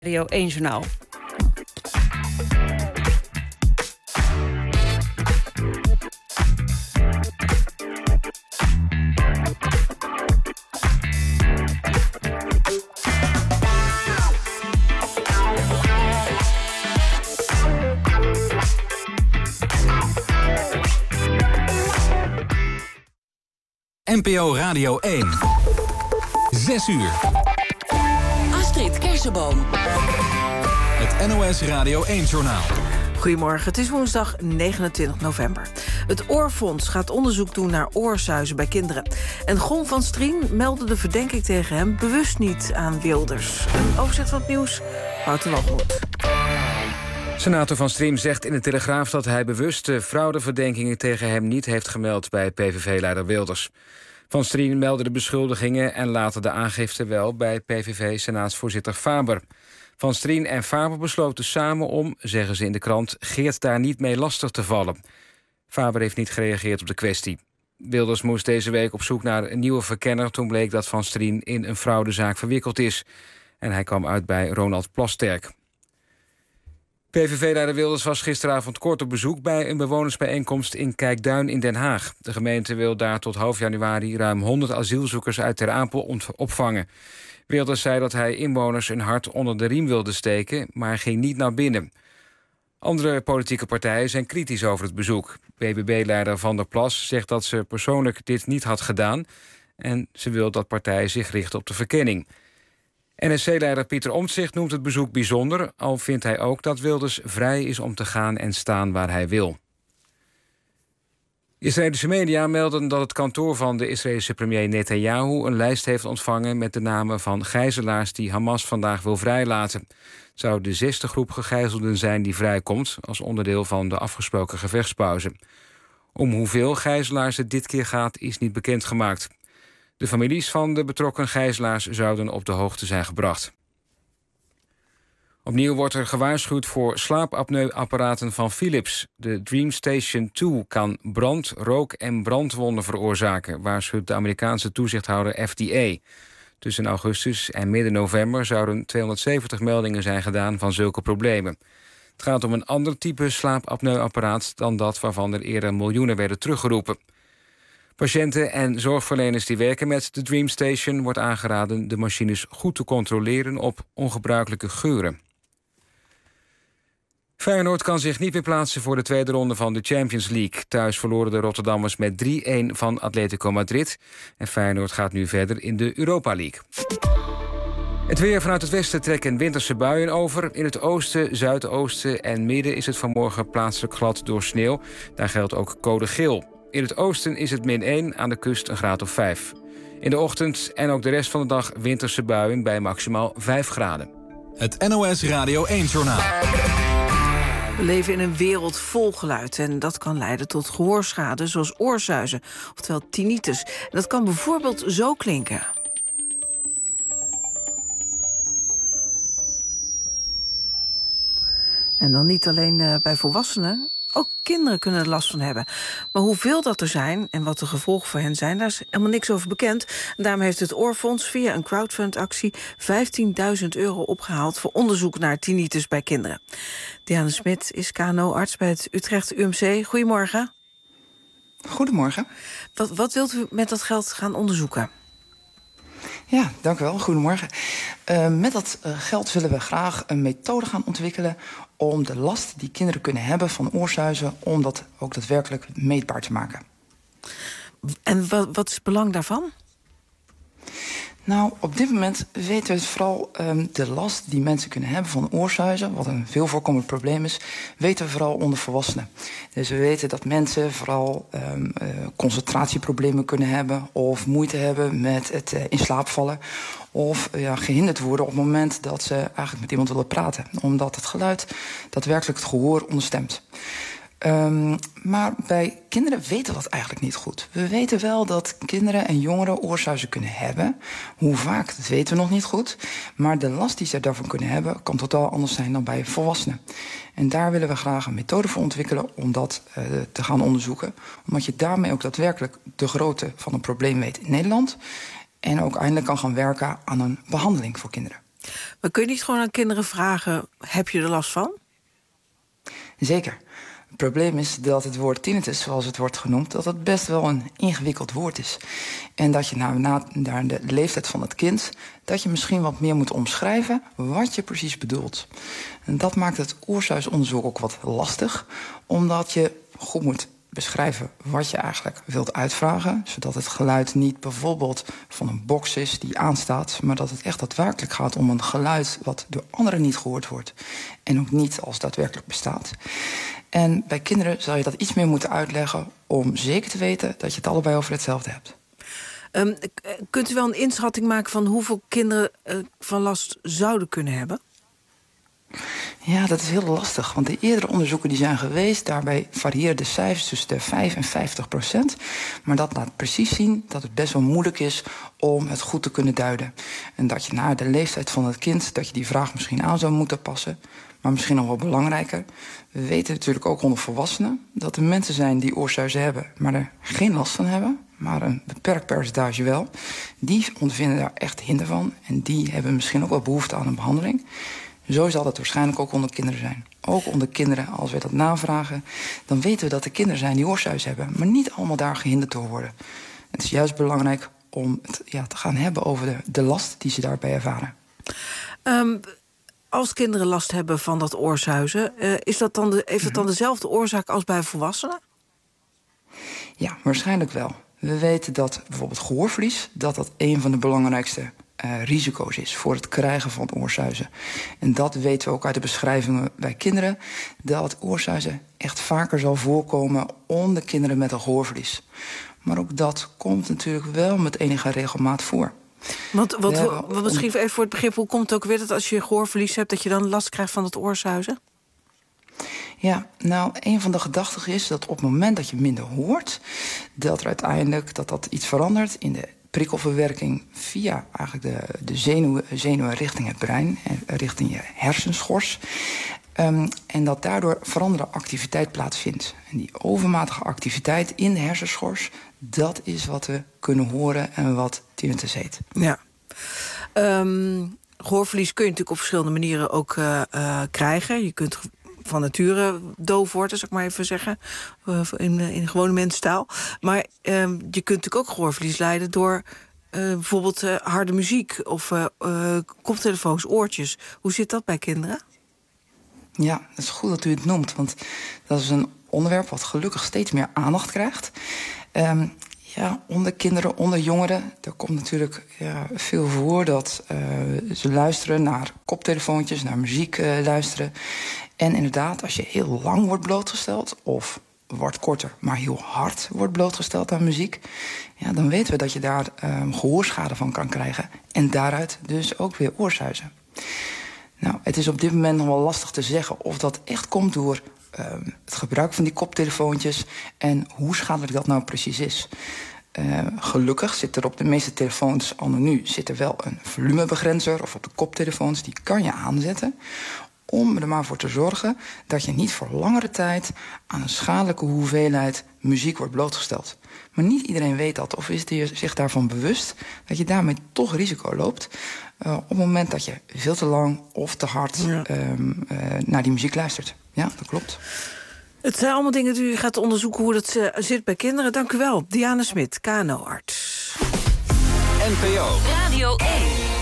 Radio 1 Journaal. NPO Radio 1. 6 uur. Astrid Kersenboom. Het NOS Radio 1-journaal. Goedemorgen, het is woensdag 29 november. Het Oorfonds gaat onderzoek doen naar oorsuizen bij kinderen. En Gon van Strien meldde de verdenking tegen hem bewust niet aan Wilders. Een overzicht van het nieuws, Wouter Walgemoed. Senator Van Strien zegt in de Telegraaf dat hij bewust de fraudeverdenkingen tegen hem niet heeft gemeld bij PVV-leider Wilders. Van Strien meldde de beschuldigingen en later de aangifte wel bij PVV-senaatsvoorzitter Faber. Van Strien en Faber besloten samen om, zeggen ze in de krant, Geert daar niet mee lastig te vallen. Faber heeft niet gereageerd op de kwestie. Wilders moest deze week op zoek naar een nieuwe verkenner toen bleek dat Van Strien in een fraudezaak verwikkeld is. En hij kwam uit bij Ronald Plasterk. PVV-leider Wilders was gisteravond kort op bezoek bij een bewonersbijeenkomst in Kijkduin in Den Haag. De gemeente wil daar tot half januari ruim 100 asielzoekers uit Ter Apel opvangen. Wilders zei dat hij inwoners een hart onder de riem wilde steken, maar ging niet naar binnen. Andere politieke partijen zijn kritisch over het bezoek. BBB-leider Van der Plas zegt dat ze persoonlijk dit niet had gedaan en ze wil dat partijen zich richten op de verkenning. NSC-leider Pieter Omtzigt noemt het bezoek bijzonder, al vindt hij ook dat Wilders vrij is om te gaan en staan waar hij wil. Israëlische media melden dat het kantoor van de Israëlische premier Netanyahu een lijst heeft ontvangen met de namen van gijzelaars die Hamas vandaag wil vrijlaten. Het zou de 6e groep gegijzelden zijn die vrijkomt als onderdeel van de afgesproken gevechtspauze. Om hoeveel gijzelaars het dit keer gaat is niet bekendgemaakt. De families van de betrokken gijzelaars zouden op de hoogte zijn gebracht. Opnieuw wordt er gewaarschuwd voor slaapapneuapparaten van Philips. De DreamStation 2 kan brand, rook en brandwonden veroorzaken, waarschuwt de Amerikaanse toezichthouder FDA. Tussen augustus en midden november zouden 270 meldingen zijn gedaan van zulke problemen. Het gaat om een ander type slaapapneuapparaat dan dat waarvan er eerder miljoenen werden teruggeroepen. Patiënten en zorgverleners die werken met de DreamStation wordt aangeraden de machines goed te controleren op ongebruikelijke geuren. Feyenoord kan zich niet meer plaatsen voor de tweede ronde van de Champions League. Thuis verloren de Rotterdammers met 3-1 van Atletico Madrid. En Feyenoord gaat nu verder in de Europa League. Het weer vanuit het westen trekken winterse buien over. In het oosten, zuidoosten en midden is het vanmorgen plaatselijk glad door sneeuw. Daar geldt ook code geel. In het oosten is het -1, aan de kust een graad of 5. In de ochtend en ook de rest van de dag winterse buien bij maximaal 5 graden. Het NOS Radio 1-journaal. We leven in een wereld vol geluid en dat kan leiden tot gehoorschade zoals oorsuizen, oftewel tinnitus. En dat kan bijvoorbeeld zo klinken. En dan niet alleen bij volwassenen, ook kinderen kunnen er last van hebben. Maar hoeveel dat er zijn en wat de gevolgen voor hen zijn, daar is helemaal niks over bekend. En daarom heeft het Oorfonds via een crowdfundactie €15.000 opgehaald voor onderzoek naar tinnitus bij kinderen. Diane Smit is KNO-arts bij het Utrecht UMC. Goedemorgen. Goedemorgen. Wat wilt u met dat geld gaan onderzoeken? Ja, dank u wel. Goedemorgen. Met dat geld willen we graag een methode gaan ontwikkelen om de last die kinderen kunnen hebben van oorsuizen, om dat ook daadwerkelijk meetbaar te maken. En wat is het belang daarvan? Nou, op dit moment weten we vooral de last die mensen kunnen hebben van oorsuizen, wat een veel voorkomend probleem is, weten we vooral onder volwassenen. Dus we weten dat mensen vooral concentratieproblemen kunnen hebben of moeite hebben met het in slaap vallen of gehinderd worden op het moment dat ze eigenlijk met iemand willen praten, omdat het geluid daadwerkelijk het gehoor onderstemt. Maar bij kinderen weten we dat eigenlijk niet goed. We weten wel dat kinderen en jongeren oorsuizen kunnen hebben. Hoe vaak, dat weten we nog niet goed. Maar de last die ze daarvan kunnen hebben kan totaal anders zijn dan bij volwassenen. En daar willen we graag een methode voor ontwikkelen om dat te gaan onderzoeken. Omdat je daarmee ook daadwerkelijk de grootte van een probleem weet in Nederland. En ook eindelijk kan gaan werken aan een behandeling voor kinderen. Maar kun je niet gewoon aan kinderen vragen, heb je er last van? Zeker. Het probleem is dat het woord tinnitus, zoals het wordt genoemd, dat het best wel een ingewikkeld woord is. En dat je naar de leeftijd van het kind, dat je misschien wat meer moet omschrijven wat je precies bedoelt. En dat maakt het oorsuisonderzoek ook wat lastig, omdat je goed moet beschrijven wat je eigenlijk wilt uitvragen, zodat het geluid niet bijvoorbeeld van een box is die aanstaat, maar dat het echt daadwerkelijk gaat om een geluid wat door anderen niet gehoord wordt en ook niet als daadwerkelijk bestaat. En bij kinderen zal je dat iets meer moeten uitleggen om zeker te weten dat je het allebei over hetzelfde hebt. Kunt u wel een inschatting maken van hoeveel kinderen van last zouden kunnen hebben? Ja, dat is heel lastig. Want de eerdere onderzoeken die zijn geweest, daarbij variëren de cijfers tussen de 5 en 50%. Maar dat laat precies zien dat het best wel moeilijk is om het goed te kunnen duiden. En dat je naar de leeftijd van het kind, dat je die vraag misschien aan zou moeten passen. Maar misschien nog wel belangrijker, we weten natuurlijk ook onder volwassenen dat er mensen zijn die oorsuizen hebben, maar er geen last van hebben, maar een beperkt percentage wel. Die ondervinden daar echt hinder van en die hebben misschien ook wel behoefte aan een behandeling. Zo zal het waarschijnlijk ook onder kinderen zijn. Ook onder kinderen, als we dat navragen, dan weten we dat er kinderen zijn die oorsuizen hebben, maar niet allemaal daar gehinderd door worden. Het is juist belangrijk om het te gaan hebben over de last die ze daarbij ervaren. Als kinderen last hebben van dat oorsuizen, heeft dat dan dezelfde oorzaak als bij volwassenen? Ja, waarschijnlijk wel. We weten dat bijvoorbeeld gehoorverlies, dat een van de belangrijkste risico's is voor het krijgen van oorsuizen. En dat weten we ook uit de beschrijvingen bij kinderen, dat oorsuizen echt vaker zal voorkomen onder kinderen met een gehoorverlies. Maar ook dat komt natuurlijk wel met enige regelmaat voor. Want misschien even voor het begrip, hoe komt het ook weer dat als je gehoorverlies hebt, dat je dan last krijgt van het oorsuizen? Ja, nou, een van de gedachten is dat op het moment dat je minder hoort, dat er uiteindelijk dat iets verandert in de prikkelverwerking via eigenlijk de zenuwen richting het brein en richting je hersenschors. En dat daardoor veranderde activiteit plaatsvindt. En die overmatige activiteit in de hersenschors, dat is wat we kunnen horen en wat tinnitus heet. Ja. Gehoorverlies kun je natuurlijk op verschillende manieren ook krijgen. Je kunt van nature doof worden, zou ik maar even zeggen, in gewone mensentaal. Maar je kunt natuurlijk ook gehoorverlies lijden door bijvoorbeeld harde muziek of koptelefoons, oortjes. Hoe zit dat bij kinderen? Ja, het is goed dat u het noemt, want dat is een onderwerp wat gelukkig steeds meer aandacht krijgt. Onder kinderen, onder jongeren, er komt natuurlijk veel voor dat ze luisteren naar koptelefoontjes, naar muziek luisteren. En inderdaad, als je heel lang wordt blootgesteld, of wat korter, maar heel hard wordt blootgesteld aan muziek, dan weten we dat je daar gehoorschade van kan krijgen. En daaruit dus ook weer oorsuizen. Nou, het is op dit moment nog wel lastig te zeggen of dat echt komt door het gebruik van die koptelefoontjes en hoe schadelijk dat nou precies is. Gelukkig zit er op de meeste telefoons anno nu zit er wel een volumebegrenzer, of op de koptelefoons, die kan je aanzetten om er maar voor te zorgen dat je niet voor langere tijd aan een schadelijke hoeveelheid muziek wordt blootgesteld. Maar niet iedereen weet dat of is zich daarvan bewust dat je daarmee toch risico loopt op het moment dat je veel te lang of te hard naar die muziek luistert. Ja, dat klopt. Het zijn allemaal dingen die u gaat onderzoeken hoe dat zit bij kinderen. Dank u wel. Diana Smit, KNO-arts. NPO Radio 1.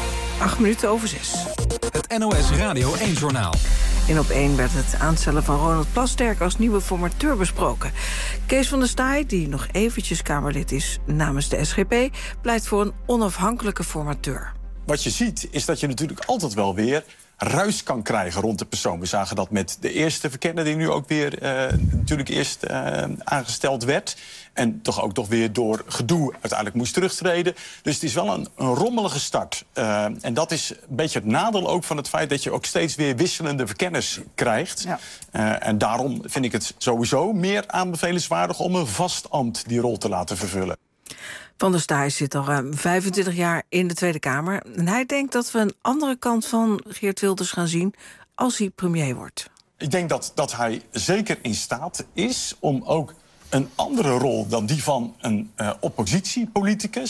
6:08. Het NOS Radio 1-journaal. In Op1 werd het aanstellen van Ronald Plasterk als nieuwe formateur besproken. Kees van der Staaij, die nog eventjes Kamerlid is namens de SGP, pleit voor een onafhankelijke formateur. Wat je ziet is dat je natuurlijk altijd wel weer ruis kan krijgen rond de persoon. We zagen dat met de eerste verkenner die nu ook weer natuurlijk eerst aangesteld werd. En toch ook weer door gedoe uiteindelijk moest terugtreden. Dus het is wel een rommelige start. En dat is een beetje het nadeel ook van het feit dat je ook steeds weer wisselende verkenners krijgt. Ja. En daarom vind ik het sowieso meer aanbevelenswaardig om een vast ambt die rol te laten vervullen. Van der Staaij zit al ruim 25 jaar in de Tweede Kamer. En hij denkt dat we een andere kant van Geert Wilders gaan zien als hij premier wordt. Ik denk dat hij zeker in staat is om ook een andere rol dan die van een oppositiepoliticus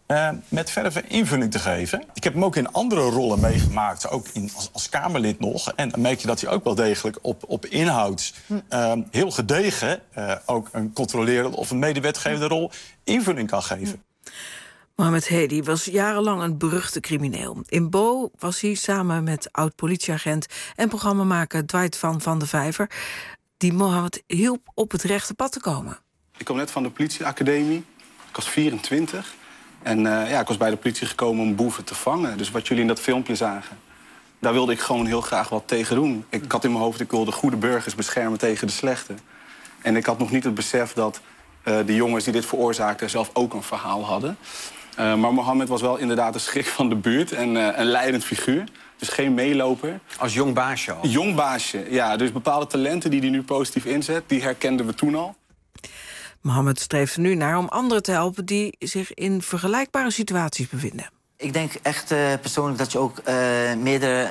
met verve invulling te geven. Ik heb hem ook in andere rollen meegemaakt, ook als Kamerlid nog. En dan merk je dat hij ook wel degelijk op inhoud heel gedegen ook een controlerende of een medewetgevende rol invulling kan geven. Mohamed Hedi was jarenlang een beruchte crimineel. In Bo was hij samen met oud-politieagent en programmamaker Dwight van de Vijver, die Mohamed hielp op het rechte pad te komen. Ik kom net van de politieacademie. Ik was 24. En ik was bij de politie gekomen om boeven te vangen. Dus wat jullie in dat filmpje zagen, daar wilde ik gewoon heel graag wat tegen doen. Ik had in mijn hoofd, ik wilde goede burgers beschermen tegen de slechte. En ik had nog niet het besef dat de jongens die dit veroorzaakten zelf ook een verhaal hadden. Maar Mohamed was wel inderdaad een schrik van de buurt en een leidend figuur. Dus geen meeloper. Als jong baasje al? Jong baasje, ja. Dus bepaalde talenten die hij nu positief inzet, die herkenden we toen al. Mohamed streeft er nu naar om anderen te helpen die zich in vergelijkbare situaties bevinden. Ik denk echt persoonlijk dat je ook meerdere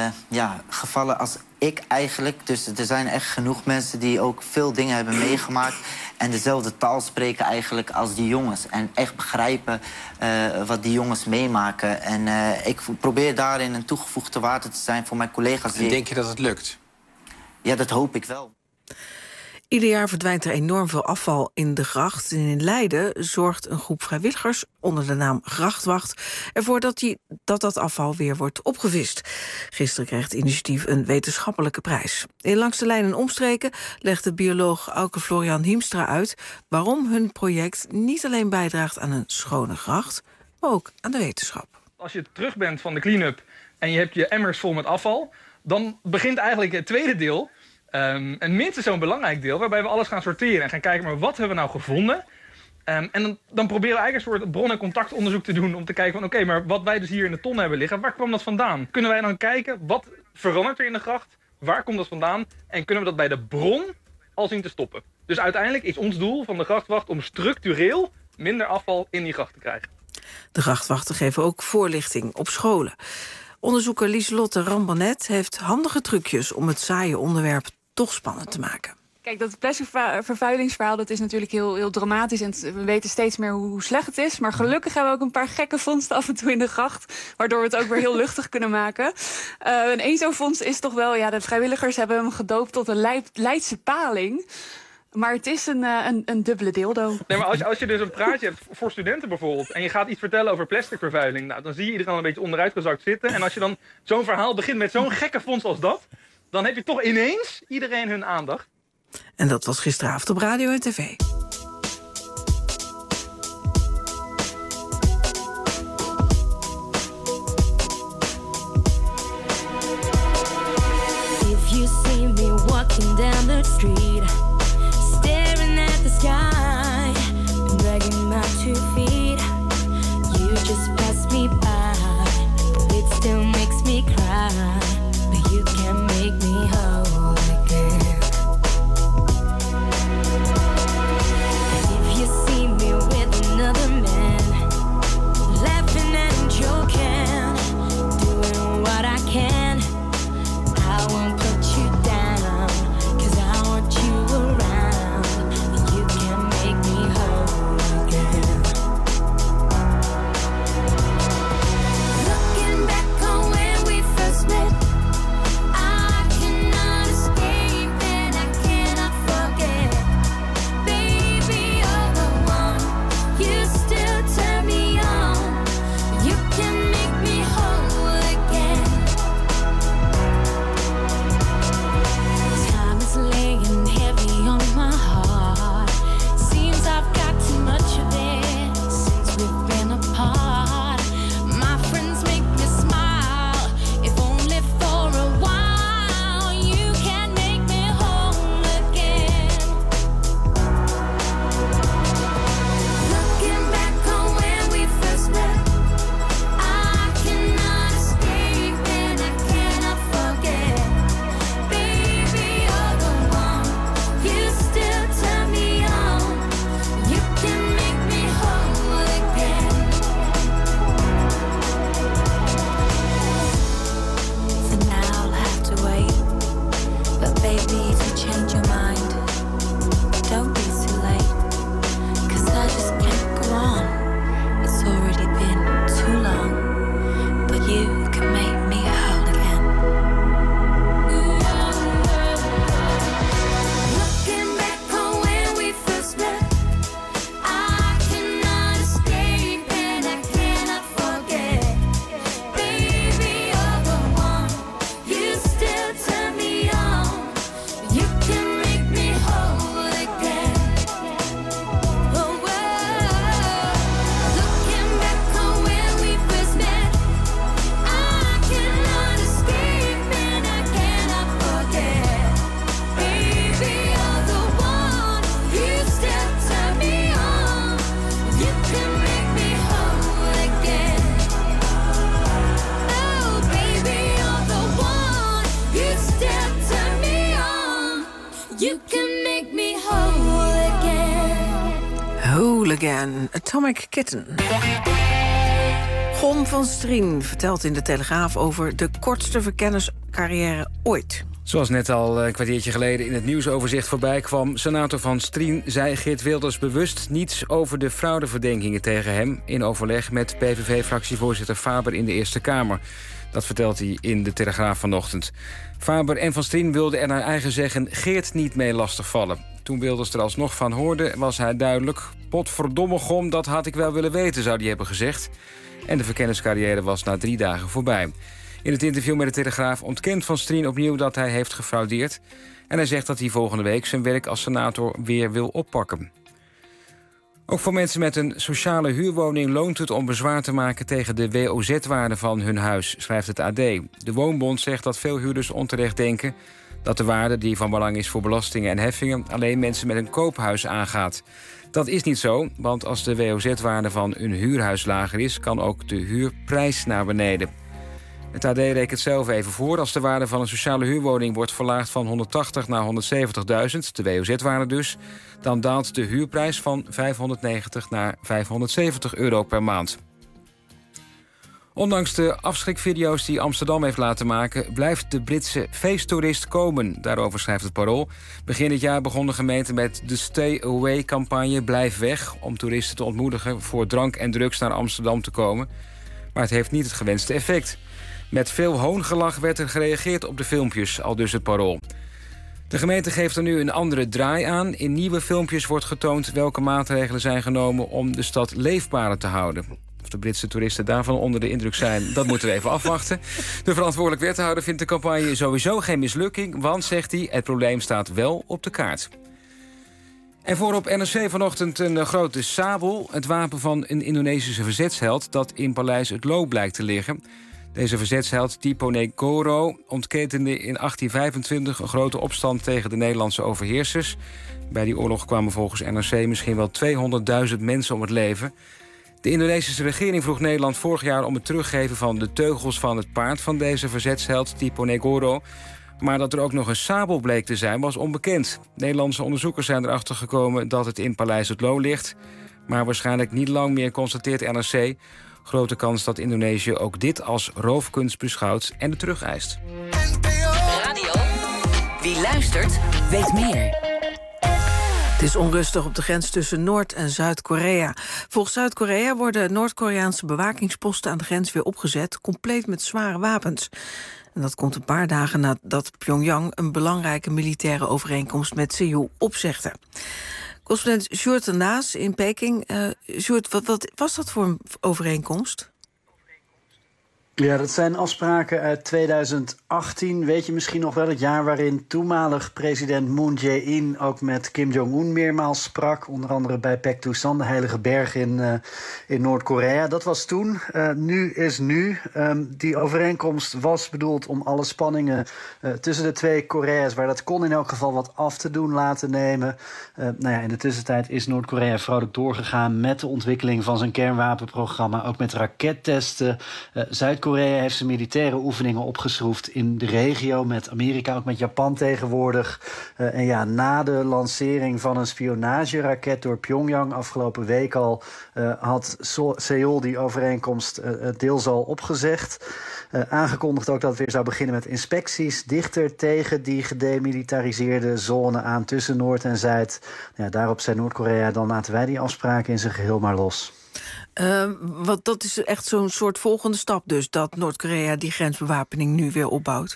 gevallen als ik eigenlijk. Dus er zijn echt genoeg mensen die ook veel dingen hebben meegemaakt en dezelfde taal spreken eigenlijk als die jongens. En echt begrijpen wat die jongens meemaken. En ik probeer daarin een toegevoegde waarde te zijn voor mijn collega's. En denk je dat het lukt? Ja, dat hoop ik wel. Ieder jaar verdwijnt er enorm veel afval in de gracht. En in Leiden zorgt een groep vrijwilligers onder de naam Grachtwacht ervoor dat afval weer wordt opgevist. Gisteren kreeg het initiatief een wetenschappelijke prijs. In Langs de Lijn en Omstreken legde bioloog Auke Florian Hiemstra uit waarom hun project niet alleen bijdraagt aan een schone gracht, maar ook aan de wetenschap. Als je terug bent van de clean-up en je hebt je emmers vol met afval, dan begint eigenlijk het tweede deel. En minstens zo'n belangrijk deel, waarbij we alles gaan sorteren en gaan kijken, maar wat hebben we nou gevonden? En dan proberen we eigenlijk een soort bron- en contactonderzoek te doen om te kijken van oké, maar wat wij dus hier in de ton hebben liggen, waar kwam dat vandaan? Kunnen wij dan kijken, wat verandert er in de gracht? Waar komt dat vandaan? En kunnen we dat bij de bron al zien te stoppen? Dus uiteindelijk is ons doel van de Grachtwacht om structureel minder afval in die gracht te krijgen. De grachtwachten geven ook voorlichting op scholen. Onderzoeker Lieselotte Rambanet heeft handige trucjes om het saaie onderwerp toch spannend te maken. Kijk, dat plastic vervuilingsverhaal, dat is natuurlijk heel dramatisch. En we weten steeds meer hoe slecht het is. Maar gelukkig hebben we ook een paar gekke vondsten af en toe in de gracht. Waardoor we het ook weer heel luchtig kunnen maken. En één zo'n vondst is toch wel, de vrijwilligers hebben hem gedoopt tot een Leidse paling. Maar het is een dubbele dildo. Nee, maar als je dus een praatje hebt voor studenten bijvoorbeeld, en je gaat iets vertellen over plasticvervuiling, nou, dan zie je iedereen al een beetje onderuitgezakt zitten. En als je dan zo'n verhaal begint met zo'n gekke vondst als dat, dan heb je toch ineens iedereen hun aandacht. En dat was gisteravond op radio en tv. If you see me walking down the street, staring at the sky, dragging my 2 feet, you just pass me by, but it still makes me cry, but you can make me whole again. And if you see me with another man, laughing and joking, doing what I can, I won't put you down, 'cause I want you You can make me whole again. Whole again, Atomic Kitten. Gon van Strien vertelt in de Telegraaf over de kortste verkennerscarrière ooit. Zoals net al een kwartiertje geleden in het nieuwsoverzicht voorbij kwam... senator Van Strien zei Geert Wilders bewust niets over de fraudeverdenkingen tegen hem... in overleg met PVV-fractievoorzitter Faber in de Eerste Kamer. Dat vertelt hij in de Telegraaf vanochtend. Faber en Van Strien wilden er naar eigen zeggen Geert niet mee lastigvallen. Toen Wilders er alsnog van hoorde, was hij duidelijk... potverdomme gom, dat had ik wel willen weten, zou hij hebben gezegd. En de verkennerscarrière was na 3 dagen voorbij. In het interview met de Telegraaf ontkent Van Strien opnieuw dat hij heeft gefraudeerd. En hij zegt dat hij volgende week zijn werk als senator weer wil oppakken. Ook voor mensen met een sociale huurwoning loont het om bezwaar te maken tegen de WOZ-waarde van hun huis, schrijft het AD. De Woonbond zegt dat veel huurders onterecht denken dat de waarde die van belang is voor belastingen en heffingen alleen mensen met een koophuis aangaat. Dat is niet zo, want als de WOZ-waarde van een huurhuis lager is, kan ook de huurprijs naar beneden. Het AD rekent zelf even voor. Als de waarde van een sociale huurwoning wordt verlaagd van 180 naar 170.000, de WOZ-waarde dus, dan daalt de huurprijs van 590 naar €570 per maand. Ondanks de afschrikvideo's die Amsterdam heeft laten maken, blijft de Britse feesttoerist komen. Daarover schrijft het Parool. Begin dit jaar begon de gemeente met de Stay Away-campagne Blijf Weg, om toeristen te ontmoedigen voor drank en drugs naar Amsterdam te komen. Maar het heeft niet het gewenste effect. Met veel hoongelach werd er gereageerd op de filmpjes, aldus het Parool. De gemeente geeft er nu een andere draai aan. In nieuwe filmpjes wordt getoond welke maatregelen zijn genomen om de stad leefbaarder te houden. Of de Britse toeristen daarvan onder de indruk zijn, dat moeten we even afwachten. De verantwoordelijk wethouder vindt de campagne sowieso geen mislukking, want, zegt hij, het probleem staat wel op de kaart. En voorop NRC vanochtend een grote sabel, het wapen van een Indonesische verzetsheld dat in Paleis Het Loo blijkt te liggen. Deze verzetsheld Diponegoro ontketende in 1825 een grote opstand tegen de Nederlandse overheersers. Bij die oorlog kwamen volgens NRC misschien wel 200.000 mensen om het leven. De Indonesische regering vroeg Nederland vorig jaar om het teruggeven van de teugels van het paard van deze verzetsheld Diponegoro. Maar dat er ook nog een sabel bleek te zijn was onbekend. Nederlandse onderzoekers zijn erachter gekomen dat het in Paleis Het Loo ligt. Maar waarschijnlijk niet lang meer, constateert NRC. Grote kans dat Indonesië ook dit als roofkunst beschouwt en het terugeist. Radio. Wie luistert, weet meer. Het is onrustig op de grens tussen Noord- en Zuid-Korea. Volgens Zuid-Korea worden Noord-Koreaanse bewakingsposten aan de grens weer opgezet, compleet met zware wapens. En dat komt een paar dagen nadat Pyongyang een belangrijke militaire overeenkomst met Seoul opzegde. Correspondent Sjoerd de Naas in Peking. Sjoerd, wat was dat voor een overeenkomst? Ja, dat zijn afspraken uit 2018. Weet je misschien nog wel, het jaar waarin toenmalig president Moon Jae-in ook met Kim Jong-un meermaals sprak. Onder andere bij Paektusan, de Heilige Berg in Noord-Korea. Dat was toen. Nu is nu. Die overeenkomst was bedoeld om alle spanningen tussen de twee Korea's, waar dat kon, in elk geval wat af te doen laten nemen. In de tussentijd is Noord-Korea vrolijk doorgegaan met de ontwikkeling van zijn kernwapenprogramma. Ook met rakettesten. Zuid-Korea heeft zijn militaire oefeningen opgeschroefd in de regio, met Amerika, ook met Japan tegenwoordig. Na de lancering van een spionageraket door Pyongyang afgelopen week al had Seoul die overeenkomst deels al opgezegd. Aangekondigd ook dat het weer zou beginnen met inspecties dichter tegen die gedemilitariseerde zone aan tussen Noord en Zuid. Daarop zei Noord-Korea, dan laten wij die afspraken in zijn geheel maar los. Want dat is echt zo'n soort volgende stap dus, dat Noord-Korea die grensbewapening nu weer opbouwt.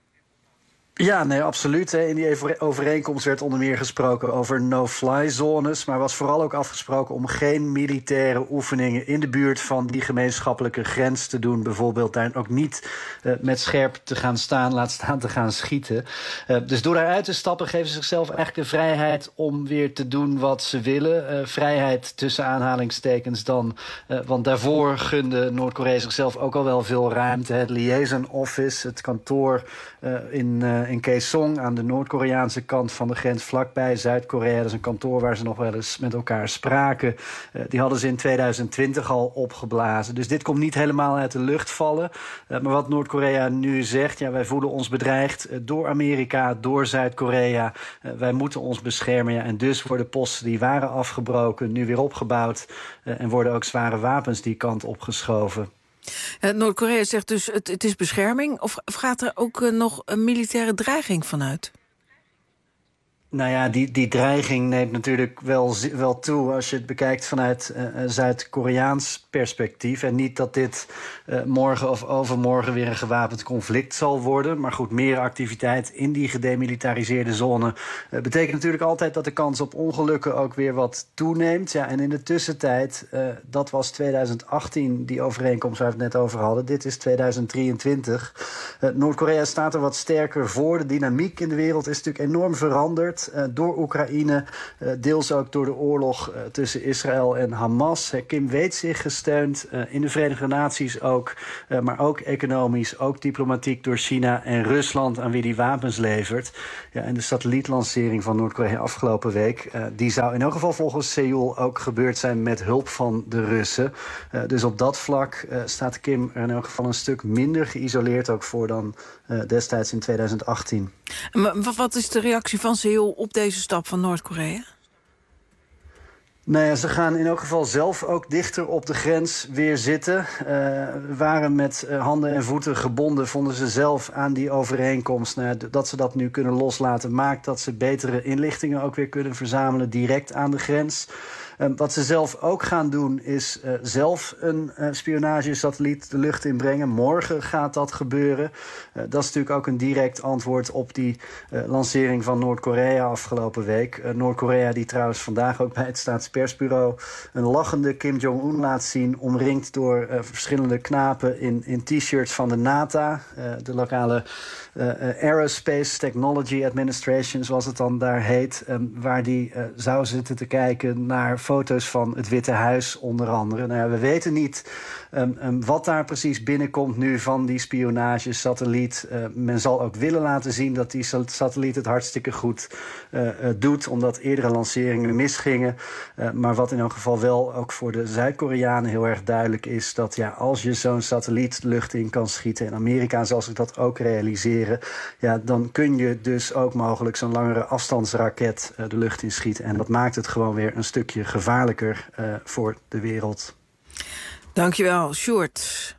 Ja, nee, absoluut. In die overeenkomst werd onder meer gesproken over no-fly-zones, maar was vooral ook afgesproken om geen militaire oefeningen in de buurt van die gemeenschappelijke grens te doen. Bijvoorbeeld daar ook niet met scherp te gaan staan, laat staan te gaan schieten. Dus door daaruit te stappen geven ze zichzelf eigenlijk de vrijheid om weer te doen wat ze willen. Vrijheid tussen aanhalingstekens dan. Want daarvoor gunde Noord-Korea zichzelf ook al wel veel ruimte. Het liaison office, het kantoor in in Kaesong aan de Noord-Koreaanse kant van de grens, vlakbij Zuid-Korea. Dat is een kantoor waar ze nog wel eens met elkaar spraken. Die hadden ze in 2020 al opgeblazen. Dus dit komt niet helemaal uit de lucht vallen. Maar wat Noord-Korea nu zegt, wij voelen ons bedreigd door Amerika, door Zuid-Korea. Wij moeten ons beschermen. En dus worden posten die waren afgebroken nu weer opgebouwd. En worden ook zware wapens die kant opgeschoven. Noord-Korea zegt dus het is bescherming. Of gaat er ook nog een militaire dreiging vanuit? Nou ja, die dreiging neemt natuurlijk wel toe als je het bekijkt vanuit Zuid-Koreaans perspectief. En niet dat dit morgen of overmorgen weer een gewapend conflict zal worden. Maar goed, meer activiteit in die gedemilitariseerde zone betekent natuurlijk altijd dat de kans op ongelukken ook weer wat toeneemt. Ja, en in de tussentijd, dat was 2018, die overeenkomst waar we het net over hadden. Dit is 2023. Noord-Korea staat er wat sterker voor. De dynamiek in de wereld is natuurlijk enorm veranderd. Door Oekraïne, deels ook door de oorlog tussen Israël en Hamas. Kim weet zich gesteund, in de Verenigde Naties ook, maar ook economisch, ook diplomatiek door China en Rusland aan wie die wapens levert. Ja, en de satellietlancering van Noord-Korea afgelopen week, die zou in elk geval volgens Seoul ook gebeurd zijn met hulp van de Russen. Dus op dat vlak staat Kim er in elk geval een stuk minder geïsoleerd ook voor dan destijds in 2018. Wat is de reactie van Seoul op deze stap van Noord-Korea? Nou ja, ze gaan in elk geval zelf ook dichter op de grens weer zitten. Waren met handen en voeten gebonden, vonden ze zelf aan die overeenkomst. Dat ze dat nu kunnen loslaten maakt dat ze betere inlichtingen ook weer kunnen verzamelen direct aan de grens. Wat ze zelf ook gaan doen is zelf een spionagesatelliet de lucht inbrengen. Morgen gaat dat gebeuren. Dat is natuurlijk ook een direct antwoord op die lancering van Noord-Korea afgelopen week. Noord-Korea die trouwens vandaag ook bij het Staatspersbureau een lachende Kim Jong-un laat zien, omringd door verschillende knapen in t-shirts van de NATA, de lokale Aerospace Technology Administration, zoals het dan daar heet, waar die zou zitten te kijken naar foto's van het Witte Huis onder andere. Nou ja, we weten niet wat daar precies binnenkomt nu van die spionagesatelliet. Men zal ook willen laten zien dat die satelliet het hartstikke goed doet, omdat eerdere lanceringen misgingen. Maar wat in elk geval wel ook voor de Zuid-Koreanen heel erg duidelijk is, dat ja, als je zo'n satelliet de lucht in kan schieten, en Amerika zal zich dat ook realiseren, ja, dan kun je dus ook mogelijk zo'n langere afstandsraket de lucht in schieten. En dat maakt het gewoon weer een stukje gevaarlijker voor de wereld. Dankjewel, Sjoerd.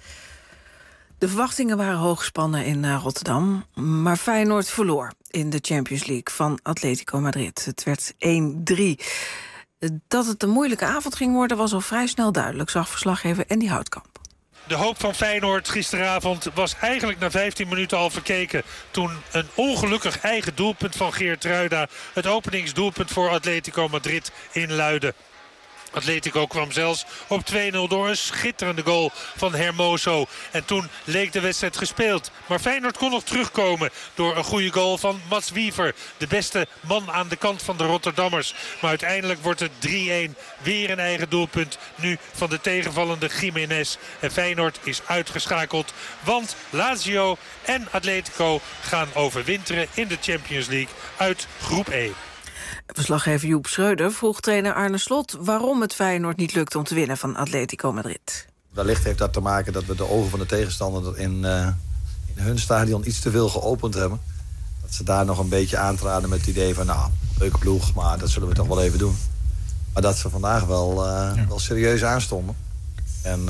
De verwachtingen waren hoog gespannen in Rotterdam, maar Feyenoord verloor in de Champions League van Atletico Madrid. Het werd 1-3. Dat het een moeilijke avond ging worden was al vrij snel duidelijk, zag verslaggever Andy Houtkamp. De hoop van Feyenoord gisteravond was eigenlijk na 15 minuten al verkeken, toen een ongelukkig eigen doelpunt van Geertruida het openingsdoelpunt voor Atletico Madrid inluidde. Atletico kwam zelfs op 2-0 door een schitterende goal van Hermoso. En toen leek de wedstrijd gespeeld. Maar Feyenoord kon nog terugkomen door een goede goal van Mats Wiever. De beste man aan de kant van de Rotterdammers. Maar uiteindelijk wordt het 3-1. Weer een eigen doelpunt nu van de tegenvallende Jiménez. En Feyenoord is uitgeschakeld. Want Lazio en Atletico gaan overwinteren in de Champions League uit groep E. Verslaggever Joep Schreuder vroeg trainer Arne Slot waarom het Feyenoord niet lukte om te winnen van Atletico Madrid. Wellicht heeft dat te maken dat we de ogen van de tegenstander in hun stadion iets te veel geopend hebben. Dat ze daar nog een beetje aantraden met het idee van, nou, leuke ploeg, maar dat zullen we toch wel even doen. Maar dat ze vandaag wel serieus aanstonden. En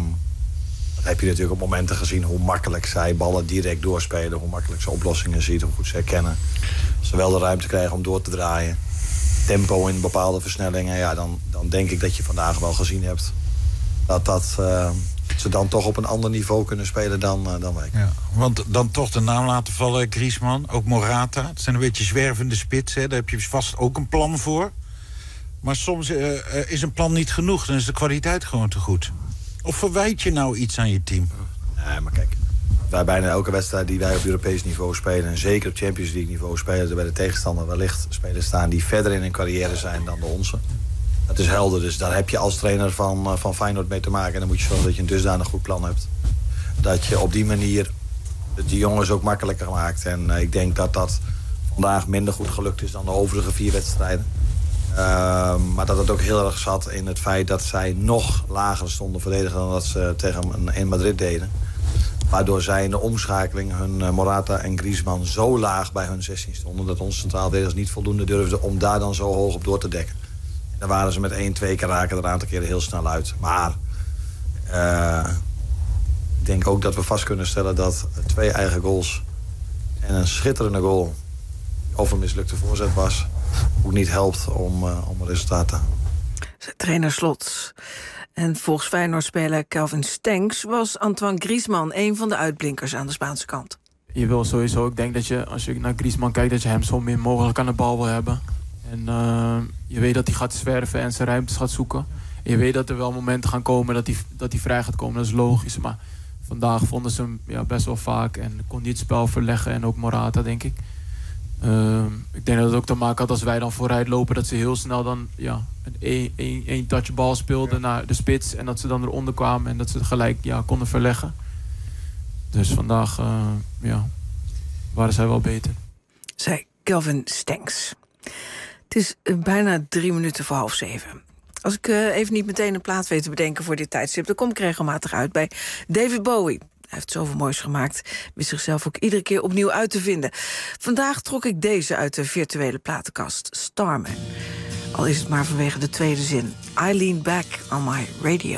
dat heb je natuurlijk op momenten gezien hoe makkelijk zij ballen direct doorspelen, hoe makkelijk ze oplossingen zien, hoe goed ze herkennen. Als ze wel de ruimte krijgen om door te draaien, tempo in bepaalde versnellingen, ja, dan denk ik dat je vandaag wel gezien hebt dat ze dan toch op een ander niveau kunnen spelen dan wij. Ja, want dan toch de naam laten vallen, Griezmann, ook Morata. Het zijn een beetje zwervende spitsen, daar heb je vast ook een plan voor. Maar soms is een plan niet genoeg, dan is de kwaliteit gewoon te goed. Of verwijt je nou iets aan je team? Nee, maar kijk, bij bijna elke wedstrijd die wij op Europees niveau spelen, en zeker op Champions League niveau spelen, er bij de tegenstander wellicht spelers staan die verder in hun carrière zijn dan de onze. Dat is helder, dus daar heb je als trainer van Feyenoord mee te maken. En dan moet je zorgen dat je een dusdanig goed plan hebt. Dat je op die manier de jongens ook makkelijker gemaakt. En ik denk dat dat vandaag minder goed gelukt is dan de overige 4 wedstrijden. Maar dat het ook heel erg zat in het feit dat zij nog lager stonden verdedigen dan dat ze tegen in Madrid deden. Waardoor zij in de omschakeling hun Morata en Griezmann zo laag bij hun 16 stonden... dat onze centraal verdedigers niet voldoende durfden om daar dan zo hoog op door te dekken. En dan waren ze met 1-2 keer raken er een aantal keren heel snel uit. Maar ik denk ook dat we vast kunnen stellen dat 2 eigen goals en een schitterende goal... of een mislukte voorzet was, ook niet helpt om een resultaat te halen. Trainer Slot. En volgens Feyenoord-speler Calvin Stengs was Antoine Griezmann een van de uitblinkers aan de Spaanse kant. Je wil sowieso, ik denk dat je, als je naar Griezmann kijkt, dat je hem zo min mogelijk aan de bal wil hebben. En je weet dat hij gaat zwerven en zijn ruimtes gaat zoeken. En je weet dat er wel momenten gaan komen dat hij vrij gaat komen, dat is logisch. Maar vandaag vonden ze hem best wel vaak en kon niet het spel verleggen. En ook Morata, denk ik. Ik denk dat het ook te maken had als wij dan vooruit lopen... dat ze heel snel dan een touch bal speelden naar de spits... en dat ze dan eronder kwamen en dat ze gelijk konden verleggen. Dus vandaag waren zij wel beter. Zei Calvin Stengs. Het is bijna 6:03. Als ik even niet meteen een plaat weet te bedenken voor dit tijdstip... dan kom ik regelmatig uit bij David Bowie. Hij heeft zoveel moois gemaakt. Wist zichzelf ook iedere keer opnieuw uit te vinden. Vandaag trok ik deze uit de virtuele platenkast. Starman. Al is het maar vanwege de tweede zin. I lean back on my radio.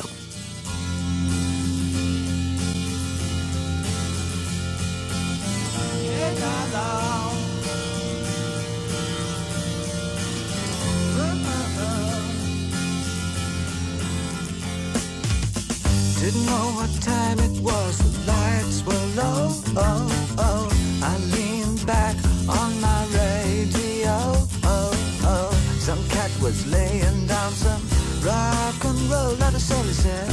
Didn't know what time it was, the lights were low. Oh, oh. I leaned back on my radio. Oh, oh. Some cat was laying down some rock and roll, not a soul he said.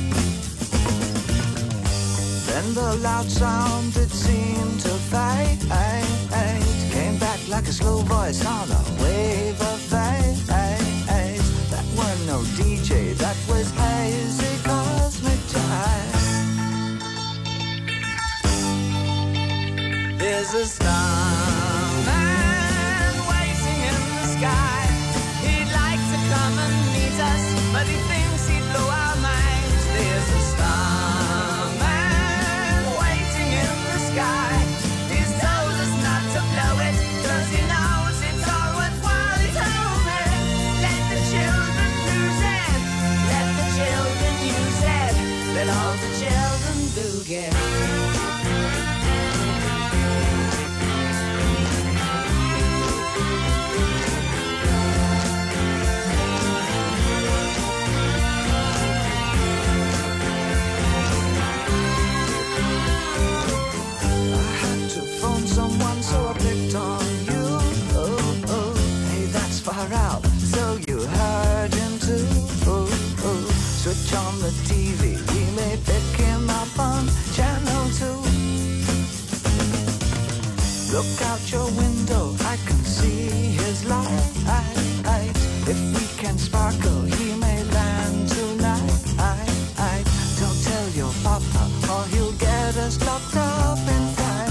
Then the loud sound it seemed to fade. Came back like a slow voice on a wave of fade. That weren't no DJ, that was hazy cosmic jive. There's a starman waiting in the sky. He'd like to come and meet us, but he thinks he'd blow our minds. There's a starman waiting in the sky. He's told us not to blow it, 'cause he knows it's all worthwhile. He told me, let the children lose it, let the children use it, let all the children boogie. Someone, so I picked on you. Oh, oh, hey, that's far out. So you heard him too. Oh, oh, switch on the TV. We may pick him up on channel 2. Look out your window, I can see his light. If we can sparkle, he may land tonight. Don't tell your papa, or he'll get us locked up in fight.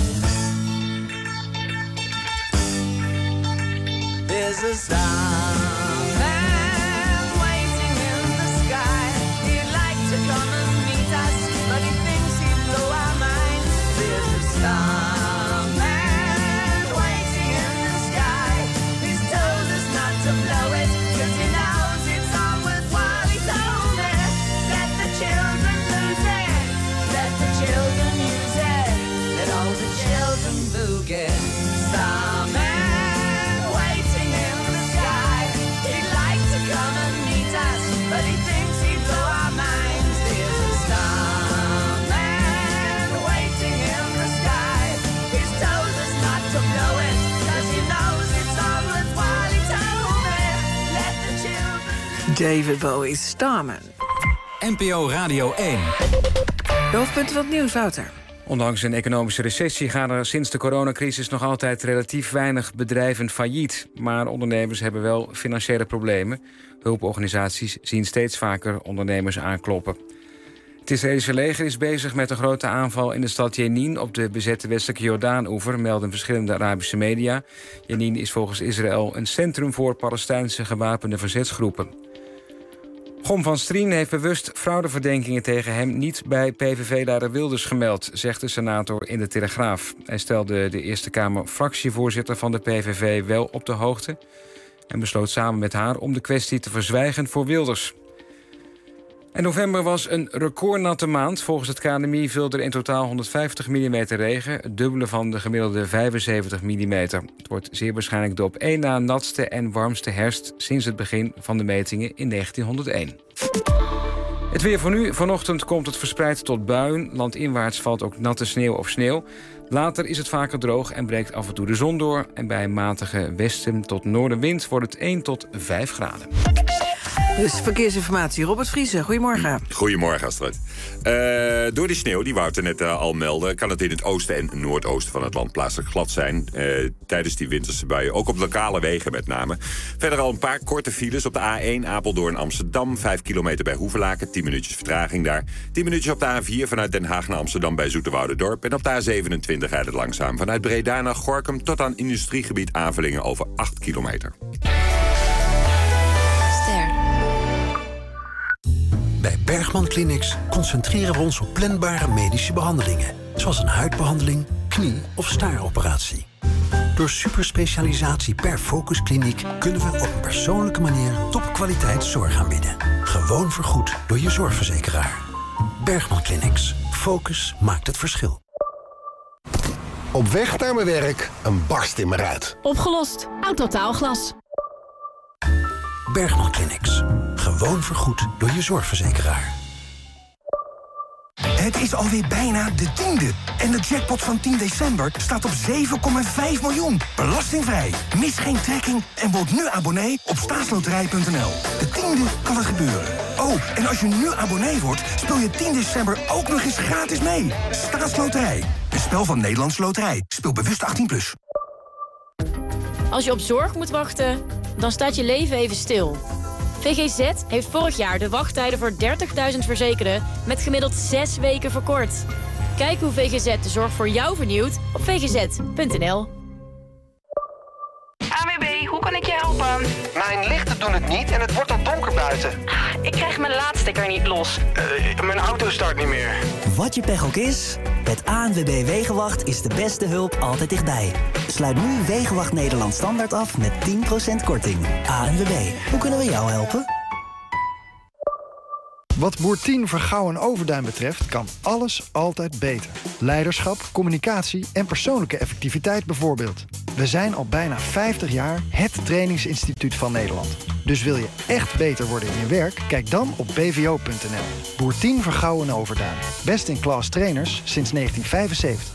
There's a starman waiting in the sky. He'd like to come and meet us, but he thinks he'd blow our minds. There's a starman waiting in the sky. He's told us not to blow it, 'cause he knows it's all worthwhile. He told me, let the children lose it, let the children use it, let all the children boogie. Starman but he thinks he'd blow our minds. There's a starman waiting in the sky. He's told us not to blow it, 'cause he knows it's all worthwhile. He told me, let the children... David Bowie, Starman. NPO Radio 1. De hoofdpunten van het nieuws, Wouter. Ondanks een economische recessie gaan er sinds de coronacrisis nog altijd relatief weinig bedrijven failliet. Maar ondernemers hebben wel financiële problemen. Hulporganisaties zien steeds vaker ondernemers aankloppen. Het Het Israëlische leger is bezig met een grote aanval in de stad Jenin op de bezette westelijke Jordaan-oever, melden verschillende Arabische media. Jenin is volgens Israël een centrum voor Palestijnse gewapende verzetsgroepen. Gom van Strien heeft bewust fraudeverdenkingen tegen hem niet bij PVV-leider Wilders gemeld, zegt de senator in de Telegraaf. Hij stelde de Eerste Kamer fractievoorzitter van de PVV wel op de hoogte en besloot samen met haar om de kwestie te verzwijgen voor Wilders. En november was een recordnatte maand. Volgens het KNMI viel er in totaal 150 mm regen, het dubbele van de gemiddelde 75 mm. Het wordt zeer waarschijnlijk de op één na natste en warmste herfst sinds het begin van de metingen in 1901. Het weer voor nu. Vanochtend komt het verspreid tot buien. Landinwaarts valt ook natte sneeuw of sneeuw. Later is het vaker droog en breekt af en toe de zon door. En bij een matige westen tot noordenwind wordt het 1 tot 5 graden. Dus verkeersinformatie. Robert Vriesen, goedemorgen. Goedemorgen, Astrid. Door die sneeuw, die Wouter net al meldde, kan het in het oosten en noordoosten van het land plaatselijk glad zijn. Tijdens die winterse buien, ook op lokale wegen met name. Verder al een paar korte files op de A1 Apeldoorn-Amsterdam. 5 kilometer bij Hoevelaken, 10 minuutjes vertraging daar. 10 minuutjes op de A4 vanuit Den Haag naar Amsterdam bij Zoeterwouderdorp. En op de A27 rijdt het langzaam vanuit Breda naar Gorinchem tot aan industriegebied Avelingen over 8 kilometer. Bij Bergman Clinics concentreren we ons op planbare medische behandelingen. Zoals een huidbehandeling, knie- of staaroperatie. Door superspecialisatie per focuskliniek kunnen we op een persoonlijke manier topkwaliteit zorg aanbieden. Gewoon vergoed door je zorgverzekeraar. Bergman Clinics. Focus maakt het verschil. Op weg naar mijn werk, een barst in mijn ruit. Opgelost. Autotaalglas. Bergman Clinics. Gewoon vergoed door je zorgverzekeraar. Het is alweer bijna de 10e. En de jackpot van 10 december staat op 7,5 miljoen. Belastingvrij. Mis geen trekking en word nu abonnee op staatsloterij.nl. De 10e kan het gebeuren. Oh, en als je nu abonnee wordt, speel je 10 december ook nog eens gratis mee. Staatsloterij. Een spel van Nederlandse Loterij. Speel bewust 18+. Als je op zorg moet wachten, dan staat je leven even stil. VGZ heeft vorig jaar de wachttijden voor 30.000 verzekerden met gemiddeld 6 weken verkort. Kijk hoe VGZ de zorg voor jou vernieuwt op vgz.nl. ANWB, hoe kan ik je helpen? Mijn lichten doen het niet en het wordt al donker buiten. Ik krijg mijn laadstekker niet los. Mijn auto start niet meer. Wat je pech ook is, met ANWB Wegenwacht is de beste hulp altijd dichtbij. Sluit nu Wegenwacht Nederland Standaard af met 10% korting. ANWB, hoe kunnen we jou helpen? Wat Boer 10 Vergouwen en Overduin betreft kan alles altijd beter. Leiderschap, communicatie en persoonlijke effectiviteit bijvoorbeeld. We zijn al bijna 50 jaar het trainingsinstituut van Nederland. Dus wil je echt beter worden in je werk? Kijk dan op bvo.nl. Boer 10 Vergouwen en Overduin. Best in class trainers sinds 1975.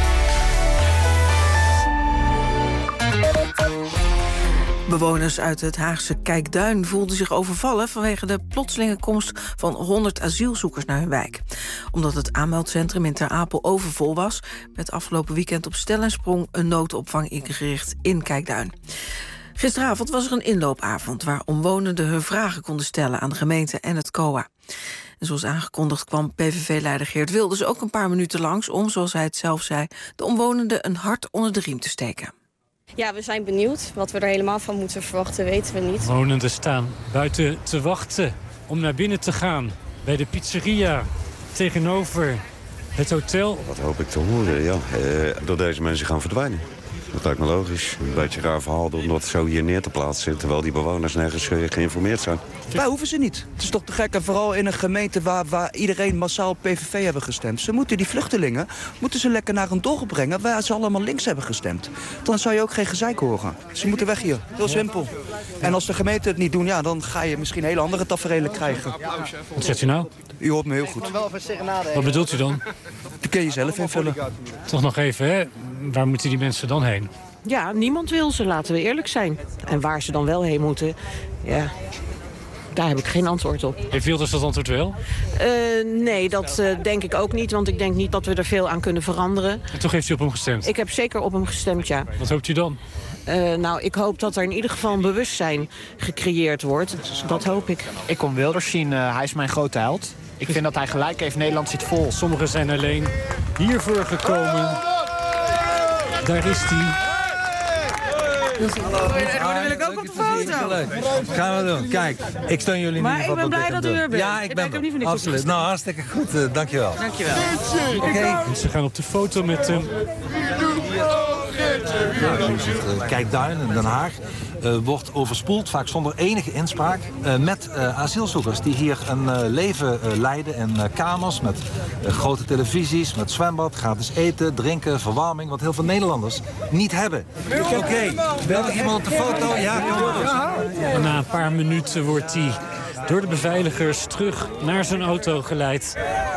Bewoners uit het Haagse Kijkduin voelden zich overvallen vanwege de plotselinge komst van 100 asielzoekers naar hun wijk. Omdat het aanmeldcentrum in Ter Apel overvol was, werd afgelopen weekend op stel en sprong een noodopvang ingericht in Kijkduin. Gisteravond was er een inloopavond waar omwonenden hun vragen konden stellen aan de gemeente en het COA. En zoals aangekondigd kwam PVV-leider Geert Wilders ook een paar minuten langs om, zoals hij het zelf zei, de omwonenden een hart onder de riem te steken. Ja, we zijn benieuwd. Wat we er helemaal van moeten verwachten, weten we niet. Wonenden staan buiten te wachten om naar binnen te gaan. Bij de pizzeria, tegenover het hotel. Wat hoop ik te horen, ja. Dat deze mensen gaan verdwijnen. Dat lijkt me logisch. Een beetje een raar verhaal om dat zo hier neer te plaatsen, terwijl die bewoners nergens geïnformeerd zijn. Wij hoeven ze niet. Het is toch te gek, en vooral in een gemeente waar iedereen massaal PVV hebben gestemd. Ze moeten die vluchtelingen lekker naar een dorp brengen waar ze allemaal links hebben gestemd. Dan zou je ook geen gezeik horen. Ze moeten weg hier. Heel simpel. En als de gemeente het niet doen, ja, dan ga je misschien hele andere taferelen krijgen. Wat zegt u nou? U hoort me heel goed. Wat bedoelt u dan? Dat kun je zelf invullen. Toch nog even, hè? Waar moeten die mensen dan heen? Ja, niemand wil ze, laten we eerlijk zijn. En waar ze dan wel heen moeten, ja, daar heb ik geen antwoord op. Heeft Wilders dat antwoord wel? Nee, dat denk ik ook niet, want ik denk niet dat we er veel aan kunnen veranderen. En toch heeft u op hem gestemd? Ik heb zeker op hem gestemd, ja. Wat hoopt u dan? Nou, ik hoop dat er in ieder geval een bewustzijn gecreëerd wordt. Dat hoop ik. Ik kom Wilders zien, hij is mijn grote held. Ik vind dat hij gelijk heeft. Nederland zit vol. Sommigen zijn alleen hiervoor gekomen. Daar is hij. Hallo, dan wil ik ook op de foto. Gaan we doen. Kijk, ik steun jullie Maar in ieder ik geval. ben blij dat u er bent. Ja, ik ben liever niks absoluut. Nou, hartstikke goed. Dankjewel. Dankjewel. Oké. Ze gaan op de foto met hem. Kijkduin in Den Haag wordt overspoeld, vaak zonder enige inspraak, met asielzoekers die hier een leven leiden in kamers met grote televisies, met zwembad, gratis eten, drinken, verwarming, wat heel veel Nederlanders niet hebben. Oké, wil nog iemand op de foto? Ja, kom maar. En na een paar minuten wordt hij door de beveiligers terug naar zijn auto geleid.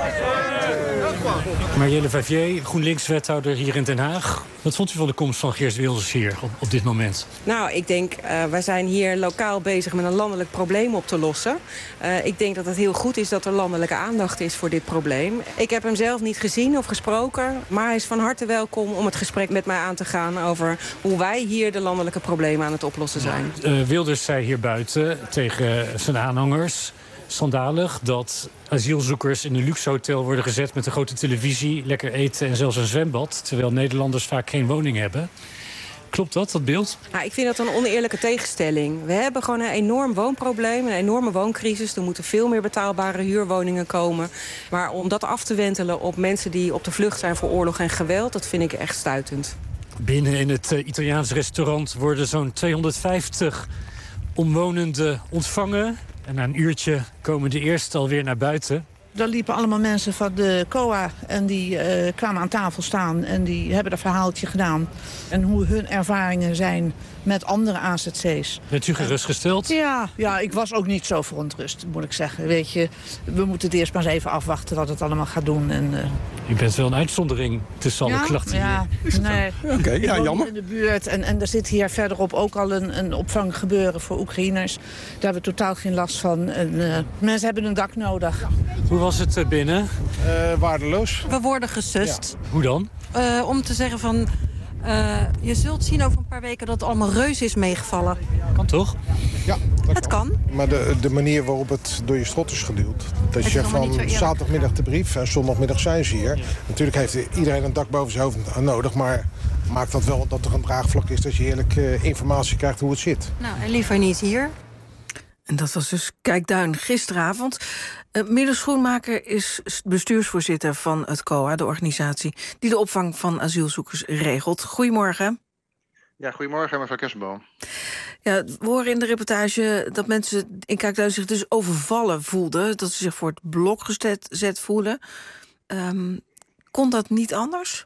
Marielle Favier, GroenLinks-wethouder hier in Den Haag. Wat vond u van de komst van Geert Wilders hier op dit moment? Nou, ik denk, wij zijn hier lokaal bezig met een landelijk probleem op te lossen. Ik denk dat het heel goed is dat er landelijke aandacht is voor dit probleem. Ik heb hem zelf niet gezien of gesproken, maar hij is van harte welkom om het gesprek met mij aan te gaan over hoe wij hier de landelijke problemen aan het oplossen zijn. Wilders zei hier buiten tegen zijn aanhangers, schandalig dat asielzoekers in een luxe hotel worden gezet met een grote televisie, lekker eten en zelfs een zwembad, terwijl Nederlanders vaak geen woning hebben. Klopt dat beeld? Nou, ik vind dat een oneerlijke tegenstelling. We hebben gewoon een enorm woonprobleem, een enorme wooncrisis. Er moeten veel meer betaalbare huurwoningen komen. Maar om dat af te wentelen op mensen die op de vlucht zijn voor oorlog en geweld, dat vind ik echt stuitend. Binnen in het Italiaans restaurant worden zo'n 250 omwonenden ontvangen. En na een uurtje komen de eerste alweer naar buiten. Daar liepen allemaal mensen van de COA en die kwamen aan tafel staan en die hebben een verhaaltje gedaan. En hoe hun ervaringen zijn met andere AZC's. Bent u gerustgesteld? Ja, ik was ook niet zo verontrust, moet ik zeggen. Weet je, we moeten het eerst maar eens even afwachten wat het allemaal gaat doen. En, U bent wel een uitzondering tussen alle klachten hier. Nee. Oké, ja, jammer. In de buurt en er zit hier verderop ook al een opvang gebeuren voor Oekraïners. Daar hebben we totaal geen last van. En, mensen hebben een dak nodig. Hoe was het binnen? Waardeloos. We worden gesust. Ja. Hoe dan? Om te zeggen van, je zult zien over een paar weken dat het allemaal reuze is meegevallen. Kan toch? Ja, het kan. Maar de manier waarop het door je strot is geduwd. Dat je zegt van zaterdagmiddag de brief en zondagmiddag zijn ze hier. Ja. Natuurlijk heeft iedereen een dak boven zijn hoofd nodig, maar maakt dat wel dat er een draagvlak is dat je eerlijk informatie krijgt hoe het zit. Nou, en liever niet hier. En dat was dus Kijkduin gisteravond. Miele Schoenmaker is bestuursvoorzitter van het COA, de organisatie die de opvang van asielzoekers regelt. Goedemorgen. Ja, goedemorgen mevrouw Kersenboom. Ja, we horen in de reportage dat mensen in Kijkduin zich dus overvallen voelden. Dat ze zich voor het blok gezet voelen. Kon dat niet anders?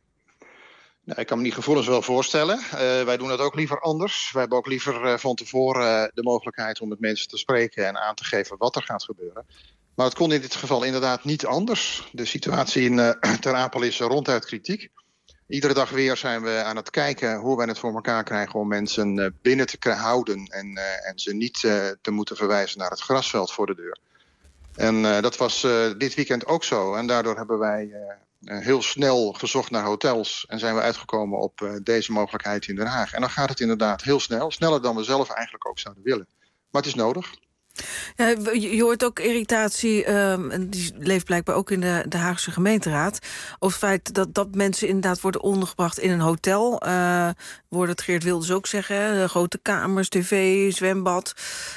Nou, ik kan me die gevoelens wel voorstellen. Wij doen dat ook liever anders. Wij hebben ook liever van tevoren de mogelijkheid om met mensen te spreken en aan te geven wat er gaat gebeuren. Maar het kon in dit geval inderdaad niet anders. De situatie in Ter Apel is ronduit kritiek. Iedere dag weer zijn we aan het kijken hoe wij het voor elkaar krijgen om mensen binnen te houden en ze niet te moeten verwijzen naar het grasveld voor de deur. En dat was dit weekend ook zo. En daardoor hebben wij heel snel gezocht naar hotels en zijn we uitgekomen op deze mogelijkheid in Den Haag. En dan gaat het inderdaad heel snel, sneller dan we zelf eigenlijk ook zouden willen. Maar het is nodig. Ja, je hoort ook irritatie, en die leeft blijkbaar ook in de Haagse gemeenteraad, over het feit dat mensen inderdaad worden ondergebracht in een hotel. Wordt het Geert Wilders ook zeggen, grote kamers, tv, zwembad.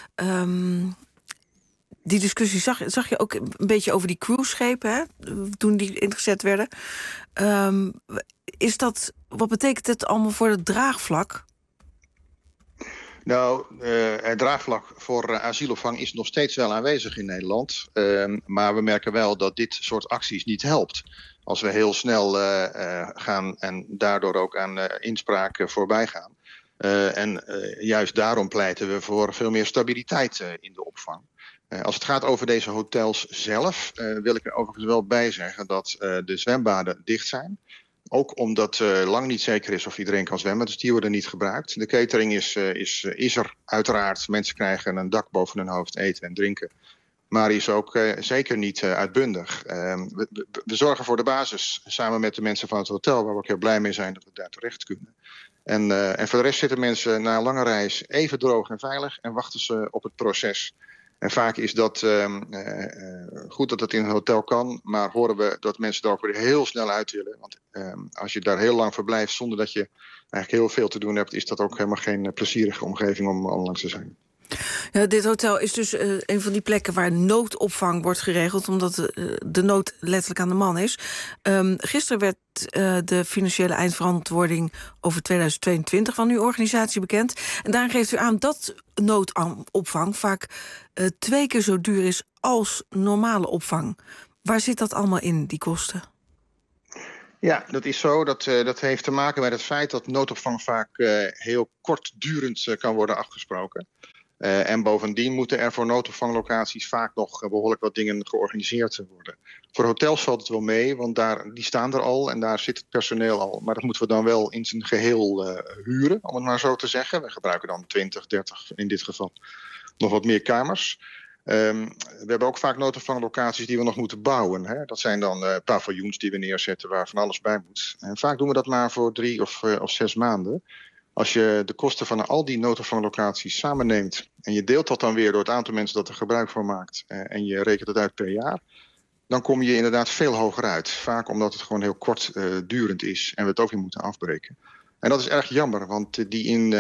Die discussie zag je ook een beetje over die cruiseschepen, hè, toen die ingezet werden. Wat betekent het allemaal voor het draagvlak? Nou, het draagvlak voor asielopvang is nog steeds wel aanwezig in Nederland. Maar we merken wel dat dit soort acties niet helpt. Als we heel snel gaan en daardoor ook aan inspraak voorbij gaan. Juist daarom pleiten we voor veel meer stabiliteit in de opvang. Als het gaat over deze hotels zelf, wil ik er overigens wel bij zeggen dat de zwembaden dicht zijn. Ook omdat lang niet zeker is of iedereen kan zwemmen, dus die worden niet gebruikt. De catering is er uiteraard. Mensen krijgen een dak boven hun hoofd, eten en drinken. Maar is ook zeker niet uitbundig. We zorgen voor de basis samen met de mensen van het hotel, waar we ook heel blij mee zijn dat we daar terecht kunnen. En voor de rest zitten mensen na een lange reis even droog en veilig en wachten ze op het proces. En vaak is dat goed dat het in een hotel kan, maar horen we dat mensen er ook weer heel snel uit willen. Want als je daar heel lang verblijft zonder dat je eigenlijk heel veel te doen hebt, is dat ook helemaal geen plezierige omgeving om onlangs te zijn. Ja, dit hotel is dus een van die plekken waar noodopvang wordt geregeld, omdat de nood letterlijk aan de man is. Gisteren werd de financiële eindverantwoording over 2022 van uw organisatie bekend. En daar geeft u aan dat noodopvang vaak 2 keer zo duur is als normale opvang. Waar zit dat allemaal in, die kosten? Ja, dat is zo. Dat heeft te maken met het feit dat noodopvang vaak heel kortdurend kan worden afgesproken. En bovendien moeten er voor noodopvanglocaties vaak nog behoorlijk wat dingen georganiseerd worden. Voor hotels valt het wel mee, want die staan er al en daar zit het personeel al. Maar dat moeten we dan wel in zijn geheel huren, om het maar zo te zeggen. We gebruiken dan 20, 30 in dit geval nog wat meer kamers. We hebben ook vaak noodopvanglocaties die we nog moeten bouwen. Hè. Dat zijn dan paviljoens die we neerzetten waar van alles bij moet. En vaak doen we dat maar voor 3 of 6 maanden. Als je de kosten van al die noodopvanglocaties samenneemt en je deelt dat dan weer door het aantal mensen dat er gebruik van maakt en je rekent het uit per jaar, dan kom je inderdaad veel hoger uit. Vaak omdat het gewoon heel kortdurend is en we het ook weer moeten afbreken. En dat is erg jammer, want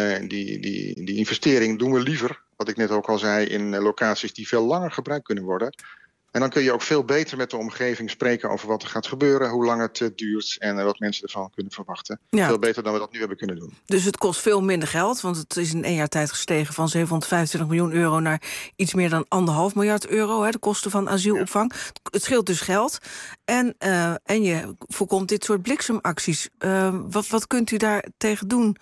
die investering doen we liever, wat ik net ook al zei, in locaties die veel langer gebruikt kunnen worden. En dan kun je ook veel beter met de omgeving spreken over wat er gaat gebeuren, hoe lang het duurt en wat mensen ervan kunnen verwachten. Ja. Veel beter dan we dat nu hebben kunnen doen. Dus het kost veel minder geld, want het is in 1 jaar tijd gestegen van 725 miljoen euro naar iets meer dan 1,5 miljard euro, hè, de kosten van asielopvang. Ja. Het scheelt dus geld en je voorkomt dit soort bliksemacties. Wat kunt u daar tegen doen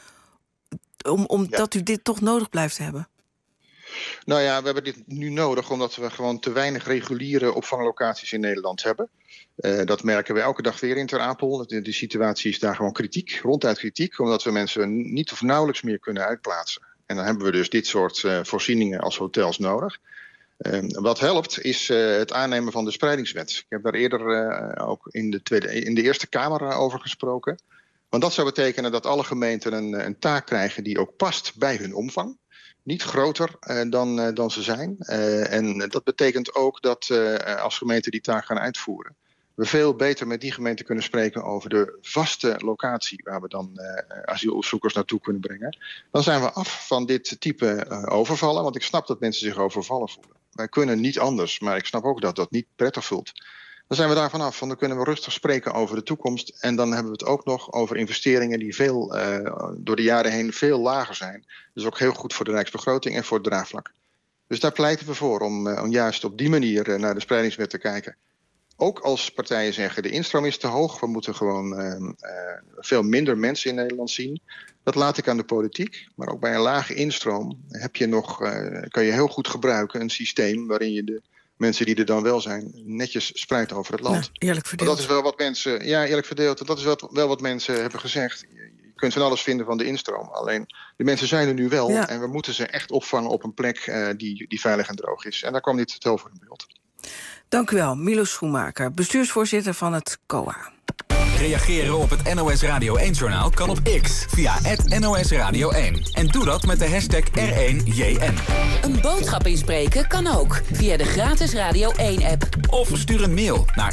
omdat u dit toch nodig blijft hebben? Nou ja, we hebben dit nu nodig omdat we gewoon te weinig reguliere opvanglocaties in Nederland hebben. Dat merken we elke dag weer in Ter Apel. De situatie is daar gewoon kritiek, ronduit kritiek, omdat we mensen niet of nauwelijks meer kunnen uitplaatsen. En dan hebben we dus dit soort voorzieningen als hotels nodig. Wat helpt is het aannemen van de spreidingswet. Ik heb daar eerder ook in de Eerste Kamer over gesproken. Want dat zou betekenen dat alle gemeenten een taak krijgen die ook past bij hun omvang. Niet groter dan ze zijn. En dat betekent ook dat als gemeenten die taak gaan uitvoeren, we veel beter met die gemeenten kunnen spreken over de vaste locatie waar we dan asielzoekers naartoe kunnen brengen. Dan zijn we af van dit type overvallen, want ik snap dat mensen zich overvallen voelen. Wij kunnen niet anders, maar ik snap ook dat dat niet prettig voelt. Dan zijn we daar vanaf, want dan kunnen we rustig spreken over de toekomst. En dan hebben we het ook nog over investeringen die door de jaren heen veel lager zijn. Dus ook heel goed voor de rijksbegroting en voor het draagvlak. Dus daar pleiten we voor om juist op die manier naar de spreidingswet te kijken. Ook als partijen zeggen de instroom is te hoog, we moeten gewoon veel minder mensen in Nederland zien. Dat laat ik aan de politiek. Maar ook bij een lage instroom kan je heel goed gebruiken een systeem waarin je de mensen die er dan wel zijn, netjes spreidt over het land. Ja, eerlijk verdeeld. Dat is wel wat mensen, eerlijk verdeeld. Dat is wel wat mensen hebben gezegd. Je kunt van alles vinden van de instroom. Alleen, de mensen zijn er nu wel. Ja. En we moeten ze echt opvangen op een plek die veilig en droog is. En daar kwam dit hotel voor in beeld. Dank u wel, Milo Schoenmaker, bestuursvoorzitter van het COA. Reageren op het NOS Radio 1-journaal kan op X via @NOS Radio 1. En doe dat met de hashtag R1JN. Een boodschap inspreken kan ook via de gratis Radio 1-app. Of stuur een mail naar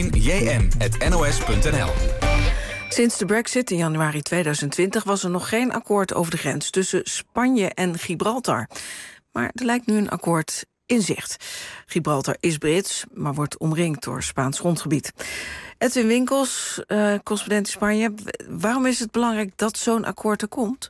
r1jn@nos.nl. Sinds de Brexit in januari 2020 was er nog geen akkoord over de grens tussen Spanje en Gibraltar. Maar er lijkt nu een akkoord in zicht. Gibraltar is Brits, maar wordt omringd door Spaans grondgebied. Edwin Winkels, correspondent in Spanje. Waarom is het belangrijk dat zo'n akkoord er komt?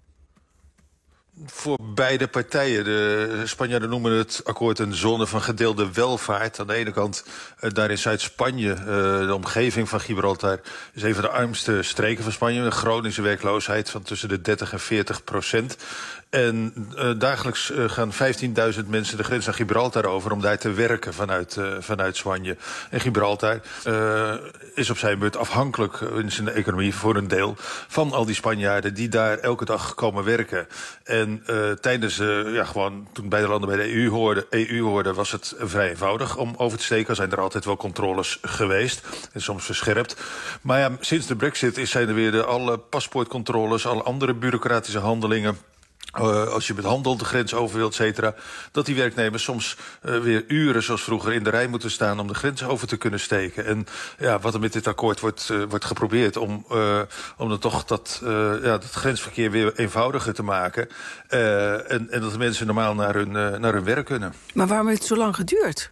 Voor beide partijen. De Spanjaarden noemen het akkoord een zone van gedeelde welvaart. Aan de ene kant, daar in Zuid-Spanje, de omgeving van Gibraltar is een van de armste streken van Spanje. Een chronische werkloosheid van tussen de 30 en 40%. En dagelijks gaan 15.000 mensen de grens naar Gibraltar over om daar te werken vanuit Spanje. En Gibraltar is op zijn beurt afhankelijk in zijn economie voor een deel van al die Spanjaarden die daar elke dag komen werken. En tijdens, toen beide landen bij de EU hoorden, was het vrij eenvoudig om over te steken. Er zijn er altijd wel controles geweest en soms verscherpt. Maar ja, sinds de Brexit zijn er weer alle paspoortcontroles, alle andere bureaucratische handelingen als je met handel de grens over wilt, et cetera, dat die werknemers soms weer uren, zoals vroeger, in de rij moeten staan om de grens over te kunnen steken. En ja, wat er met dit akkoord wordt geprobeerd om dan toch dat grensverkeer weer eenvoudiger te maken. En dat de mensen normaal naar hun werk kunnen. Maar waarom heeft het zo lang geduurd?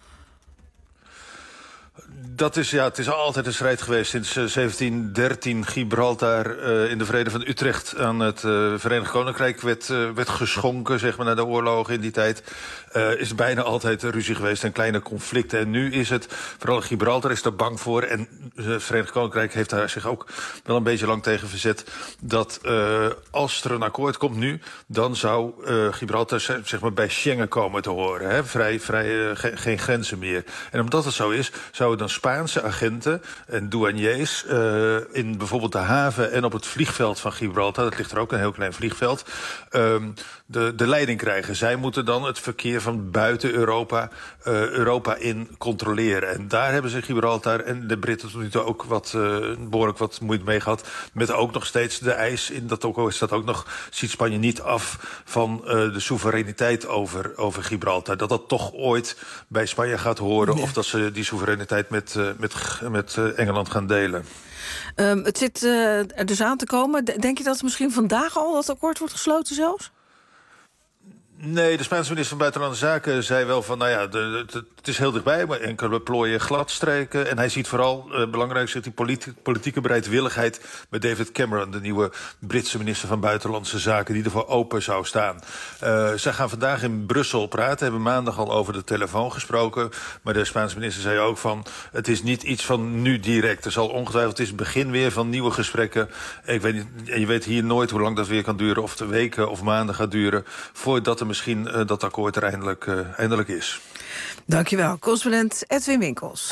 Het is altijd een strijd geweest. Sinds 1713 Gibraltar in de Vrede van Utrecht aan het Verenigd Koninkrijk werd geschonken, zeg maar, na de oorlogen in die tijd. Is bijna altijd ruzie geweest en kleine conflicten. En nu is het, vooral Gibraltar is daar bang voor. En het Verenigd Koninkrijk heeft daar zich ook wel een beetje lang tegen verzet. Dat als er een akkoord komt nu, dan zou Gibraltar zeg maar bij Schengen komen te horen. Hè? Geen grenzen meer. En omdat het zo is, zouden dan Spaanse agenten en douaniers in bijvoorbeeld de haven en op het vliegveld van Gibraltar, dat ligt er ook, een heel klein vliegveld, de leiding krijgen. Zij moeten dan het verkeer van buiten Europa in controleren. En daar hebben ze Gibraltar en de Britten tot nu toe ook behoorlijk wat moeite mee gehad. Met ook nog steeds de eis in dat ook staat ook nog, ziet Spanje niet af van de soevereiniteit over Gibraltar. Dat toch ooit bij Spanje gaat horen, of dat ze die soevereiniteit met Engeland gaan delen. Het zit er dus aan te komen. Denk je dat misschien vandaag al dat akkoord wordt gesloten zelfs? Nee, de Spaanse minister van Buitenlandse Zaken zei wel van, het is heel dichtbij, maar enkele plooien gladstreken. En hij ziet vooral, belangrijk, zegt die politieke bereidwilligheid bij David Cameron, de nieuwe Britse minister van Buitenlandse Zaken, die ervoor open zou staan. Zij gaan vandaag in Brussel praten, hebben maandag al over de telefoon gesproken. Maar de Spaanse minister zei ook van, het is niet iets van nu direct. Er zal ongetwijfeld, het is het begin weer van nieuwe gesprekken. Ik weet niet, je weet hier nooit hoe lang dat weer kan duren, of het weken of maanden gaat duren, voordat er misschien dat akkoord er eindelijk is. Dankjewel, correspondent Edwin Winkels.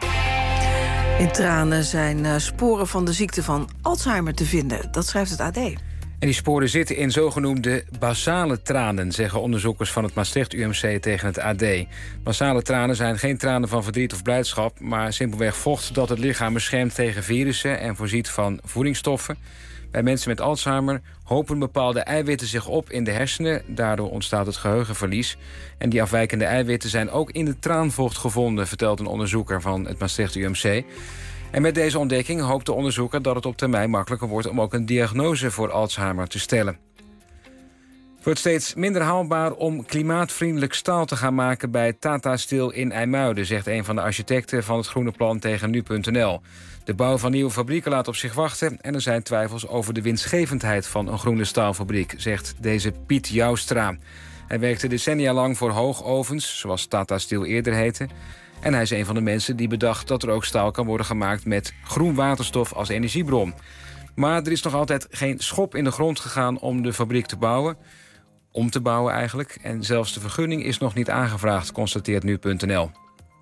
In tranen zijn sporen van de ziekte van Alzheimer te vinden. Dat schrijft het AD. En die sporen zitten in zogenoemde basale tranen, zeggen onderzoekers van het Maastricht UMC tegen het AD. Basale tranen zijn geen tranen van verdriet of blijdschap, maar simpelweg vocht dat het lichaam beschermt tegen virussen en voorziet van voedingsstoffen. Bij mensen met Alzheimer hopen bepaalde eiwitten zich op in de hersenen. Daardoor ontstaat het geheugenverlies. En die afwijkende eiwitten zijn ook in de traanvocht gevonden, vertelt een onderzoeker van het Maastricht UMC. En met deze ontdekking hoopt de onderzoeker dat het op termijn makkelijker wordt om ook een diagnose voor Alzheimer te stellen. Het wordt steeds minder haalbaar om klimaatvriendelijk staal te gaan maken bij Tata Steel in IJmuiden, zegt een van de architecten van het groene plan tegen nu.nl. De bouw van nieuwe fabrieken laat op zich wachten en er zijn twijfels over de winstgevendheid van een groene staalfabriek, zegt deze Piet Joustra. Hij werkte decennia lang voor hoogovens, zoals Tata Steel eerder heette. En hij is een van de mensen die bedacht dat er ook staal kan worden gemaakt met groen waterstof als energiebron. Maar er is nog altijd geen schop in de grond gegaan om de fabriek te bouwen. Om te bouwen eigenlijk. En zelfs de vergunning is nog niet aangevraagd, constateert nu.nl.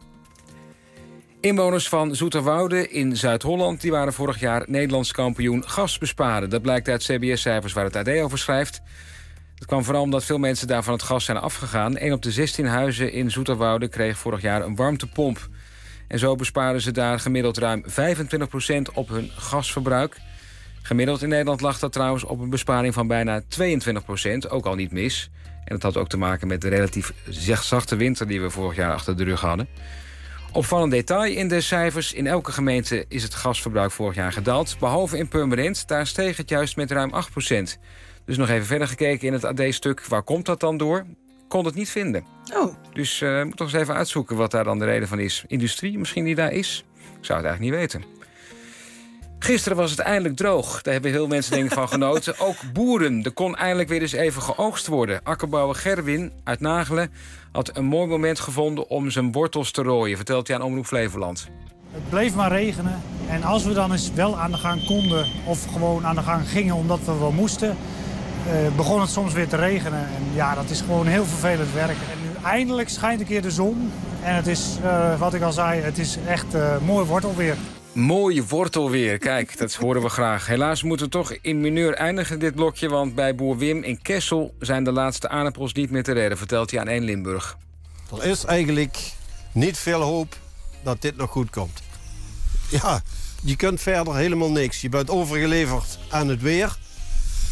Inwoners van Zoeterwoude in Zuid-Holland die waren vorig jaar Nederlands kampioen gas besparen. Dat blijkt uit CBS-cijfers waar het AD over schrijft. Het kwam vooral omdat veel mensen daar van het gas zijn afgegaan. 1 op de 16 huizen in Zoeterwoude kreeg vorig jaar een warmtepomp. En zo besparen ze daar gemiddeld ruim 25% op hun gasverbruik. Gemiddeld in Nederland lag dat trouwens op een besparing van bijna 22%, ook al niet mis. En dat had ook te maken met de relatief zachte winter die we vorig jaar achter de rug hadden. Opvallend detail in de cijfers. In elke gemeente is het gasverbruik vorig jaar gedaald. Behalve in Purmerend, daar steeg het juist met ruim 8%. Dus nog even verder gekeken in het AD-stuk. Waar komt dat dan door? Kon het niet vinden. Oh. Dus moet nog eens even uitzoeken wat daar dan de reden van is. Industrie misschien die daar is? Ik zou het eigenlijk niet weten. Gisteren was het eindelijk droog. Daar hebben heel veel mensen denk ik van genoten. Ook boeren. Er kon eindelijk weer eens even geoogst worden. Akkerbouwer Gerwin uit Nagelen had een mooi moment gevonden om zijn wortels te rooien, vertelt hij aan Omroep Flevoland. Het bleef maar regenen. En als we dan eens wel aan de gang konden of gewoon aan de gang gingen omdat we wel moesten, begon het soms weer te regenen. En ja, dat is gewoon heel vervelend werk. En nu eindelijk schijnt een keer de zon. En het is, wat ik al zei, het is echt mooi wortelweer. Mooie wortelweer, kijk, dat horen we graag. Helaas moeten we toch in mineur eindigen dit blokje, want bij boer Wim in Kessel zijn de laatste aardappels niet meer te redden, vertelt hij aan 1 Limburg. Er is eigenlijk niet veel hoop dat dit nog goed komt. Ja, je kunt verder helemaal niks. Je bent overgeleverd aan het weer.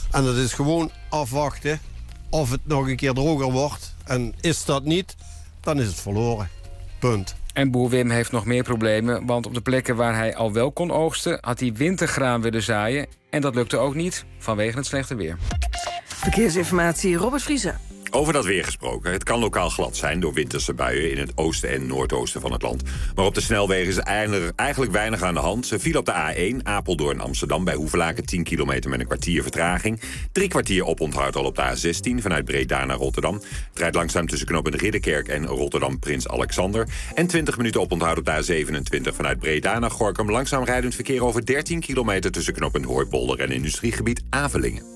En dat is gewoon afwachten of het nog een keer droger wordt. En is dat niet, dan is het verloren. Punt. En boer Wim heeft nog meer problemen, want op de plekken waar hij al wel kon oogsten had hij wintergraan willen zaaien. En dat lukte ook niet, vanwege het slechte weer. Verkeersinformatie, Robert Vriezen. Over dat weer gesproken. Het kan lokaal glad zijn door winterse buien in het oosten en noordoosten van het land. Maar op de snelwegen is eigenlijk weinig aan de hand. Ze viel op de A1 Apeldoorn-Amsterdam bij Hoevelaken 10 kilometer met een kwartier vertraging. 3 kwartier oponthoud al op de A16 vanuit Breda naar Rotterdam. Het rijdt langzaam tussen knooppunt Ridderkerk en Rotterdam-Prins Alexander. En 20 minuten oponthoud op de A27 vanuit Breda naar Gorinchem. Langzaam rijdend verkeer over 13 kilometer tussen knooppunt Hooipolder en industriegebied Avelingen.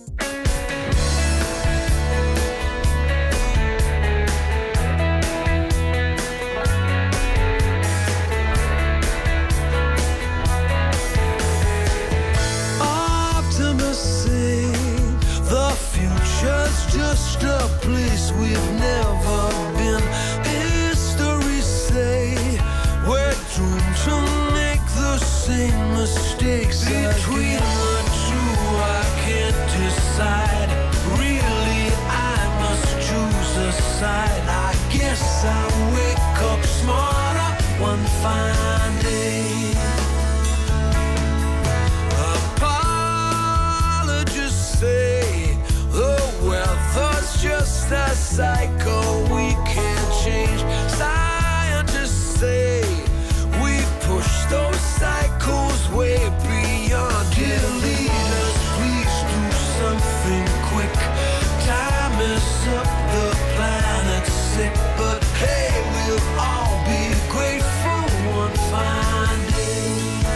Just a place we've never been. History say we're doomed to make the same mistakes. Between the two I can't decide. Really I must choose a side. I guess I'll wake up smarter one fine day. Apologists say weather's just a cycle we can't change. Scientists say we've pushed those cycles way beyond. Dear leaders, please do something quick. Time is up, the planet's sick. But hey, we'll all be grateful one fine day.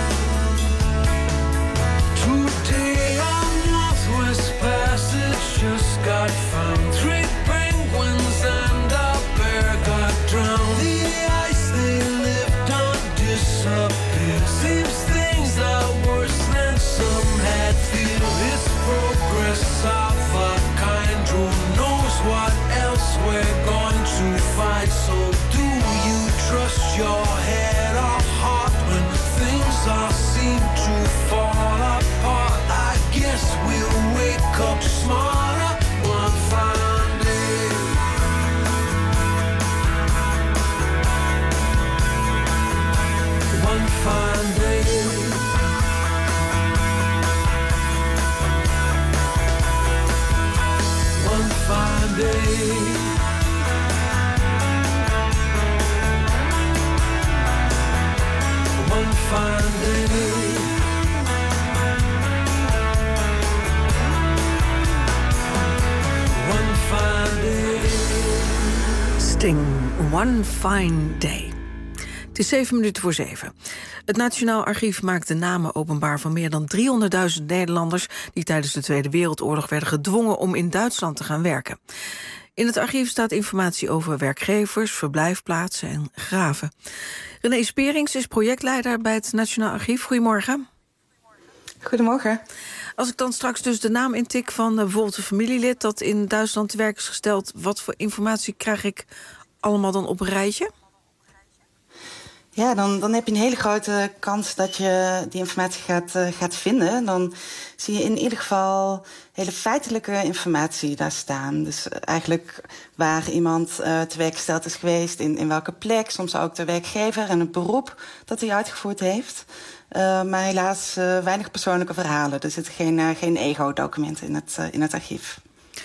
Today on Northwest Passage just got found. 3 penguins and a bear got drowned. The ice they lived on disappeared. Seems things are worse than some had feared. It's progress of a kind. Who knows what else we're going to find? So do you trust your head or heart when things all seem to fall apart? I guess we'll wake up smarter one fine day. One fine day. One fine day. One fine day. Sting, One Fine Day. Het is 7 minuten voor 7. Het Nationaal Archief maakt de namen openbaar van meer dan 300.000 Nederlanders die tijdens de Tweede Wereldoorlog werden gedwongen om in Duitsland te gaan werken. In het archief staat informatie over werkgevers, verblijfplaatsen en graven. René Sperings is projectleider bij het Nationaal Archief. Goedemorgen. Goedemorgen. Als ik dan straks dus de naam intik van bijvoorbeeld een familielid dat in Duitsland te werk is gesteld, wat voor informatie krijg ik allemaal dan op een rijtje? Ja, dan heb je een hele grote kans dat je die informatie gaat vinden. Dan zie je in ieder geval hele feitelijke informatie daar staan. Dus eigenlijk waar iemand te werk gesteld is geweest, in welke plek, soms ook de werkgever en het beroep dat hij uitgevoerd heeft. Maar helaas weinig persoonlijke verhalen. Er zitten geen ego-documenten in het archief.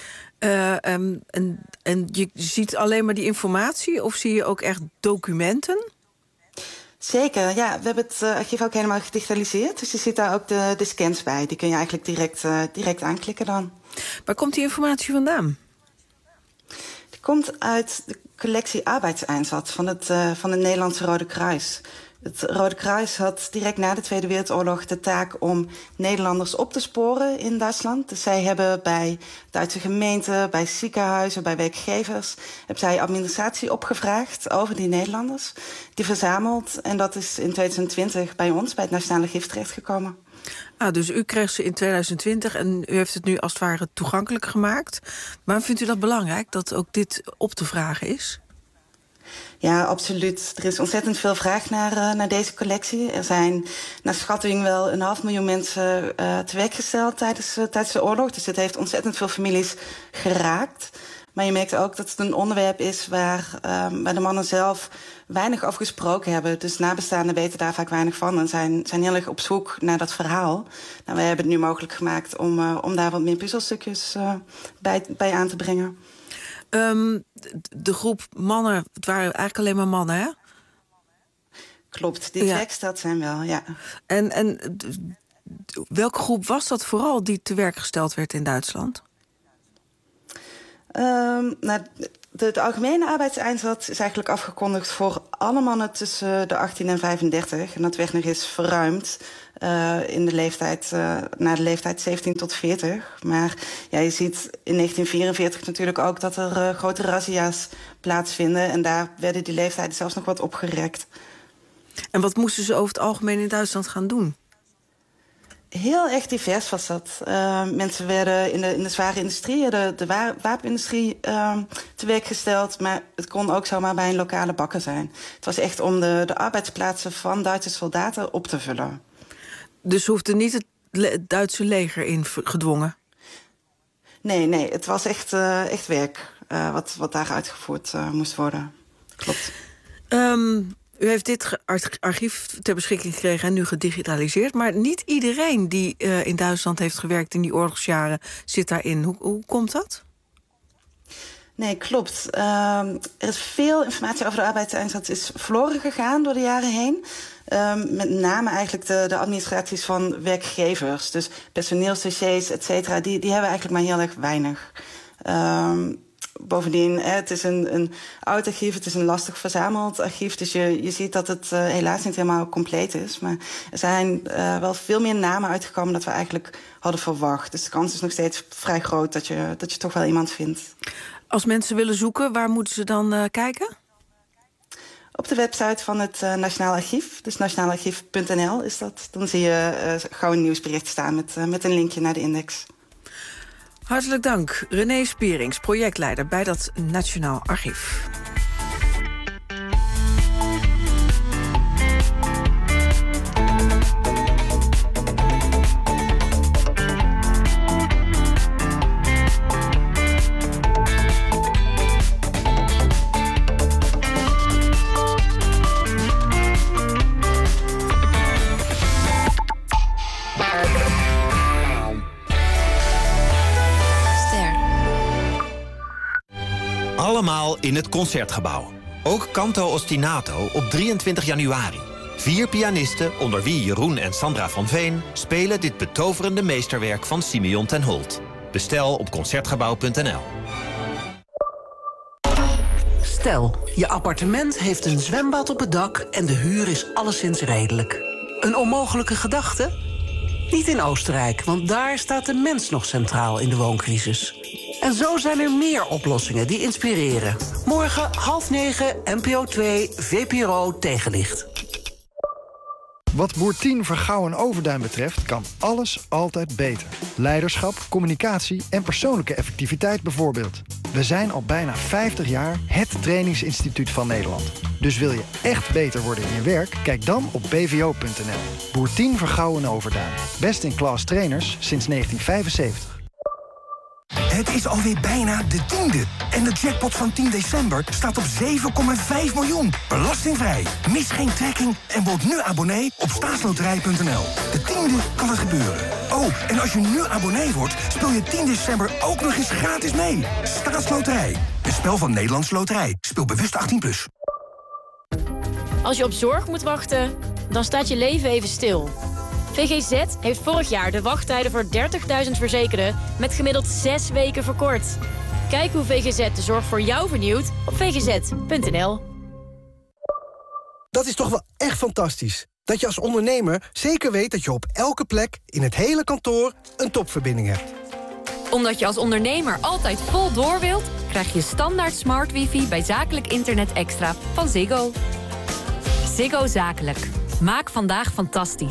En je ziet alleen maar die informatie of zie je ook echt documenten? Zeker, ja. We hebben het archief ook helemaal gedigitaliseerd. Dus je ziet daar ook de scans bij. Die kun je eigenlijk direct aanklikken dan. Waar komt die informatie vandaan? Die komt uit de collectie arbeidseinsatz van het Nederlandse Rode Kruis. Het Rode Kruis had direct na de Tweede Wereldoorlog de taak om Nederlanders op te sporen in Duitsland. Dus zij hebben bij Duitse gemeenten, bij ziekenhuizen, bij werkgevers, hebben zij administratie opgevraagd over die Nederlanders. Die verzameld en dat is in 2020 bij ons, bij het Nationaal Archief terechtgekomen. Dus u kreeg ze in 2020 en u heeft het nu als het ware toegankelijk gemaakt. Waarom vindt u dat belangrijk, dat ook dit op te vragen is? Ja, absoluut. Er is ontzettend veel vraag naar deze collectie. Er zijn naar schatting wel 500.000 mensen tewerkgesteld tijdens de oorlog. Dus het heeft ontzettend veel families geraakt. Maar je merkt ook dat het een onderwerp is waar de mannen zelf weinig over gesproken hebben. Dus nabestaanden weten daar vaak weinig van en zijn heel erg op zoek naar dat verhaal. Nou, wij hebben het nu mogelijk gemaakt om daar wat meer puzzelstukjes bij aan te brengen. De groep mannen, het waren eigenlijk alleen maar mannen, hè? Klopt, die tekst, dat zijn wel, ja. En welke groep was dat vooral die te werk gesteld werd in Duitsland? De algemene arbeidseinsatz is eigenlijk afgekondigd voor alle mannen tussen de 18 en 35. En dat werd nog eens verruimd in de leeftijd, na de leeftijd 17 tot 40. Maar ja, je ziet in 1944 natuurlijk ook dat er grote razzia's plaatsvinden. En daar werden die leeftijden zelfs nog wat opgerekt. En wat moesten ze over het algemeen in Duitsland gaan doen? Heel erg divers was dat. Mensen werden in de zware industrie, de wapenindustrie, te werk gesteld. Maar het kon ook zomaar bij een lokale bakker zijn. Het was echt om de arbeidsplaatsen van Duitse soldaten op te vullen. Dus hoefde niet het Duitse leger in gedwongen? Nee, het was echt werk wat daar uitgevoerd moest worden. Klopt. U heeft dit archief ter beschikking gekregen en nu gedigitaliseerd. Maar niet iedereen die in Duitsland heeft gewerkt in die oorlogsjaren zit daarin. Hoe komt dat? Nee, klopt. Er is veel informatie over de arbeidseinsatz is verloren gegaan door de jaren heen. Met name eigenlijk de administraties van werkgevers. Dus personeelsdossiers, et cetera, die hebben eigenlijk maar heel erg weinig. Bovendien, het is een oud archief, het is een lastig verzameld archief. Dus je ziet dat het helaas niet helemaal compleet is. Maar er zijn wel veel meer namen uitgekomen dan we eigenlijk hadden verwacht. Dus de kans is nog steeds vrij groot dat je toch wel iemand vindt. Als mensen willen zoeken, waar moeten ze dan kijken? Op de website van het Nationaal Archief, dus nationaalarchief.nl is dat. Dan zie je gauw een nieuwsbericht staan met een linkje naar de index. Hartelijk dank, René Spierings, projectleider bij dat Nationaal Archief. Allemaal in het Concertgebouw. Ook Canto Ostinato op 23 januari. 4 pianisten, onder wie Jeroen en Sandra van Veen, spelen dit betoverende meesterwerk van Simeon ten Holt. Bestel op Concertgebouw.nl. Stel, je appartement heeft een zwembad op het dak en de huur is alleszins redelijk. Een onmogelijke gedachte? Niet in Oostenrijk, want daar staat de mens nog centraal in de wooncrisis. En zo zijn er meer oplossingen die inspireren. Morgen 8:30, NPO 2, VPRO Tegenlicht. Wat Boer 10 Vergouwen-Overduin betreft kan alles altijd beter. Leiderschap, communicatie en persoonlijke effectiviteit bijvoorbeeld. We zijn al bijna 50 jaar het trainingsinstituut van Nederland. Dus wil je echt beter worden in je werk? Kijk dan op bvo.nl. Boer 10 Vergouwen-Overduin. Best in class trainers sinds 1975. Het is alweer bijna de 10e. En de jackpot van 10 december staat op 7,5 miljoen. Belastingvrij. Mis geen trekking en word nu abonnee op staatsloterij.nl. De 10e kan het gebeuren. Oh, en als je nu abonnee wordt, speel je 10 december ook nog eens gratis mee. Staatsloterij. Een spel van Nederlandse Loterij. Speel bewust 18+. Als je op zorg moet wachten, dan staat je leven even stil. VGZ heeft vorig jaar de wachttijden voor 30.000 verzekerden met gemiddeld 6 weken verkort. Kijk hoe VGZ de zorg voor jou vernieuwt op vgz.nl. Dat is toch wel echt fantastisch. Dat je als ondernemer zeker weet dat je op elke plek in het hele kantoor een topverbinding hebt. Omdat je als ondernemer altijd vol door wilt, krijg je standaard smart wifi bij zakelijk internet extra van Ziggo. Ziggo Zakelijk. Maak vandaag fantastisch.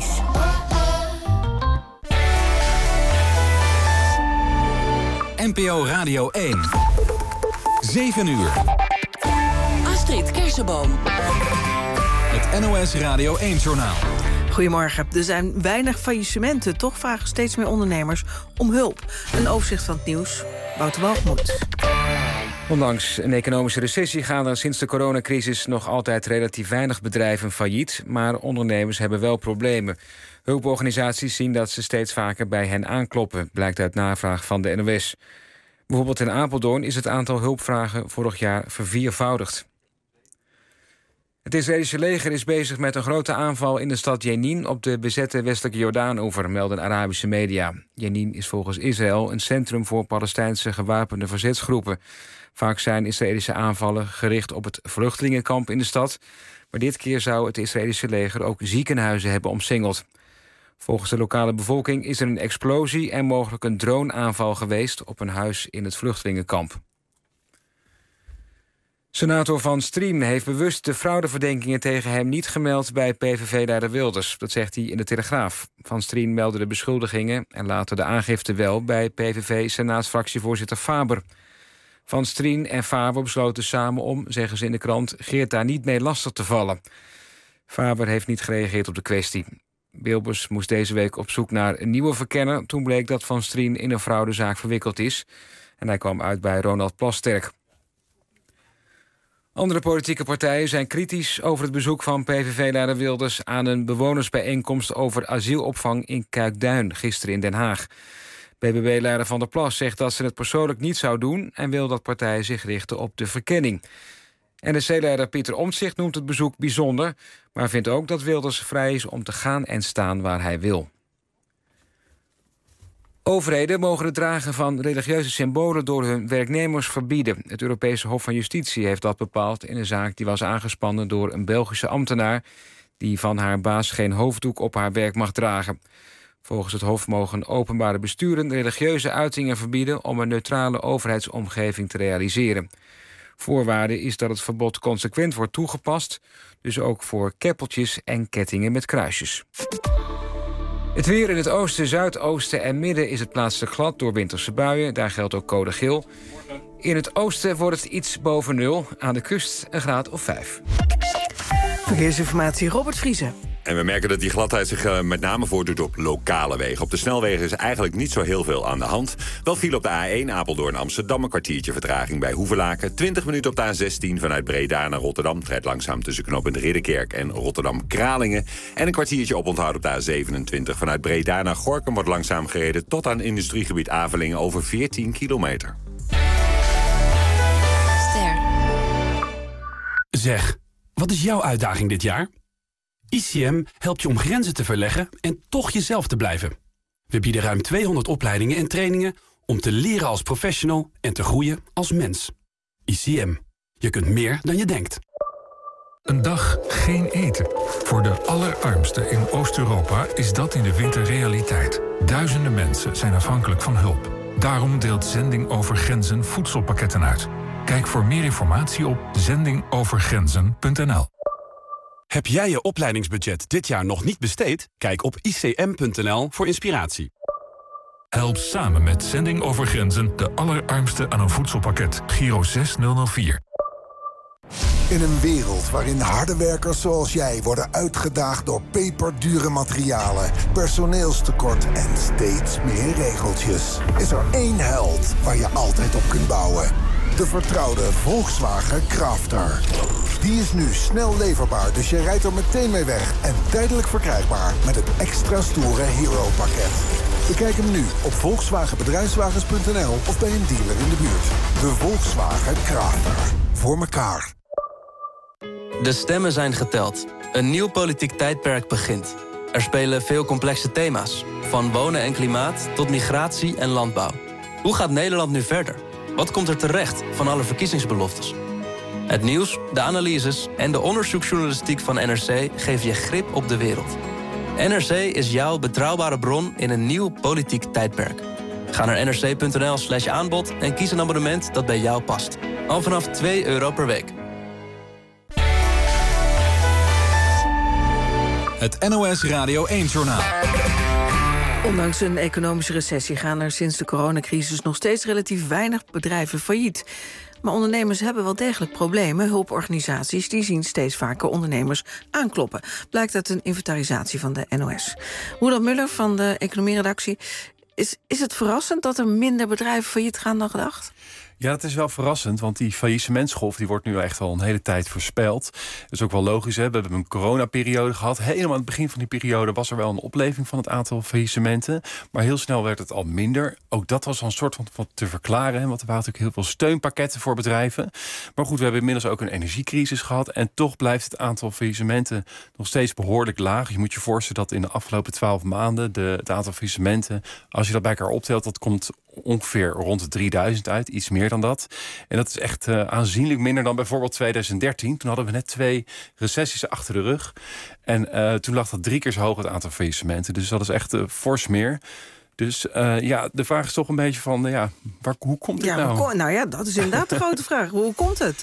NPO Radio 1. 7 uur. Astrid Kersenboom. Het NOS Radio 1-journaal. Goedemorgen. Er zijn weinig faillissementen. Toch vragen steeds meer ondernemers om hulp. Een overzicht van het nieuws. Wouter Walgemoed. Ondanks een economische recessie gaan er sinds de coronacrisis nog altijd relatief weinig bedrijven failliet. Maar ondernemers hebben wel problemen. Hulporganisaties zien dat ze steeds vaker bij hen aankloppen, blijkt uit navraag van de NOS. Bijvoorbeeld in Apeldoorn is het aantal hulpvragen vorig jaar verviervoudigd. Het Israëlische leger is bezig met een grote aanval in de stad Jenin op de bezette westelijke Jordaanoever, melden Arabische media. Jenin is volgens Israël een centrum voor Palestijnse gewapende verzetsgroepen. Vaak zijn Israëlische aanvallen gericht op het vluchtelingenkamp in de stad, maar dit keer zou het Israëlische leger ook ziekenhuizen hebben omsingeld. Volgens de lokale bevolking is er een explosie en mogelijk een droneaanval geweest op een huis in het vluchtelingenkamp. Senator Van Strien heeft bewust de fraudeverdenkingen tegen hem niet gemeld bij PVV-leider Wilders. Dat zegt hij in de Telegraaf. Van Strien meldde de beschuldigingen en later de aangifte wel bij PVV-senaatsfractievoorzitter Faber. Van Strien en Faber besloten samen om, zeggen ze in de krant, Geert daar niet mee lastig te vallen. Faber heeft niet gereageerd op de kwestie. Wilders moest deze week op zoek naar een nieuwe verkenner. Toen bleek dat Van Strien in een fraudezaak verwikkeld is. En hij kwam uit bij Ronald Plasterk. Andere politieke partijen zijn kritisch over het bezoek van PVV-leider Wilders aan een bewonersbijeenkomst over asielopvang in Kuikduin gisteren in Den Haag. BBB-leider Van der Plas zegt dat ze het persoonlijk niet zou doen en wil dat partijen zich richten op de verkenning. NSC-leider Pieter Omtzigt noemt het bezoek bijzonder, maar vindt ook dat Wilders vrij is om te gaan en staan waar hij wil. Overheden mogen het dragen van religieuze symbolen door hun werknemers verbieden. Het Europese Hof van Justitie heeft dat bepaald in een zaak die was aangespannen door een Belgische ambtenaar die van haar baas geen hoofddoek op haar werk mag dragen. Volgens het Hof mogen openbare besturen religieuze uitingen verbieden om een neutrale overheidsomgeving te realiseren. Voorwaarde is dat het verbod consequent wordt toegepast, dus ook voor keppeltjes en kettingen met kruisjes. Het weer in het oosten, zuidoosten en midden is het plaatselijk glad door winterse buien. Daar geldt ook code geel. In het oosten wordt het iets boven 0. Aan de kust een graad of 5. Verkeersinformatie, Robert Vriezen. En we merken dat die gladheid zich met name voordoet op lokale wegen. Op de snelwegen is eigenlijk niet zo heel veel aan de hand. Wel viel op de A1 Apeldoorn-Amsterdam een kwartiertje vertraging bij Hoevelaken. 20 minuten op de A16 vanuit Breda naar Rotterdam. Het rijdt langzaam tussen knooppunt Ridderkerk en Rotterdam-Kralingen. En een kwartiertje oponthoud op de A27 vanuit Breda naar Gorinchem wordt langzaam gereden tot aan industriegebied Avelingen over 14 kilometer. Zeg, wat is jouw uitdaging dit jaar? ICM helpt je om grenzen te verleggen en toch jezelf te blijven. We bieden ruim 200 opleidingen en trainingen om te leren als professional en te groeien als mens. ICM. Je kunt meer dan je denkt. Een dag geen eten. Voor de allerarmsten in Oost-Europa is dat in de winter realiteit. Duizenden mensen zijn afhankelijk van hulp. Daarom deelt Zending Over Grenzen voedselpakketten uit. Kijk voor meer informatie op zendingovergrenzen.nl. Heb jij je opleidingsbudget dit jaar nog niet besteed? Kijk op icm.nl voor inspiratie. Help samen met Zending Over Grenzen de allerarmsten aan een voedselpakket. Giro 6004. In een wereld waarin harde werkers zoals jij worden uitgedaagd door peperdure materialen, personeelstekort en steeds meer regeltjes, is er één held waar je altijd op kunt bouwen. De vertrouwde Volkswagen Crafter. Die is nu snel leverbaar, dus je rijdt er meteen mee weg. En tijdelijk verkrijgbaar met het extra stoere Hero-pakket. Bekijk hem nu op volkswagenbedrijfswagens.nl of bij een dealer in de buurt. De Volkswagen Crafter. Voor elkaar. De stemmen zijn geteld. Een nieuw politiek tijdperk begint. Er spelen veel complexe thema's. Van wonen en klimaat tot migratie en landbouw. Hoe gaat Nederland nu verder? Wat komt er terecht van alle verkiezingsbeloftes? Het nieuws, de analyses en de onderzoeksjournalistiek van NRC geven je grip op de wereld. NRC is jouw betrouwbare bron in een nieuw politiek tijdperk. Ga naar nrc.nl/aanbod en kies een abonnement dat bij jou past. Al vanaf €2 per week. Het NOS Radio 1-journaal. Ondanks een economische recessie gaan er sinds de coronacrisis nog steeds relatief weinig bedrijven failliet. Maar ondernemers hebben wel degelijk problemen. Hulporganisaties die zien steeds vaker ondernemers aankloppen. Blijkt uit een inventarisatie van de NOS. Roeland Muller van de economieredactie. Is het verrassend dat er minder bedrijven failliet gaan dan gedacht? Ja, dat is wel verrassend, want die faillissementsgolf die wordt nu echt al een hele tijd voorspeld. Dat is ook wel logisch, hè? We hebben een coronaperiode gehad. Helemaal aan het begin van die periode was er wel een opleving van het aantal faillissementen. Maar heel snel werd het al minder. Ook dat was al een soort van te verklaren, hè? Want er waren natuurlijk heel veel steunpakketten voor bedrijven. Maar goed, we hebben inmiddels ook een energiecrisis gehad. En toch blijft het aantal faillissementen nog steeds behoorlijk laag. Je moet je voorstellen dat in de afgelopen 12 maanden het aantal faillissementen, als je dat bij elkaar optelt, dat komt ongeveer rond de 3000 uit, iets meer dan dat. En dat is echt aanzienlijk minder dan bijvoorbeeld 2013. Toen hadden we net 2 recessies achter de rug. En toen lag dat 3 keer zo hoog, het aantal faillissementen. Dus dat is echt fors meer. Dus de vraag is toch een beetje van, hoe komt dit nou? Dat is inderdaad de grote vraag. Hoe komt het?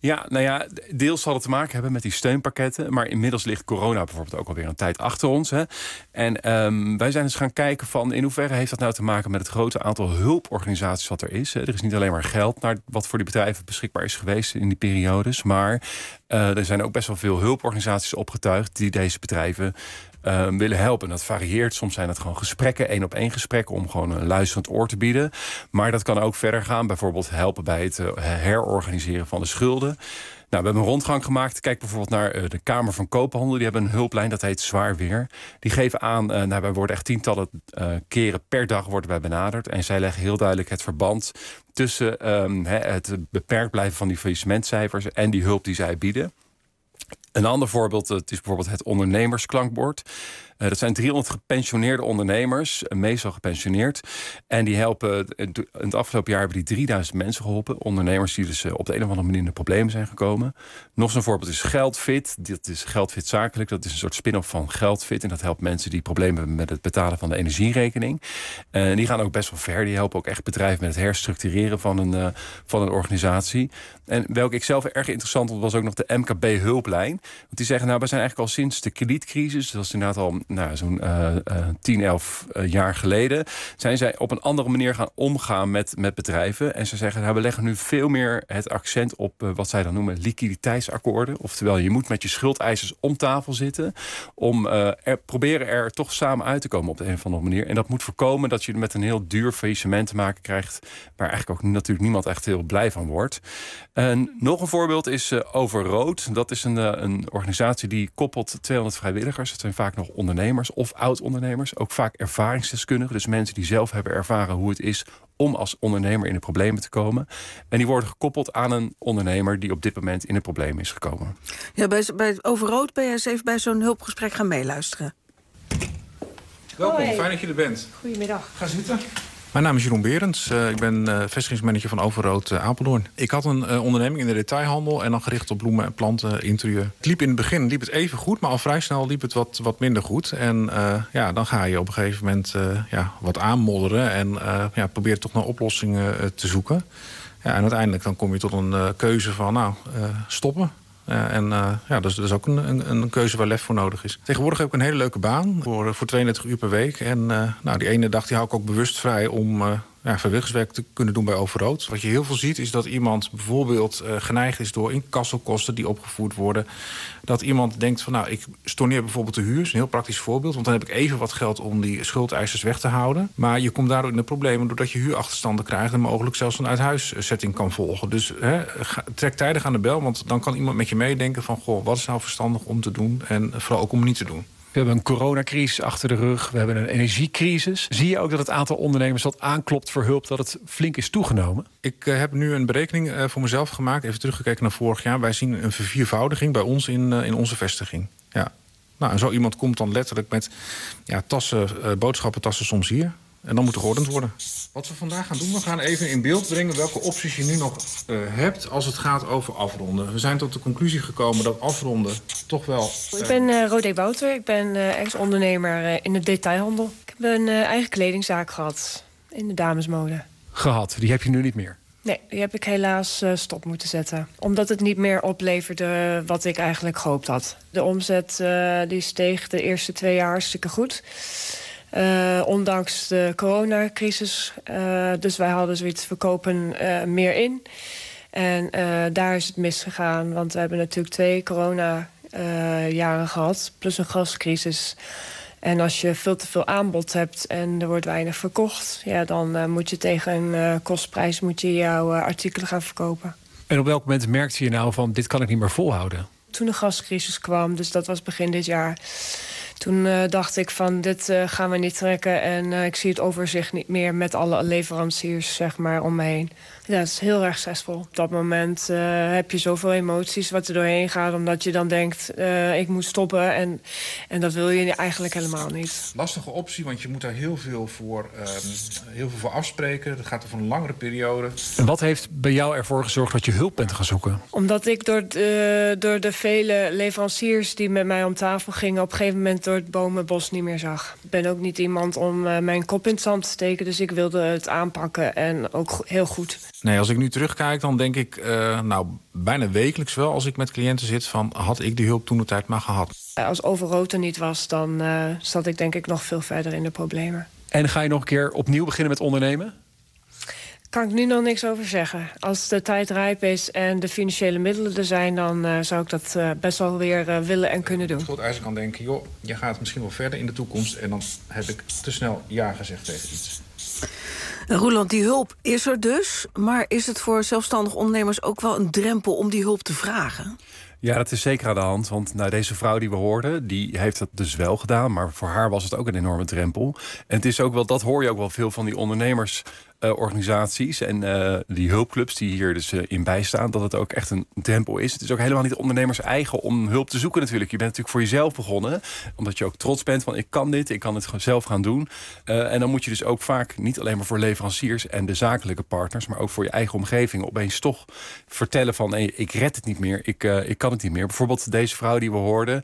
Ja, deels zal het te maken hebben met die steunpakketten. Maar inmiddels ligt corona bijvoorbeeld ook alweer een tijd achter ons. Hè. En wij zijn eens gaan kijken van in hoeverre heeft dat nou te maken met het grote aantal hulporganisaties wat er is. Hè. Er is niet alleen maar geld naar wat voor die bedrijven beschikbaar is geweest in die periodes. Maar er zijn ook best wel veel hulporganisaties opgetuigd die deze bedrijven willen helpen. Dat varieert. Soms zijn het gewoon gesprekken, 1-op-1 gesprekken, om gewoon een luisterend oor te bieden. Maar dat kan ook verder gaan. Bijvoorbeeld helpen bij het herorganiseren van de schulden. Nou, we hebben een rondgang gemaakt. Kijk bijvoorbeeld naar de Kamer van Koophandel. Die hebben een hulplijn, dat heet Zwaar Weer. Die geven aan, wij worden echt tientallen keren per dag worden wij benaderd. En zij leggen heel duidelijk het verband tussen het beperkt blijven van die faillissementcijfers en die hulp die zij bieden. Een ander voorbeeld, het is bijvoorbeeld het ondernemersklankbord. Dat zijn 300 gepensioneerde ondernemers, meestal gepensioneerd. En die helpen, in het afgelopen jaar hebben die 3000 mensen geholpen. Ondernemers die dus op de een of andere manier in de problemen zijn gekomen. Nog zo'n voorbeeld is Geldfit. Dat is Geldfit Zakelijk. Dat is een soort spin-off van Geldfit. En dat helpt mensen die problemen hebben met het betalen van de energierekening. En die gaan ook best wel ver. Die helpen ook echt bedrijven met het herstructureren van een organisatie. En welke ik zelf erg interessant vond, was ook nog de MKB-hulplijn. Want die zeggen, we zijn eigenlijk al sinds de kredietcrisis, dat is inderdaad al zo'n 10, 11 jaar geleden, zijn zij op een andere manier gaan omgaan met bedrijven. En ze zeggen, we leggen nu veel meer het accent op wat zij dan noemen liquiditeitsakkoorden. Oftewel, je moet met je schuldeisers om tafel zitten om proberen er toch samen uit te komen op de een of andere manier. En dat moet voorkomen dat je met een heel duur faillissement te maken krijgt, waar eigenlijk ook natuurlijk niemand echt heel blij van wordt. En nog een voorbeeld is Overrood. Dat is een organisatie die koppelt 200 vrijwilligers. Dat zijn vaak nog ondernemers of oud-ondernemers. Ook vaak ervaringsdeskundigen. Dus mensen die zelf hebben ervaren hoe het is om als ondernemer in de problemen te komen. En die worden gekoppeld aan een ondernemer die op dit moment in de problemen is gekomen. Ja, bij Overrood ben je eens even bij zo'n hulpgesprek gaan meeluisteren. Welkom, fijn dat je er bent. Goedemiddag. Ga zitten. Mijn naam is Jeroen Berends. Ik ben vestigingsmanager van Overrood Apeldoorn. Ik had een onderneming in de detailhandel en dan gericht op bloemen en planten, interieur. In het begin liep het even goed, maar al vrij snel liep het wat minder goed. En dan ga je op een gegeven moment wat aanmodderen en probeer toch naar oplossingen te zoeken. Ja, en uiteindelijk dan kom je tot een keuze van stoppen. Dat is ook een keuze waar lef voor nodig is. Tegenwoordig heb ik een hele leuke baan voor 32 uur per week. En die ene dag die hou ik ook bewust vrij om vrijwilligerswerk te kunnen doen bij Overrood. Wat je heel veel ziet is dat iemand bijvoorbeeld geneigd is door inkassokosten die opgevoerd worden. Dat iemand denkt van ik storneer bijvoorbeeld de huur. Dat is een heel praktisch voorbeeld. Want dan heb ik even wat geld om die schuldeisers weg te houden. Maar je komt daardoor in de problemen doordat je huurachterstanden krijgt en mogelijk zelfs een uithuiszetting kan volgen. Dus trek tijdig aan de bel, want dan kan iemand met je meedenken van wat is nou verstandig om te doen en vooral ook om niet te doen. We hebben een coronacrisis achter de rug. We hebben een energiecrisis. Zie je ook dat het aantal ondernemers dat aanklopt voor hulp, dat het flink is toegenomen? Ik heb nu een berekening voor mezelf gemaakt. Even teruggekeken naar vorig jaar. Wij zien een verviervoudiging bij ons in onze vestiging. Ja. En zo iemand komt dan letterlijk met tassen, boodschappentassen soms hier. En dan moet er geordend worden. Wat we vandaag gaan doen, we gaan even in beeld brengen welke opties je nu nog hebt als het gaat over afronden. We zijn tot de conclusie gekomen dat afronden toch wel... Ik ben Rodé Wouter, ik ben ex-ondernemer in de detailhandel. Ik heb een eigen kledingzaak gehad in de damesmode. Gehad, die heb je nu niet meer? Nee, die heb ik helaas stop moeten zetten. Omdat het niet meer opleverde wat ik eigenlijk gehoopt had. De omzet die steeg de eerste 2 jaar hartstikke goed. Ondanks de coronacrisis. Dus wij hadden zoiets, we kopen meer in. En daar is het misgegaan. Want we hebben natuurlijk 2 corona-jaren gehad. Plus een gascrisis. En als je veel te veel aanbod hebt en er wordt weinig verkocht... ja, dan moet je tegen een kostprijs jouw artikelen gaan verkopen. En op welk moment merkte je nou van, dit kan ik niet meer volhouden? Toen de gascrisis kwam, dus dat was begin dit jaar... Toen dacht ik van, dit gaan we niet trekken. En ik zie het overzicht niet meer met alle leveranciers, zeg maar, om me heen. Ja, het is heel erg stressvol. Op dat moment heb je zoveel emoties wat er doorheen gaat... omdat je dan denkt, ik moet stoppen. En dat wil je eigenlijk helemaal niet. Lastige optie, want je moet daar heel veel voor afspreken. Dat gaat over een langere periode. En wat heeft bij jou ervoor gezorgd dat je hulp bent gaan zoeken? Omdat ik door de vele leveranciers die met mij om tafel gingen... op een gegeven moment door het bomenbos niet meer zag. Ik ben ook niet iemand om mijn kop in het zand te steken... dus ik wilde het aanpakken en ook heel goed. Nee, als ik nu terugkijk, dan denk ik bijna wekelijks wel... als ik met cliënten zit van, had ik die hulp toentertijd maar gehad? Als Overrood er niet was, dan zat ik denk ik nog veel verder in de problemen. En ga je nog een keer opnieuw beginnen met ondernemen? Kan ik nu nog niks over zeggen. Als de tijd rijp is en de financiële middelen er zijn... dan zou ik dat best wel weer willen en kunnen doen. Schuldeisers kan denken, joh, je gaat misschien wel verder in de toekomst... en dan heb ik te snel ja gezegd tegen iets. Roeland, die hulp is er dus. Maar is het voor zelfstandig ondernemers ook wel een drempel om die hulp te vragen? Ja, dat is zeker aan de hand. Want deze vrouw die we hoorden, die heeft dat dus wel gedaan. Maar voor haar was het ook een enorme drempel. En het is ook wel, dat hoor je ook wel veel van die ondernemersorganisaties en die hulpclubs die hier dus in bijstaan, dat het ook echt een drempel is. Het is ook helemaal niet de ondernemers eigen om hulp te zoeken natuurlijk. Je bent natuurlijk voor jezelf begonnen, omdat je ook trots bent van ik kan het zelf gaan doen. En dan moet je dus ook vaak niet alleen maar voor leveranciers en de zakelijke partners, maar ook voor je eigen omgeving opeens toch vertellen van hey, ik red het niet meer, ik kan het niet meer. Bijvoorbeeld deze vrouw die we hoorden,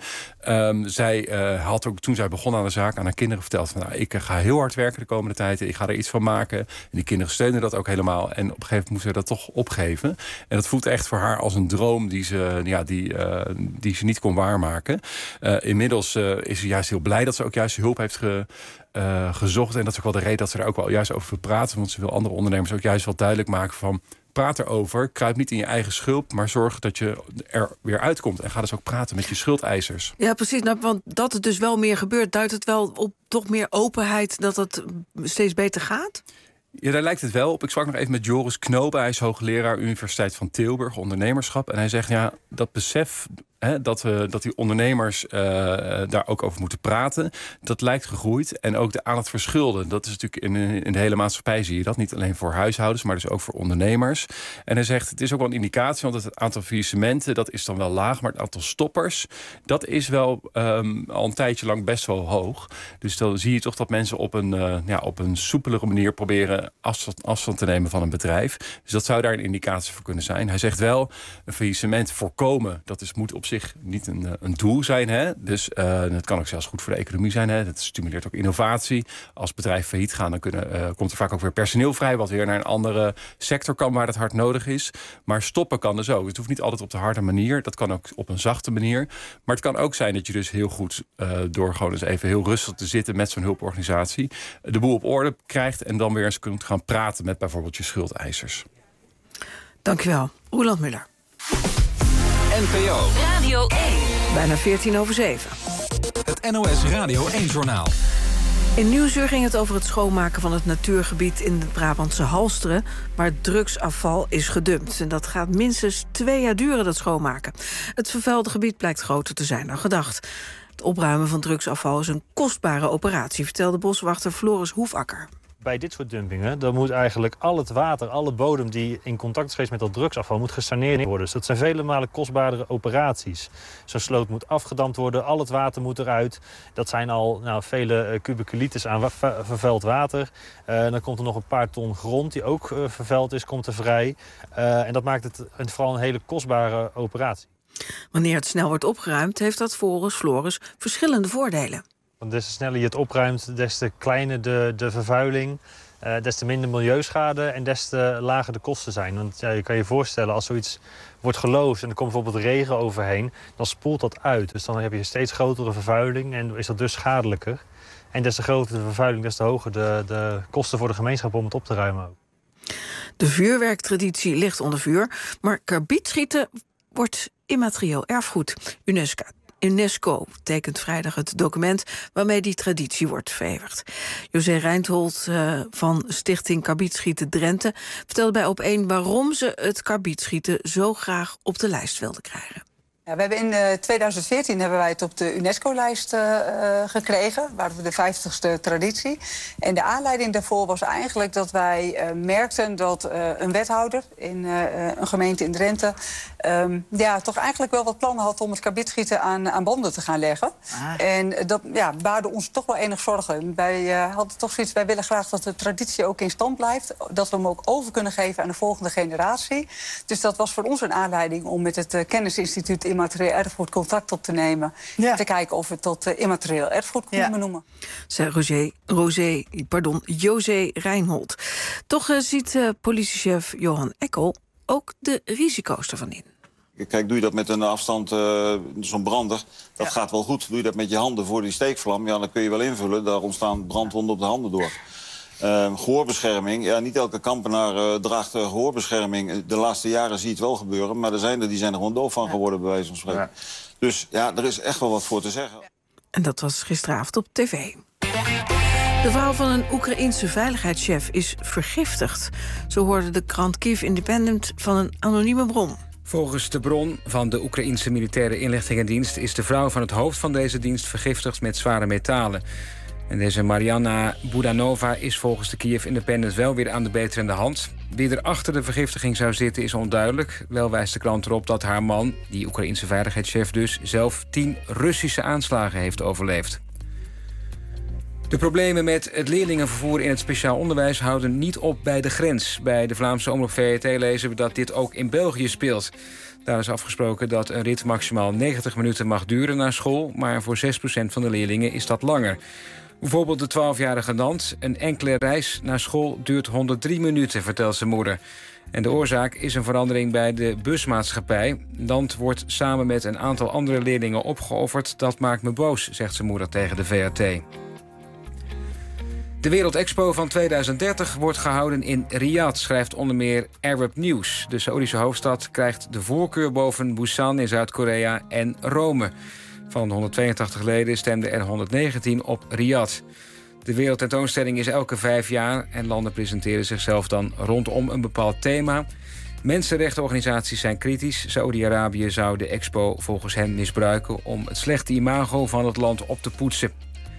zij had ook toen zij begon aan de zaak aan haar kinderen verteld van nou, ik ga heel hard werken de komende tijd, ik ga er iets van maken. En die kinderen steunen dat ook helemaal. En op een gegeven moment moest ze dat toch opgeven. En dat voelt echt voor haar als een droom die ze niet kon waarmaken. Inmiddels is ze juist heel blij dat ze ook juist hulp heeft gezocht. En dat is ook wel de reden dat ze er ook wel juist over wil praten. Want ze wil andere ondernemers ook juist wel duidelijk maken van praat erover, kruip niet in je eigen schulp, maar zorg dat je er weer uitkomt. En ga dus ook praten met je schuldeisers. Ja, precies. Nou, want dat het dus wel meer gebeurt, duidt het wel op toch meer openheid dat het steeds beter gaat? Ja, daar lijkt het wel op. Ik sprak nog even met Joris Knopen. Hij is hoogleraar Universiteit van Tilburg, ondernemerschap. En hij zegt, ja, dat besef dat die ondernemers daar ook over moeten praten, dat lijkt gegroeid. En ook de aandacht voor schulden. Dat is natuurlijk in de hele maatschappij zie je dat. Niet alleen voor huishoudens, maar dus ook voor ondernemers. En hij zegt, het is ook wel een indicatie, want het aantal faillissementen, dat is dan wel laag, maar het aantal stoppers, dat is wel al een tijdje lang best wel hoog. Dus dan zie je toch dat mensen op een soepelere manier proberen afstand te nemen van een bedrijf. Dus dat zou daar een indicatie voor kunnen zijn. Hij zegt wel, een faillissement voorkomen, dat moet op zich niet een doel zijn. Hè? Dus het kan ook zelfs goed voor de economie zijn. Hè? Dat stimuleert ook innovatie. Als bedrijven failliet gaan, dan komt er vaak ook weer personeel vrij, wat weer naar een andere sector kan waar dat hard nodig is. Maar stoppen kan dus ook. Het hoeft niet altijd op de harde manier. Dat kan ook op een zachte manier. Maar het kan ook zijn dat je dus heel goed door gewoon eens even heel rustig te zitten met zo'n hulporganisatie, de boel op orde krijgt en dan weer eens kunt gaan praten met bijvoorbeeld je schuldeisers. Dankjewel. Roeland Muller. NPO Radio 1. Bijna 7:14. Het NOS Radio 1-journaal. In Nieuwsuur ging het over het schoonmaken van het natuurgebied in het Brabantse Halsteren, waar drugsafval is gedumpt. En dat gaat minstens 2 jaar duren, dat schoonmaken. Het vervuilde gebied blijkt groter te zijn dan gedacht. Het opruimen van drugsafval is een kostbare operatie, vertelde boswachter Floris Hoefakker. Bij dit soort dumpingen, dan moet eigenlijk al het water, alle bodem die in contact is geweest met dat drugsafval, moet gesaneerd worden. Dus dat zijn vele malen kostbaardere operaties. Zo'n sloot moet afgedamd worden, al het water moet eruit. Dat zijn al vele kubieke liters aan vervuild water. Dan komt er nog een paar ton grond die ook vervuild is, komt er vrij. En dat maakt het vooral een hele kostbare operatie. Wanneer het snel wordt opgeruimd, heeft dat volgens Floris verschillende voordelen. Want des te sneller je het opruimt, des te kleiner de vervuiling, des te minder milieuschade en des te lager de kosten zijn. Want ja, je kan je voorstellen, als zoiets wordt geloosd en er komt bijvoorbeeld regen overheen, dan spoelt dat uit. Dus dan heb je steeds grotere vervuiling en is dat dus schadelijker. En des te groter de vervuiling, des te hoger de kosten voor de gemeenschap om het op te ruimen ook. De vuurwerktraditie ligt onder vuur, maar karbietschieten wordt immaterieel erfgoed. UNESCO tekent vrijdag het document waarmee die traditie wordt verewigd. José Reindholt van Stichting Karbietschieten Drenthe vertelde bij Op1 waarom ze het karbietschieten zo graag op de lijst wilden krijgen. Ja, we hebben in 2014 hebben wij het op de UNESCO-lijst gekregen, waar we de 50ste traditie. En de aanleiding daarvoor was eigenlijk dat wij merkten dat een wethouder in een gemeente in Drenthe toch eigenlijk wel wat plannen had om het karbietschieten aan banden te gaan leggen. En dat baarde ons toch wel enig zorgen. Wij hadden toch zoiets, wij willen graag dat de traditie ook in stand blijft, dat we hem ook over kunnen geven aan de volgende generatie. Dus dat was voor ons een aanleiding om met het Kennisinstituut Immaterieel Erfgoed contact op te nemen. Te kijken of we het tot immaterieel erfgoed kunnen benoemen. Zei José Reindholt. Toch ziet politiechef Johan Ekkel ook de risico's ervan in. Kijk, doe je dat met een afstand, zo'n brander, dat gaat wel goed. Doe je dat met je handen voor die steekvlam, dan kun je wel invullen. Daar ontstaan brandwonden op de handen door. Gehoorbescherming, niet elke kampenaar draagt gehoorbescherming. De laatste jaren zie je het wel gebeuren, maar die zijn er gewoon doof van geworden, bij wijze van spreken. Ja. Dus er is echt wel wat voor te zeggen. En dat was gisteravond op tv. De vrouw van een Oekraïense veiligheidschef is vergiftigd. Zo hoorde de krant Kyiv Independent van een anonieme bron. Volgens de bron van de Oekraïense militaire inlichtingendienst is de vrouw van het hoofd van deze dienst vergiftigd met zware metalen. En deze Mariana Budanova is volgens de Kyiv Independent wel weer aan de beterende hand. Wie er achter de vergiftiging zou zitten is onduidelijk. Wel wijst de krant erop dat haar man, die Oekraïense veiligheidschef dus, zelf 10 Russische aanslagen heeft overleefd. De problemen met het leerlingenvervoer in het speciaal onderwijs houden niet op bij de grens. Bij de Vlaamse omroep VRT lezen we dat dit ook in België speelt. Daar is afgesproken dat een rit maximaal 90 minuten mag duren naar school, maar voor 6% van de leerlingen is dat langer. Bijvoorbeeld de 12-jarige Nant. Een enkele reis naar school duurt 103 minuten, vertelt zijn moeder. En de oorzaak is een verandering bij de busmaatschappij. Nant wordt samen met een aantal andere leerlingen opgeofferd. Dat maakt me boos, zegt zijn moeder tegen de VRT. De Wereldexpo van 2030 wordt gehouden in Riyadh, schrijft onder meer Arab News. De Saoedische hoofdstad krijgt de voorkeur boven Busan in Zuid-Korea en Rome. Van de 182 leden stemden er 119 op Riyadh. De wereldtentoonstelling is elke 5 jaar en landen presenteren zichzelf dan rondom een bepaald thema. Mensenrechtenorganisaties zijn kritisch. Saoedi-Arabië zou de expo volgens hen misbruiken om het slechte imago van het land op te poetsen.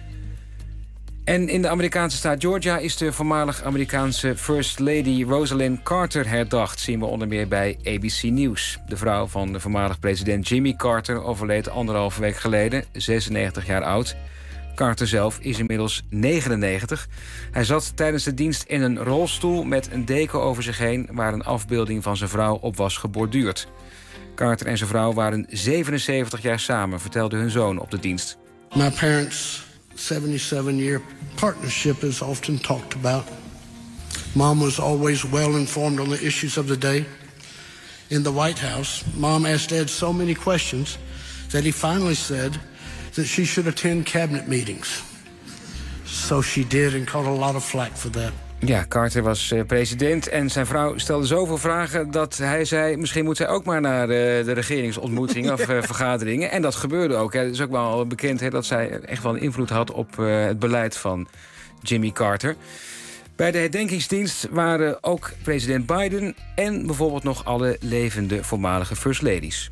En in de Amerikaanse staat Georgia is de voormalig Amerikaanse First Lady Rosalynn Carter herdacht, zien we onder meer bij ABC News. De vrouw van de voormalig president Jimmy Carter overleed 1,5 week geleden, 96 jaar oud. Carter zelf is inmiddels 99. Hij zat tijdens de dienst in een rolstoel met een deken over zich heen, waar een afbeelding van zijn vrouw op was geborduurd. Carter en zijn vrouw waren 77 jaar samen, vertelde hun zoon op de dienst. My parents' 77-year partnership is often talked about. Mom was always well informed on the issues of the day. In the White House, Mom asked Dad so many questions that he finally said that she should attend cabinet meetings. So she did and caught a lot of flack for that. Ja, Carter was president en zijn vrouw stelde zoveel vragen dat hij zei, misschien moet zij ook maar naar de regeringsontmoetingen of vergaderingen. En dat gebeurde ook. Het is ook wel bekend dat zij echt wel een invloed had op het beleid van Jimmy Carter. Bij de herdenkingsdienst waren ook president Biden en bijvoorbeeld nog alle levende voormalige First Ladies.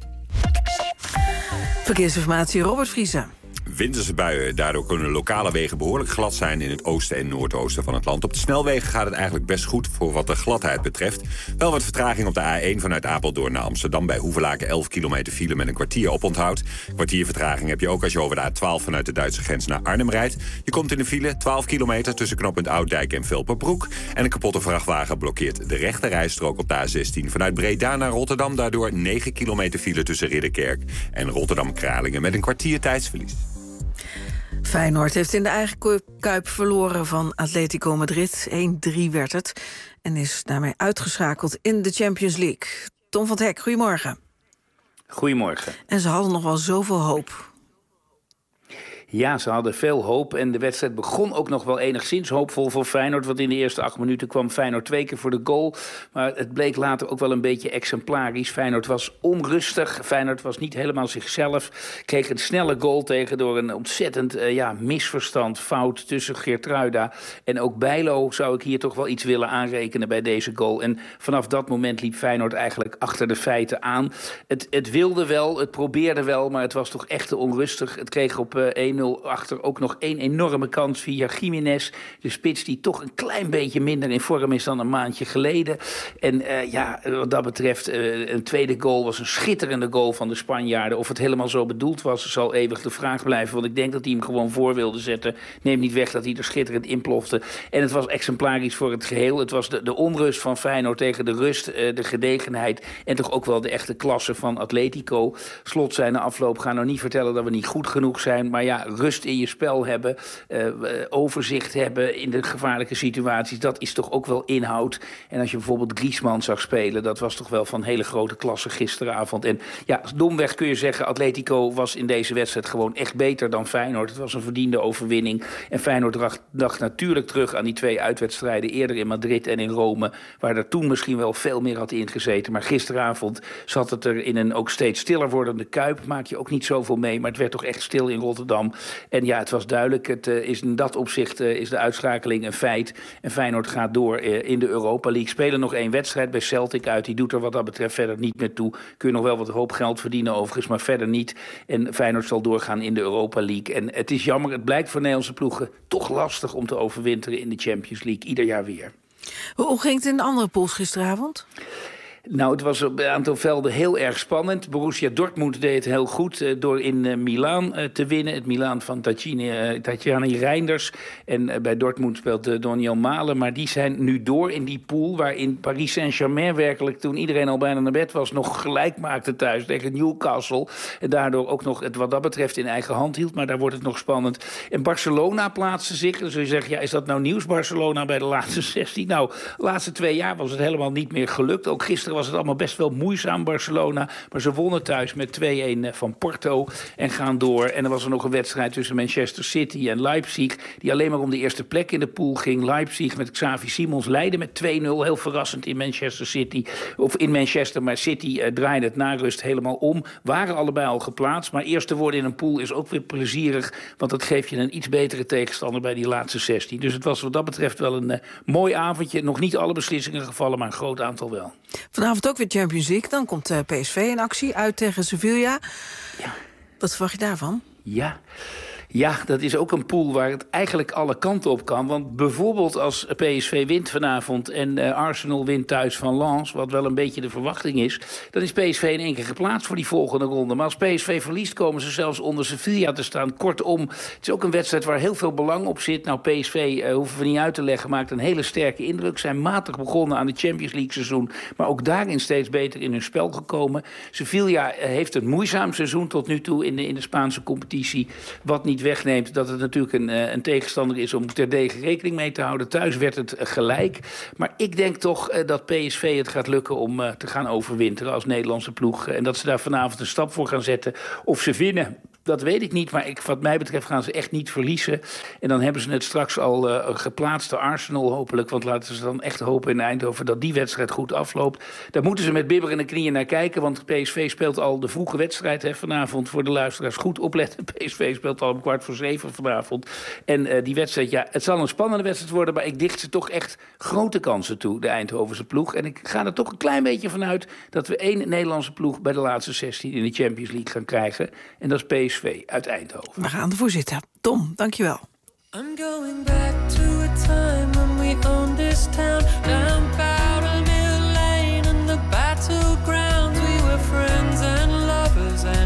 Verkeersinformatie, Robert Vriese. Winterse buien. Daardoor kunnen lokale wegen behoorlijk glad zijn in het oosten en noordoosten van het land. Op de snelwegen gaat het eigenlijk best goed voor wat de gladheid betreft. Wel wat vertraging op de A1 vanuit Apeldoorn naar Amsterdam. Bij Hoevelaken 11 kilometer file met een kwartier oponthoud. Kwartier vertraging heb je ook als je over de A12 vanuit de Duitse grens naar Arnhem rijdt. Je komt in de file 12 kilometer tussen knooppunt Ouddijk en Velperbroek. En een kapotte vrachtwagen blokkeert de rechte rijstrook op de A16 vanuit Breda naar Rotterdam. Daardoor 9 kilometer file tussen Ridderkerk en Rotterdam-Kralingen met een kwartier tijdsverlies. Feyenoord heeft in de eigen kuip verloren van Atletico Madrid. 1-3 werd het. En is daarmee uitgeschakeld in de Champions League. Tom van 't Hek, goedemorgen. Goedemorgen. En ze hadden nog wel zoveel hoop. Ja, ze hadden veel hoop en de wedstrijd begon ook nog wel enigszins hoopvol voor Feyenoord. Want in de eerste 8 minuten kwam Feyenoord 2 keer voor de goal. Maar het bleek later ook wel een beetje exemplarisch. Feyenoord was onrustig. Feyenoord was niet helemaal zichzelf. Kreeg een snelle goal tegen door een ontzettend misverstand, fout tussen Geertruida en ook Bijlo. Zou ik hier toch wel iets willen aanrekenen bij deze goal. En vanaf dat moment liep Feyenoord eigenlijk achter de feiten aan. Het wilde wel, het probeerde wel, maar het was toch echt te onrustig. Het kreeg op 1-0 achter ook nog 1 enorme kans via Gimenez. De spits die toch een klein beetje minder in vorm is dan een maandje geleden. En wat dat betreft, een tweede goal was een schitterende goal van de Spanjaarden. Of het helemaal zo bedoeld was, zal eeuwig de vraag blijven. Want ik denk dat hij hem gewoon voor wilde zetten. Neem niet weg dat hij er schitterend inplofte. En het was exemplarisch voor het geheel. Het was de onrust van Feyenoord tegen de rust, de gedegenheid en toch ook wel de echte klasse van Atletico. Slot zei na afloop, ga nou niet vertellen dat we niet goed genoeg zijn. Maar ja, rust in je spel hebben, overzicht hebben in de gevaarlijke situaties, dat is toch ook wel inhoud. En als je bijvoorbeeld Griezmann zag spelen, dat was toch wel van hele grote klasse gisteravond. En ja, domweg kun je zeggen, Atletico was in deze wedstrijd gewoon echt beter dan Feyenoord. Het was een verdiende overwinning. En Feyenoord dacht natuurlijk terug aan die 2 uitwedstrijden eerder in Madrid en in Rome, waar er toen misschien wel veel meer had ingezeten. Maar gisteravond zat het er in een ook steeds stiller wordende Kuip. Maak je ook niet zoveel mee, maar het werd toch echt stil in Rotterdam. En ja, het was duidelijk, het is in dat opzicht is de uitschakeling een feit. En Feyenoord gaat door in de Europa League. Spelen nog 1 wedstrijd bij Celtic uit. Die doet er wat dat betreft verder niet meer toe. Kun je nog wel wat hoop geld verdienen overigens, maar verder niet. En Feyenoord zal doorgaan in de Europa League. En het is jammer, het blijkt voor Nederlandse ploegen toch lastig om te overwinteren in de Champions League. Ieder jaar weer. Hoe ging het in de andere pools gisteravond? Nou, het was op een aantal velden heel erg spannend. Borussia Dortmund deed het heel goed door in Milaan te winnen. Het Milaan van Tatjana Reinders. En bij Dortmund speelt Doniel Malen. Maar die zijn nu door in die pool waarin Paris Saint-Germain werkelijk, toen iedereen al bijna naar bed was, nog gelijk maakte thuis tegen Newcastle. En daardoor ook nog het wat dat betreft in eigen hand hield. Maar daar wordt het nog spannend. En Barcelona plaatste zich. Dus je zegt, ja, is dat nou nieuws, Barcelona bij de laatste 16? Nou, de laatste 2 jaar was het helemaal niet meer gelukt. Ook gisteren was het allemaal best wel moeizaam, Barcelona. Maar ze wonnen thuis met 2-1 van Porto en gaan door. En dan was er nog een wedstrijd tussen Manchester City en Leipzig, die alleen maar om de eerste plek in de pool ging. Leipzig met Xavi Simons leidde met 2-0. Heel verrassend in Manchester City. Of in Manchester, maar City draaide het na rust helemaal om. Waren allebei al geplaatst. Maar eerst te worden in een pool is ook weer plezierig, want dat geeft je een iets betere tegenstander bij die laatste 16. Dus het was wat dat betreft wel een mooi avondje. Nog niet alle beslissingen gevallen, maar een groot aantal wel. Vanavond ook weer Champions League. Dan komt PSV in actie uit tegen Sevilla. Ja. Wat verwacht je daarvan? Ja, dat is ook een pool waar het eigenlijk alle kanten op kan. Want bijvoorbeeld als PSV wint vanavond en Arsenal wint thuis van Lens, wat wel een beetje de verwachting is, dan is PSV in 1 keer geplaatst voor die volgende ronde. Maar als PSV verliest, komen ze zelfs onder Sevilla te staan. Kortom, het is ook een wedstrijd waar heel veel belang op zit. Nou, PSV, hoeven we niet uit te leggen, maakt een hele sterke indruk. Zijn matig begonnen aan het Champions League seizoen, maar ook daarin steeds beter in hun spel gekomen. Sevilla heeft een moeizaam seizoen tot nu toe in de Spaanse competitie, wat niet wegneemt dat het natuurlijk een tegenstander is om terdege rekening mee te houden. Thuis werd het gelijk. Maar ik denk toch dat PSV het gaat lukken om te gaan overwinteren als Nederlandse ploeg. En dat ze daar vanavond een stap voor gaan zetten. Of ze winnen, dat weet ik niet. Maar wat mij betreft gaan ze echt niet verliezen. En dan hebben ze het straks al geplaatst, de Arsenal hopelijk. Want laten ze dan echt hopen in Eindhoven dat die wedstrijd goed afloopt. Daar moeten ze met bibberende knieën naar kijken. Want PSV speelt al de vroege wedstrijd vanavond. Voor de luisteraars goed opletten. PSV speelt al om 6:15 vanavond. En die wedstrijd, ja, het zal een spannende wedstrijd worden. Maar ik dicht ze toch echt grote kansen toe, de Eindhovense ploeg. En ik ga er toch een klein beetje vanuit dat we 1 Nederlandse ploeg bij de laatste 16 in de Champions League gaan krijgen. En dat is PSV uit Eindhoven. We gaan ervoor zitten. Tom, dankjewel. I'm going back to a time when we owned this town, down Powder Mill Lane and the battlegrounds. We were friends and lovers and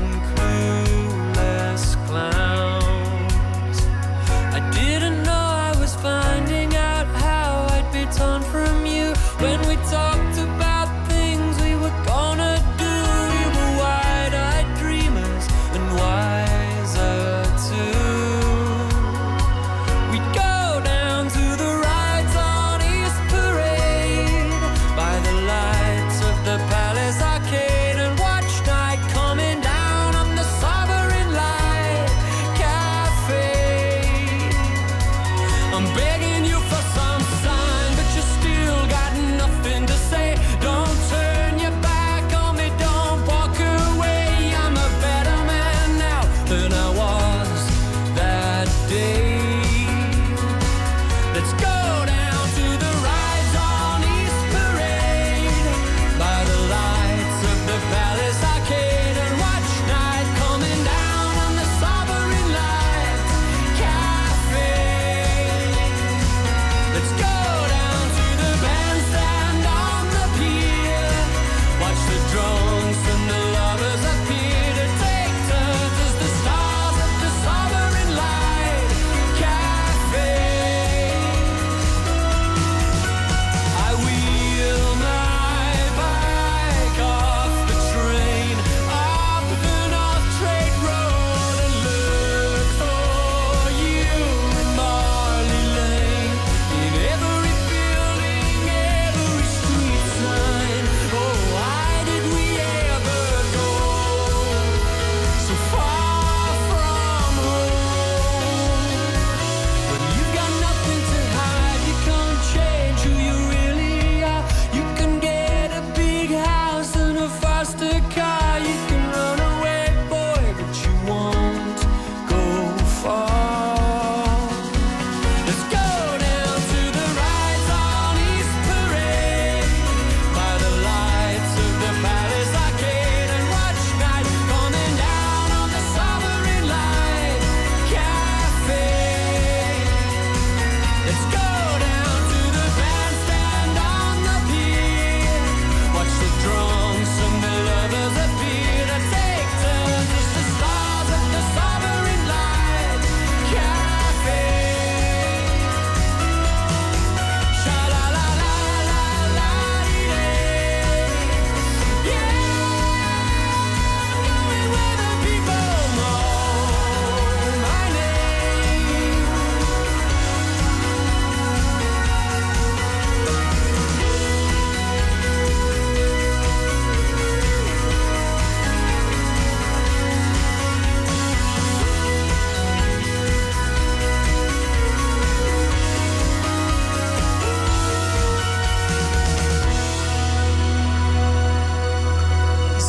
clueless clowns. I didn't know I was finding out how I'd be torn from you when we talked about things we were gonna do. We were wide-eyed dreamers and wiser too. We'd go down to the rides on East Parade.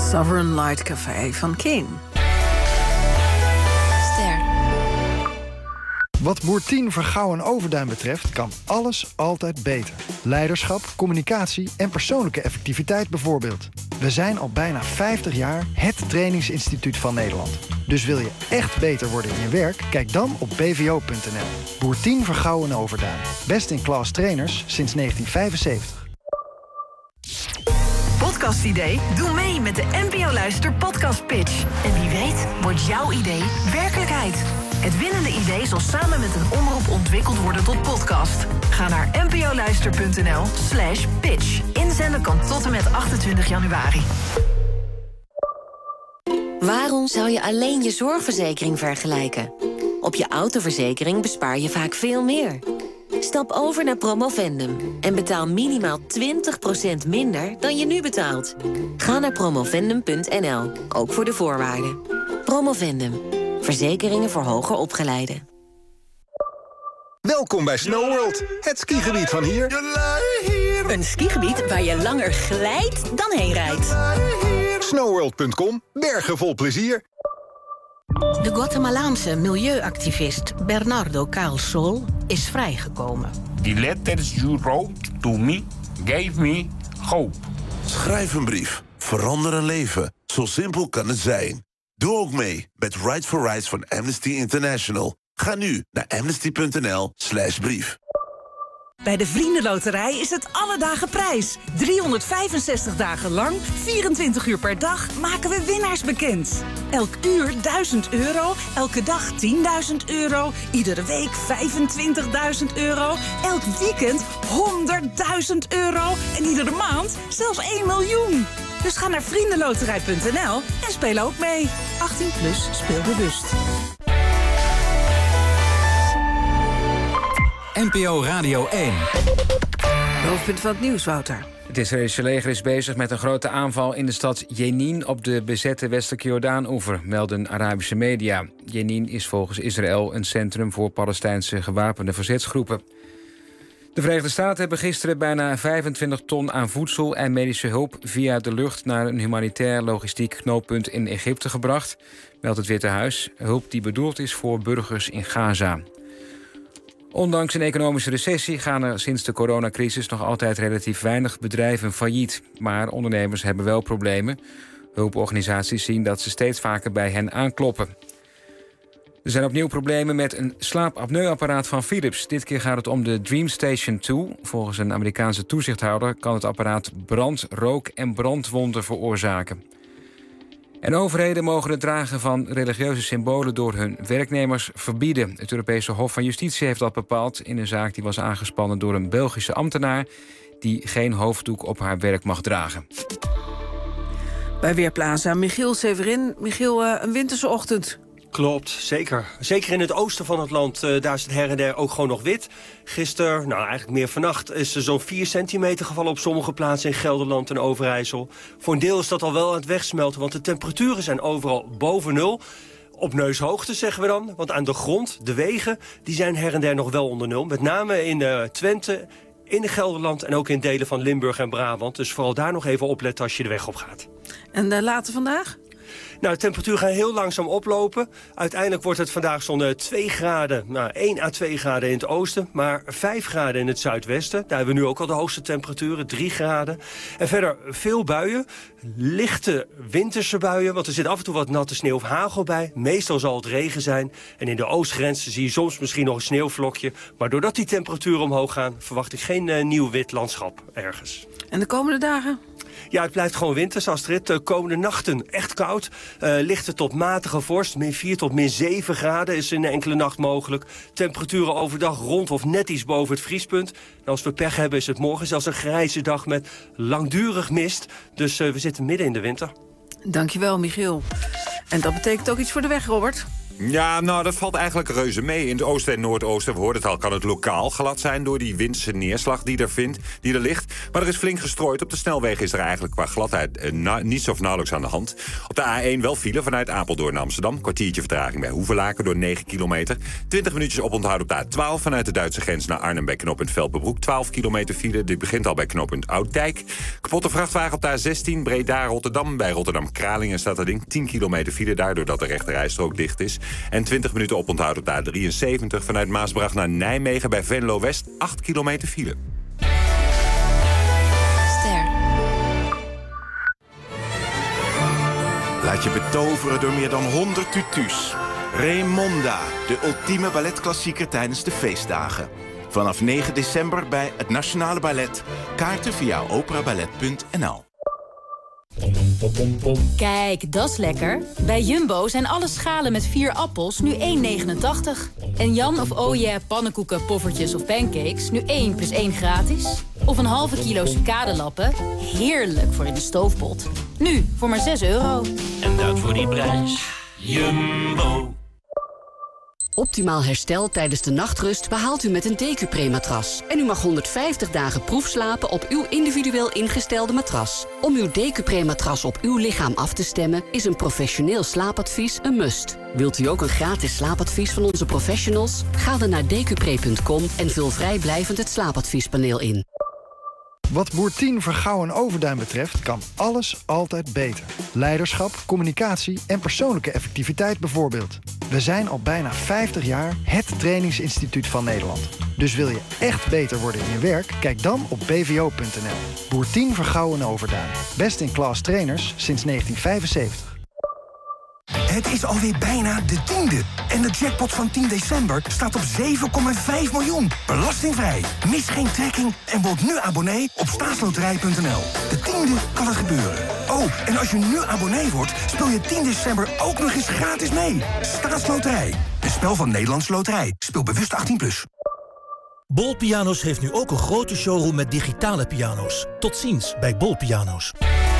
Sovereign Light Café van King. Ster. Wat Boertien, Vergouwen en Overduin betreft, kan alles altijd beter. Leiderschap, communicatie en persoonlijke effectiviteit bijvoorbeeld. We zijn al bijna 50 jaar het trainingsinstituut van Nederland. Dus wil je echt beter worden in je werk? Kijk dan op bvo.nl. Boertien, Vergouwen en Overduin. Best in class trainers sinds 1975. Podcast-idee? Doe mee met de NPO Luister Podcast Pitch. En wie weet wordt jouw idee werkelijkheid. Het winnende idee zal samen met een omroep ontwikkeld worden tot podcast. Ga naar npoluister.nl/pitch. Inzenden kan tot en met 28 januari. Waarom zou je alleen je zorgverzekering vergelijken? Op je autoverzekering bespaar je vaak veel meer. Stap over naar Promovendum en betaal minimaal 20% minder dan je nu betaalt. Ga naar promovendum.nl, ook voor de voorwaarden. Promovendum, verzekeringen voor hoger opgeleiden. Welkom bij Snow World, het skigebied van hier. Een skigebied waar je langer glijdt dan heen rijdt. Snowworld.com, bergen vol plezier. De Guatemalaanse milieuactivist Bernardo Carlsol is vrijgekomen. The letters you wrote to me gave me hope. Schrijf een brief. Verander een leven. Zo simpel kan het zijn. Doe ook mee met Right for Rights van Amnesty International. Ga nu naar amnesty.nl/brief. Bij de Vriendenloterij is het alle dagen prijs. 365 dagen lang, 24 uur per dag, maken we winnaars bekend. Elk uur 1000 euro, elke dag 10.000 euro, iedere week 25.000 euro, elk weekend 100.000 euro en iedere maand zelfs 1 miljoen. Dus ga naar vriendenloterij.nl en speel ook mee. 18 plus, speel bewust. NPO Radio 1. Hoofdpunt van het nieuws, Wouter. Het Israëlische leger is bezig met een grote aanval in de stad Jenin op de bezette westelijke Jordaan-oever, melden Arabische media. Jenin is volgens Israël een centrum voor Palestijnse gewapende verzetsgroepen. De Verenigde Staten hebben gisteren bijna 25 ton aan voedsel en medische hulp via de lucht naar een humanitair logistiek knooppunt in Egypte gebracht, meldt het Witte Huis. Hulp die bedoeld is voor burgers in Gaza. Ondanks een economische recessie gaan er sinds de coronacrisis nog altijd relatief weinig bedrijven failliet. Maar ondernemers hebben wel problemen. Hulporganisaties zien dat ze steeds vaker bij hen aankloppen. Er zijn opnieuw problemen met een slaapapneuapparaat van Philips. Dit keer gaat het om de DreamStation 2. Volgens een Amerikaanse toezichthouder kan het apparaat brand, rook en brandwonden veroorzaken. En overheden mogen het dragen van religieuze symbolen door hun werknemers verbieden. Het Europese Hof van Justitie heeft dat bepaald in een zaak die was aangespannen door een Belgische ambtenaar die geen hoofddoek op haar werk mag dragen. Bij Weerplaza, Michiel Severin. Michiel, een winterse ochtend. Klopt, zeker. Zeker in het oosten van het land, daar is het her en der ook gewoon nog wit. Gisteren, nou eigenlijk meer vannacht, is er zo'n 4 centimeter gevallen op sommige plaatsen in Gelderland en Overijssel. Voor een deel is dat al wel aan het wegsmelten, want de temperaturen zijn overal boven nul. Op neushoogte zeggen we dan, want aan de grond, de wegen, die zijn her en der nog wel onder nul. Met name in Twente, in Gelderland en ook in delen van Limburg en Brabant. Dus vooral daar nog even opletten als je de weg op gaat. En later vandaag? Nou, de temperatuur gaat heel langzaam oplopen. Uiteindelijk wordt het vandaag zo'n 2 graden, 1 à 2 graden in het oosten, maar 5 graden in het zuidwesten. Daar hebben we nu ook al de hoogste temperaturen, 3 graden. En verder veel buien, lichte winterse buien, want er zit af en toe wat natte sneeuw of hagel bij. Meestal zal het regen zijn. En in de oostgrenzen zie je soms misschien nog een sneeuwvlokje. Maar doordat die temperaturen omhoog gaan, verwacht ik geen nieuw wit landschap ergens. En de komende dagen? Ja, het blijft gewoon winters, Astrid. De komende nachten echt koud. Lichte tot matige vorst. Min 4 tot min 7 graden is in enkele nacht mogelijk. Temperaturen overdag rond of net iets boven het vriespunt. En als we pech hebben is het morgen zelfs een grijze dag met langdurig mist. Dus we zitten midden in de winter. Dankjewel, Michiel. En dat betekent ook iets voor de weg, Robert. Ja, nou, dat valt eigenlijk reuze mee. In het oosten en noordoosten, we hoorden het al, kan het lokaal glad zijn door die winterse neerslag die er ligt. Maar er is flink gestrooid. Op de snelwegen is er eigenlijk qua gladheid niets of nauwelijks aan de hand. Op de A1 wel file vanuit Apeldoorn naar Amsterdam. Kwartiertje vertraging bij Hoevelaken door 9 kilometer. 20 minuutjes oponthoud op de A12 vanuit de Duitse grens naar Arnhem bij knooppunt Velpenbroek. 12 kilometer file, die begint al bij knooppunt Ouddijk. Kapotte vrachtwagen op de A16 Breda-Rotterdam. Bij Rotterdam-Kralingen staat dat ding 10 kilometer file, daardoor dat de rechterrijstrook dicht is. En 20 minuten oponthoud op de A73 vanuit Maasbracht naar Nijmegen bij Venlo-West. 8 kilometer file. Laat je betoveren door meer dan 100 tutus. Raymonda, de ultieme balletklassieker tijdens de feestdagen. Vanaf 9 december bij het Nationale Ballet. Kaarten via operaballet.nl. Kijk, dat is lekker. Bij Jumbo zijn alle schalen met 4 appels nu 1,89. En Jan of Oh Yeah pannenkoeken, poffertjes of pancakes nu 1 + 1 gratis. Of een halve kilo sucadelappen. Heerlijk voor in de stoofpot. Nu voor maar €6. En dat voor die prijs. Jumbo. Optimaal herstel tijdens de nachtrust behaalt u met een Decupre-matras. En u mag 150 dagen proefslapen op uw individueel ingestelde matras. Om uw Decupre-matras op uw lichaam af te stemmen is een professioneel slaapadvies een must. Wilt u ook een gratis slaapadvies van onze professionals? Ga dan naar decupre.com en vul vrijblijvend het slaapadviespaneel in. Wat Boer 10 Vergouwen-Overduin betreft kan alles altijd beter. Leiderschap, communicatie en persoonlijke effectiviteit bijvoorbeeld. We zijn al bijna 50 jaar het trainingsinstituut van Nederland. Dus wil je echt beter worden in je werk? Kijk dan op bvo.nl. Boer 10 Vergouwen-Overduin. Best in class trainers sinds 1975. Het is alweer bijna de 10e. En de jackpot van 10 december staat op 7,5 miljoen. Belastingvrij. Mis geen trekking en word nu abonnee op staatsloterij.nl. De 10e kan het gebeuren. Oh, en als je nu abonnee wordt, speel je 10 december ook nog eens gratis mee. Staatsloterij. Een spel van Nederlandse Loterij. Speel bewust 18+. Bol Piano's heeft nu ook een grote showroom met digitale piano's. Tot ziens bij Bol Piano's.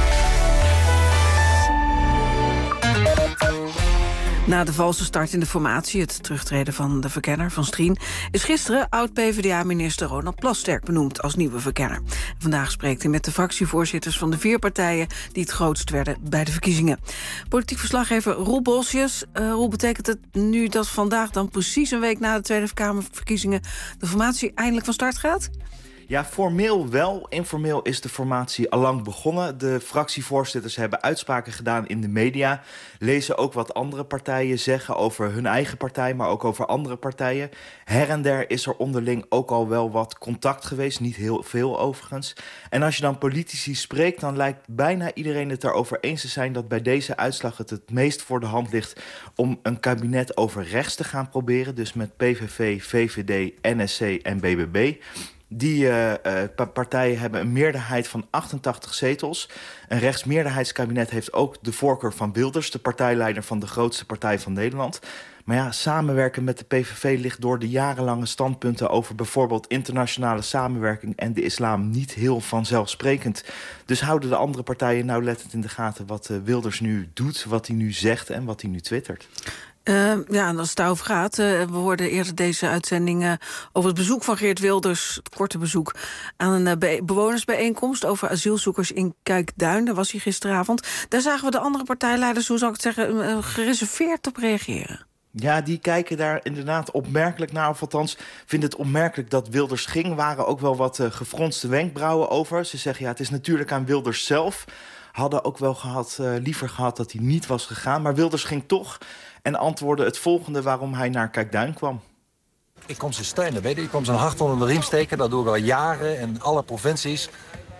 Na de valse start in de formatie, het terugtreden van de verkenner van Strien, is gisteren oud-PvdA-minister Ronald Plasterk benoemd als nieuwe verkenner. Vandaag spreekt hij met de fractievoorzitters van de 4 partijen die het grootst werden bij de verkiezingen. Politiek verslaggever Roel Bolsius. Roel, betekent het nu dat vandaag dan precies een week na de Tweede Kamerverkiezingen de formatie eindelijk van start gaat? Ja, formeel wel. Informeel is de formatie allang begonnen. De fractievoorzitters hebben uitspraken gedaan in de media. Lezen ook wat andere partijen zeggen over hun eigen partij, maar ook over andere partijen. Her en der is er onderling ook al wel wat contact geweest. Niet heel veel overigens. En als je dan politici spreekt, dan lijkt bijna iedereen het erover eens te zijn dat bij deze uitslag het meest voor de hand ligt om een kabinet over rechts te gaan proberen. Dus met PVV, VVD, NSC en BBB. Die partijen hebben een meerderheid van 88 zetels. Een rechtsmeerderheidskabinet heeft ook de voorkeur van Wilders, de partijleider van de grootste partij van Nederland. Maar ja, samenwerken met de PVV ligt door de jarenlange standpunten over bijvoorbeeld internationale samenwerking en de islam niet heel vanzelfsprekend. Dus houden de andere partijen nauwlettend in de gaten wat Wilders nu doet, wat hij nu zegt en wat hij nu twittert. Ja, en als het daarover gaat, we hoorden eerder deze uitzending over het bezoek van Geert Wilders, het korte bezoek, aan een bewonersbijeenkomst over asielzoekers in Kijkduin. Daar was hij gisteravond. Daar zagen we de andere partijleiders, hoe zou ik het zeggen, gereserveerd op reageren. Ja, die kijken daar inderdaad opmerkelijk naar. Of althans, vinden het opmerkelijk dat Wilders ging. Waren ook wel wat gefronste wenkbrauwen over. Ze zeggen, ja, het is natuurlijk aan Wilders zelf. Hadden ook wel liever gehad dat hij niet was gegaan. Maar Wilders ging toch en antwoordde het volgende waarom hij naar Kijkduin kwam. Ik kom ze steunen, weet je. Ik kom ze een hart onder de riem steken. Dat doe ik al jaren in alle provincies.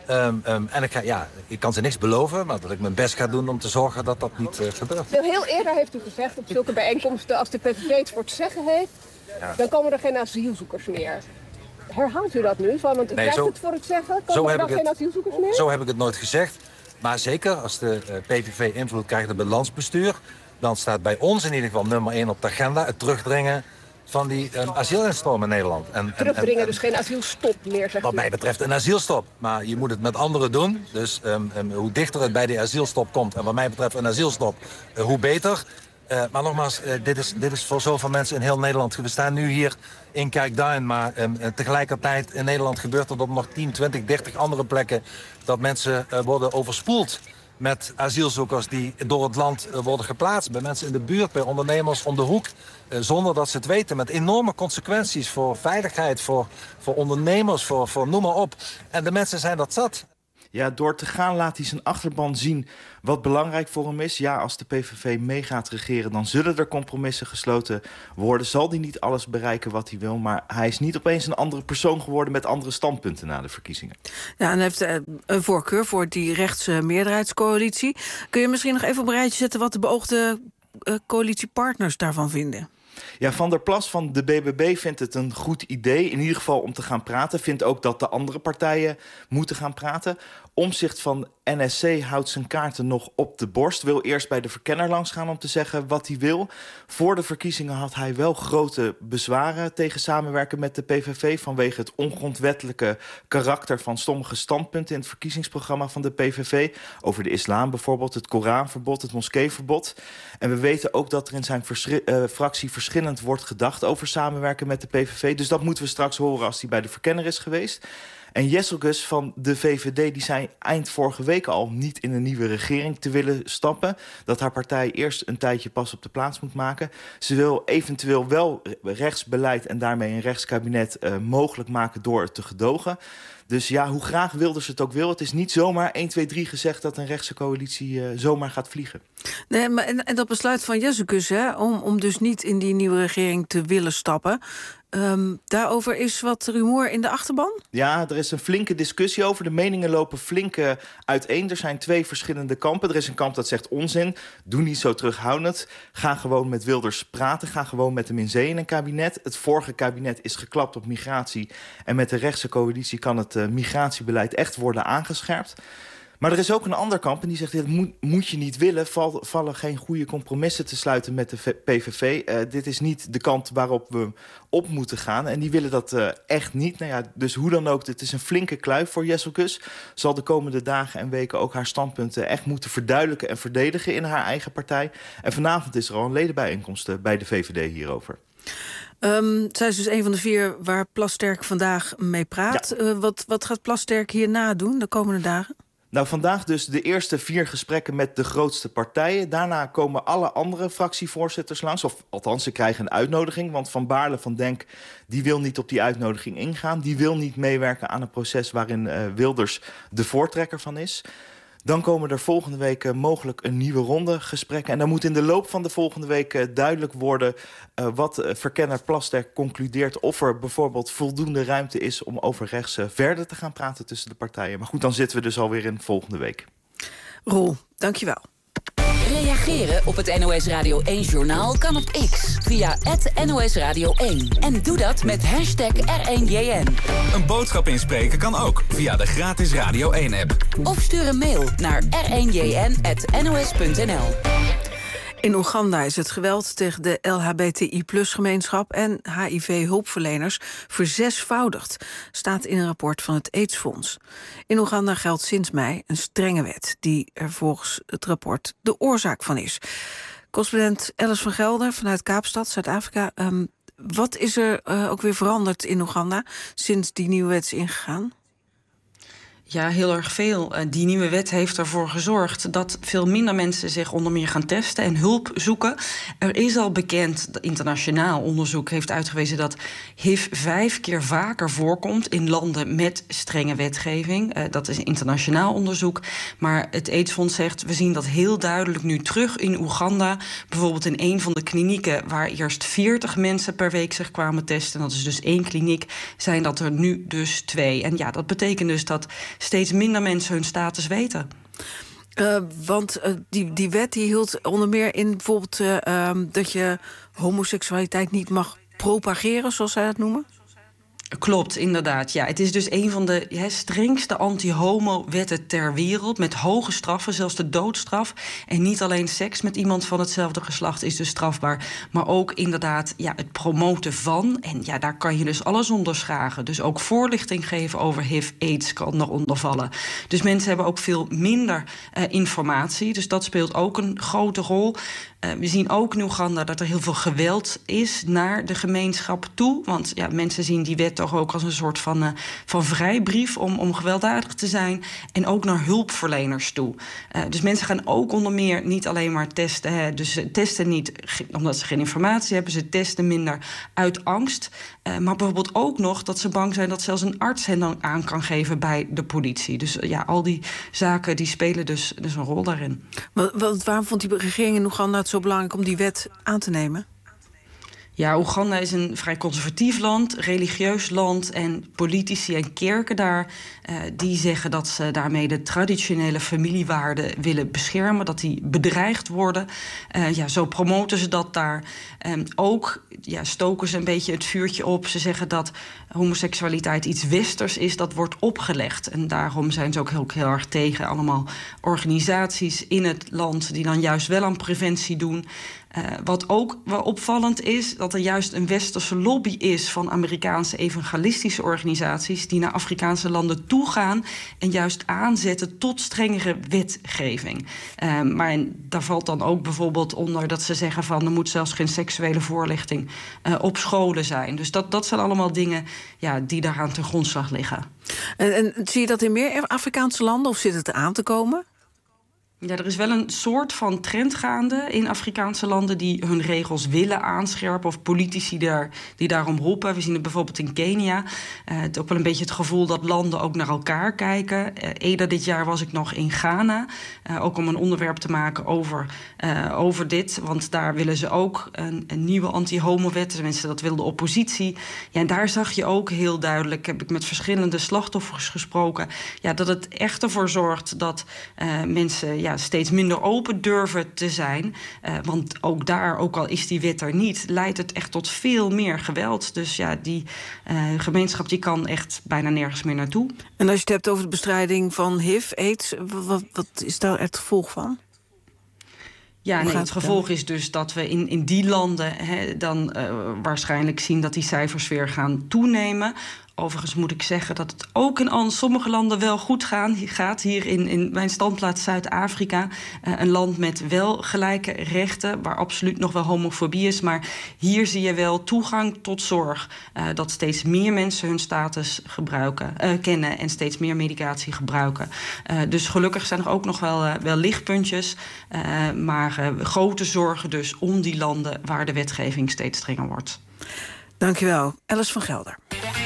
En ik kan ze niks beloven, maar dat ik mijn best ga doen om te zorgen dat dat niet gebeurt. Heel eerder heeft u gezegd op zulke bijeenkomsten, als de PVV het voor te zeggen heeft, dan komen er geen asielzoekers meer. Herhaalt u dat nu? Want u krijgt het voor het zeggen, komen er dan geen asielzoekers meer? Zo heb ik het nooit gezegd. Maar zeker als de PVV invloed krijgt op het landsbestuur, dan staat bij ons in ieder geval nummer 1 op de agenda het terugdringen van die asielinstroom in Nederland. Terugdringen, dus geen asielstop meer, zegt wat u? mij betreft een asielstop. Maar je moet het met anderen doen. Dus hoe dichter het bij die asielstop komt, en wat mij betreft een asielstop, hoe beter. Maar nogmaals, dit is voor zoveel mensen in heel Nederland. We staan nu hier in Kijkduin, maar tegelijkertijd in Nederland gebeurt het op nog 10, 20, 30 andere plekken dat mensen worden overspoeld met asielzoekers die door het land worden geplaatst. Bij mensen in de buurt, bij ondernemers om de hoek. Zonder dat ze het weten. Met enorme consequenties voor veiligheid, voor ondernemers, voor noem maar op. En de mensen zijn dat zat. Ja, door te gaan laat hij zijn achterban zien wat belangrijk voor hem is. Ja, als de PVV mee gaat regeren, dan zullen er compromissen gesloten worden. Zal hij niet alles bereiken wat hij wil, maar hij is niet opeens een andere persoon geworden met andere standpunten na de verkiezingen. Ja, en hij heeft een voorkeur voor die rechtse meerderheidscoalitie. Kun je misschien nog even op een rijtje zetten wat de beoogde coalitiepartners daarvan vinden? Ja, Van der Plas van de BBB vindt het een goed idee, in ieder geval om te gaan praten. Vindt ook dat de andere partijen moeten gaan praten. Omtzigt van NSC houdt zijn kaarten nog op de borst. Wil eerst bij de verkenner langs gaan om te zeggen wat hij wil. Voor de verkiezingen had hij wel grote bezwaren tegen samenwerken met de PVV... vanwege het ongrondwettelijke karakter van sommige standpunten in het verkiezingsprogramma van de PVV. Over de islam bijvoorbeeld, het Koranverbod, het moskeeverbod. En we weten ook dat er in zijn fractie verschillend wordt gedacht over samenwerken met de PVV. Dus dat moeten we straks horen als hij bij de verkenner is geweest. En Jesselgus van de VVD die zei eind vorige week al niet in een nieuwe regering te willen stappen. Dat haar partij eerst een tijdje pas op de plaats moet maken. Ze wil eventueel wel rechtsbeleid en daarmee een rechtskabinet mogelijk maken door het te gedogen. Dus ja, hoe graag Wilders het ook wil, het is niet zomaar 1, 2, 3 gezegd dat een rechtse coalitie zomaar gaat vliegen. Nee, maar en dat besluit van Jesselgus om dus niet in die nieuwe regering te willen stappen. Daarover is wat rumoer in de achterban? Ja, er is een flinke discussie over. De meningen lopen flink uiteen. Er zijn 2 verschillende kampen. Er is een kamp dat zegt onzin. Doe niet zo terughoudend. Ga gewoon met Wilders praten. Ga gewoon met hem in zee in een kabinet. Het vorige kabinet is geklapt op migratie. En met de rechtse coalitie kan het migratiebeleid echt worden aangescherpt. Maar er is ook een ander kamp en die zegt... dit moet je niet willen, vallen geen goede compromissen te sluiten met de PVV. Dit is niet de kant waarop we op moeten gaan. En die willen dat echt niet. Nou ja, dus hoe dan ook, dit is een flinke kluif voor Jesselgus. Zal de komende dagen en weken ook haar standpunten echt moeten verduidelijken en verdedigen in haar eigen partij. En vanavond is er al een ledenbijeenkomst bij de VVD hierover. Zij is dus een van de 4 waar Plasterk vandaag mee praat. Ja. Wat gaat Plasterk hierna doen de komende dagen? Nou, vandaag dus de eerste 4 gesprekken met de grootste partijen. Daarna komen alle andere fractievoorzitters langs. Of althans, ze krijgen een uitnodiging. Want Van Baarle van Denk die wil niet op die uitnodiging ingaan. Die wil niet meewerken aan een proces waarin Wilders de voortrekker van is. Dan komen er volgende week mogelijk een nieuwe ronde gesprekken. En dan moet in de loop van de volgende week duidelijk worden wat verkenner Plasterk concludeert. Of er bijvoorbeeld voldoende ruimte is om over rechts verder te gaan praten tussen de partijen. Maar goed, dan zitten we dus alweer in volgende week. Roel, dankjewel. Reageren op het NOS Radio 1-journaal kan op X via @NOS Radio 1. En doe dat met hashtag R1JN. Een boodschap inspreken kan ook via de gratis Radio 1-app. Of stuur een mail naar r1jn@nos.nl. In Oeganda is het geweld tegen de LHBTI+-gemeenschap en HIV-hulpverleners verzesvoudigd, staat in een rapport van het AIDS-fonds. In Oeganda geldt sinds mei een strenge wet die er volgens het rapport de oorzaak van is. Correspondent Alice van Gelder vanuit Kaapstad, Zuid-Afrika. Wat is er ook weer veranderd in Oeganda sinds die nieuwe wet is ingegaan? Ja, heel erg veel. Die nieuwe wet heeft ervoor gezorgd dat veel minder mensen zich onder meer gaan testen en hulp zoeken. Er is al bekend, internationaal onderzoek heeft uitgewezen dat HIV 5 keer vaker voorkomt in landen met strenge wetgeving. Dat is internationaal onderzoek. Maar het AIDS-fonds zegt, we zien dat heel duidelijk nu terug in Oeganda. Bijvoorbeeld in een van de klinieken waar eerst 40 mensen per week zich kwamen testen. Dat is dus 1 kliniek, zijn dat er nu dus 2. En ja, dat betekent dus dat steeds minder mensen hun status weten. Want die wet die hield onder meer in bijvoorbeeld dat je homoseksualiteit niet mag propageren, zoals zij dat noemen? Klopt, inderdaad. Ja, het is dus een van de strengste anti-homo-wetten ter wereld, met hoge straffen, zelfs de doodstraf. En niet alleen seks met iemand van hetzelfde geslacht is dus strafbaar, maar ook inderdaad het promoten van. En ja, daar kan je dus alles onder schragen. Dus ook voorlichting geven over HIV-AIDS kan eronder vallen. Dus mensen hebben ook veel minder informatie. Dus dat speelt ook een grote rol. We zien ook in Oeganda dat er heel veel geweld is naar de gemeenschap toe. Want mensen zien die wet toch ook als een soort van vrijbrief om gewelddadig te zijn. En ook naar hulpverleners toe. Dus mensen gaan ook onder meer niet alleen maar testen. Dus ze testen niet omdat ze geen informatie hebben. Ze testen minder uit angst. Maar bijvoorbeeld ook nog dat ze bang zijn dat zelfs een arts hen dan aan kan geven bij de politie. Dus al die zaken die spelen dus een rol daarin. Waarom vond die regering in Oeganda het zo belangrijk om die wet aan te nemen? Ja, Oeganda is een vrij conservatief land, religieus land. En politici en kerken daar, die zeggen dat ze daarmee de traditionele familiewaarden willen beschermen. Dat die bedreigd worden. Zo promoten ze dat daar. Ook stoken ze een beetje het vuurtje op. Ze zeggen dat homoseksualiteit iets westers is, dat wordt opgelegd. En daarom zijn ze ook heel erg tegen allemaal organisaties in het land die dan juist wel aan preventie doen. Wat ook wel opvallend is, dat er juist een westerse lobby is van Amerikaanse evangelistische organisaties die naar Afrikaanse landen toe gaan en juist aanzetten tot strengere wetgeving. Maar daar valt dan ook bijvoorbeeld onder dat ze zeggen van er moet zelfs geen seksuele voorlichting op scholen zijn. Dus dat zijn allemaal dingen die daaraan ten grondslag liggen. En zie je dat in meer Afrikaanse landen of zit het eraan te komen? Ja, er is wel een soort van trend gaande in Afrikaanse landen die hun regels willen aanscherpen, of politici die daarom roepen. We zien het bijvoorbeeld in Kenia. Het is ook wel een beetje het gevoel dat landen ook naar elkaar kijken. Eerder dit jaar was ik nog in Ghana, ook om een onderwerp te maken over dit. Want daar willen ze ook een nieuwe anti-homo-wet. Tenminste, dat wil de oppositie. Ja, en daar zag je ook heel duidelijk, heb ik met verschillende slachtoffers gesproken, dat het echt ervoor zorgt dat mensen steeds minder open durven te zijn. Want ook daar, ook al is die wet er niet, leidt het echt tot veel meer geweld. Dus die gemeenschap die kan echt bijna nergens meer naartoe. En als je het hebt over de bestrijding van HIV, AIDS, wat is daar het gevolg van? Ja, nee, het gevolg is dus dat we in die landen dan waarschijnlijk zien dat die cijfers weer gaan toenemen. Overigens moet ik zeggen dat het ook in sommige landen wel goed gaat. Hier in mijn standplaats Zuid-Afrika. Een land met wel gelijke rechten, waar absoluut nog wel homofobie is. Maar hier zie je wel toegang tot zorg. Dat steeds meer mensen hun status kennen en steeds meer medicatie gebruiken. Dus gelukkig zijn er ook nog wel lichtpuntjes. Maar grote zorgen dus om die landen waar de wetgeving steeds strenger wordt. Dankjewel, Alice van Gelder.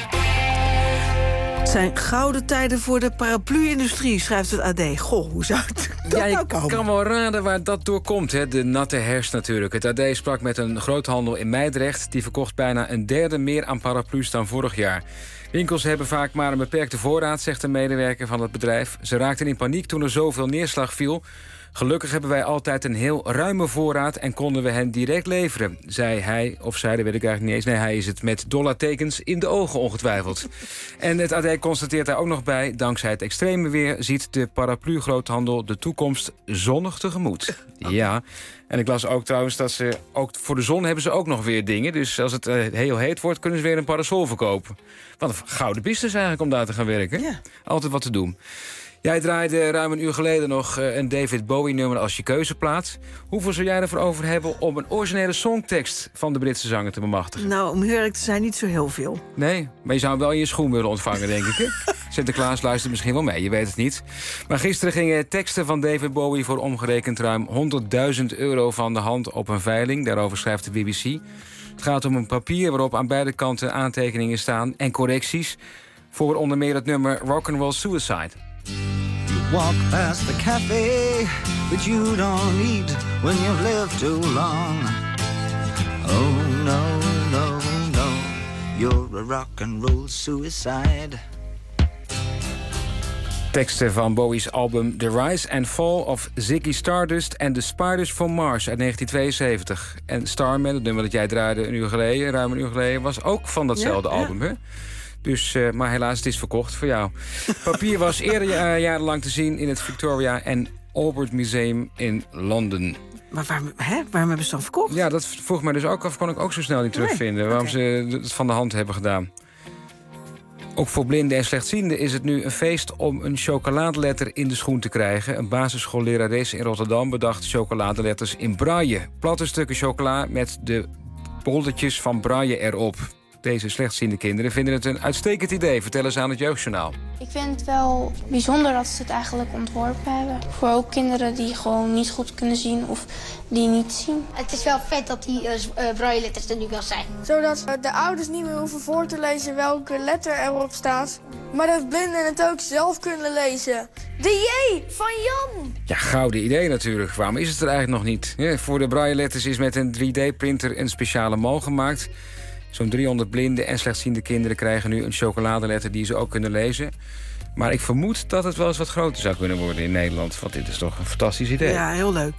Het zijn gouden tijden voor de paraplu-industrie, schrijft het AD. Goh, hoe zou het nou komen? Ik kan wel raden waar dat door komt, hè? De natte herfst natuurlijk. Het AD sprak met een groothandel in Meidrecht. Die verkocht bijna een derde meer aan paraplu's dan vorig jaar. Winkels hebben vaak maar een beperkte voorraad, zegt een medewerker van het bedrijf. Ze raakten in paniek toen er zoveel neerslag viel. Gelukkig hebben wij altijd een heel ruime voorraad en konden we hen direct leveren, zei hij, of zij, dat weet ik eigenlijk niet eens. Nee, hij is het met dollartekens in de ogen ongetwijfeld. En het AD constateert daar ook nog bij, dankzij het extreme weer ziet de paraplu-groothandel de toekomst zonnig tegemoet. Ja, en ik las ook trouwens dat ze ook voor de zon hebben ze ook nog weer dingen. Dus als het heel heet wordt, kunnen ze weer een parasol verkopen. Wat een gouden business eigenlijk om daar te gaan werken. Ja. Altijd wat te doen. Jij draaide ruim een uur geleden nog een David Bowie-nummer als je keuzeplaat. Hoeveel zou jij ervoor over hebben om een originele songtekst van de Britse zanger te bemachtigen? Nou, om eerlijk te zijn, niet zo heel veel. Nee, maar je zou hem wel in je schoen willen ontvangen, denk ik. Hè? Sinterklaas luistert misschien wel mee, je weet het niet. Maar gisteren gingen teksten van David Bowie voor omgerekend ruim €100.000 van de hand op een veiling. Daarover schrijft de BBC. Het gaat om een papier waarop aan beide kanten aantekeningen staan en correcties voor onder meer het nummer Rock'n'Roll Suicide. Walk past the cafe that you don't eat when you've lived too long. Oh no, no, no, you're a rock and roll suicide. Teksten van Bowie's album The Rise and Fall of Ziggy Stardust and the Spiders from Mars uit 1972. En Starman, het nummer dat jij draaide ruim een uur geleden, was ook van datzelfde album, hè? Dus, maar helaas, het is verkocht voor jou. Papier was eerder jarenlang te zien in het Victoria and Albert Museum in Londen. Maar waarom hebben ze dan verkocht? Ja, dat vroeg mij dus ook af. Kon ik ook zo snel niet terugvinden. Waarom ze het van de hand hebben gedaan. Ook voor blinden en slechtzienden is het nu een feest om een chocoladeletter in de schoen te krijgen. Een basisschoollerares in Rotterdam bedacht chocoladeletters in braille. Platte stukken chocola met de bolletjes van braille erop. Deze slechtziende kinderen vinden het een uitstekend idee, vertellen ze aan het Jeugdjournaal. Ik vind het wel bijzonder dat ze het eigenlijk ontworpen hebben. Voor ook kinderen die gewoon niet goed kunnen zien of die niet zien. Het is wel vet dat die brailleletters er nu wel zijn. Zodat de ouders niet meer hoeven voor te lezen welke letter erop staat. Maar dat blinden het ook zelf kunnen lezen. De J van Jan! Ja, gouden idee natuurlijk. Waarom is het er eigenlijk nog niet? Ja, voor de brailleletters is met een 3D-printer een speciale mal gemaakt. Zo'n 300 blinde en slechtziende kinderen krijgen nu een chocoladeletter die ze ook kunnen lezen. Maar ik vermoed dat het wel eens wat groter zou kunnen worden in Nederland. Want dit is toch een fantastisch idee. Ja, heel leuk.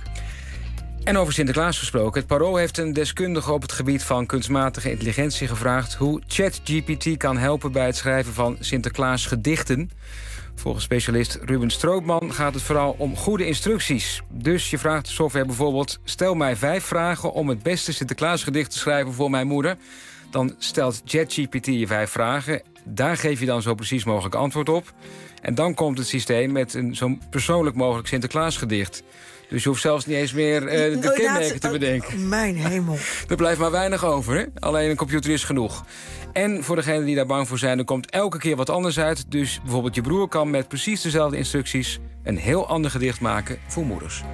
En over Sinterklaas gesproken. Het Parool heeft een deskundige op het gebied van kunstmatige intelligentie gevraagd hoe ChatGPT kan helpen bij het schrijven van Sinterklaas gedichten. Volgens specialist Ruben Stroopman gaat het vooral om goede instructies. Dus je vraagt de software bijvoorbeeld: stel mij 5 vragen om het beste Sinterklaasgedicht te schrijven voor mijn moeder. Dan stelt ChatGPT je 5 vragen. Daar geef je dan zo precies mogelijk antwoord op. En dan komt het systeem met een zo persoonlijk mogelijk Sinterklaasgedicht. Dus je hoeft zelfs niet eens meer de kenmerken te bedenken. Mijn hemel. Er blijft maar weinig over, hè? Alleen een computer is genoeg. En voor degenen die daar bang voor zijn, er komt elke keer wat anders uit. Dus bijvoorbeeld je broer kan met precies dezelfde instructies een heel ander gedicht maken voor moeders.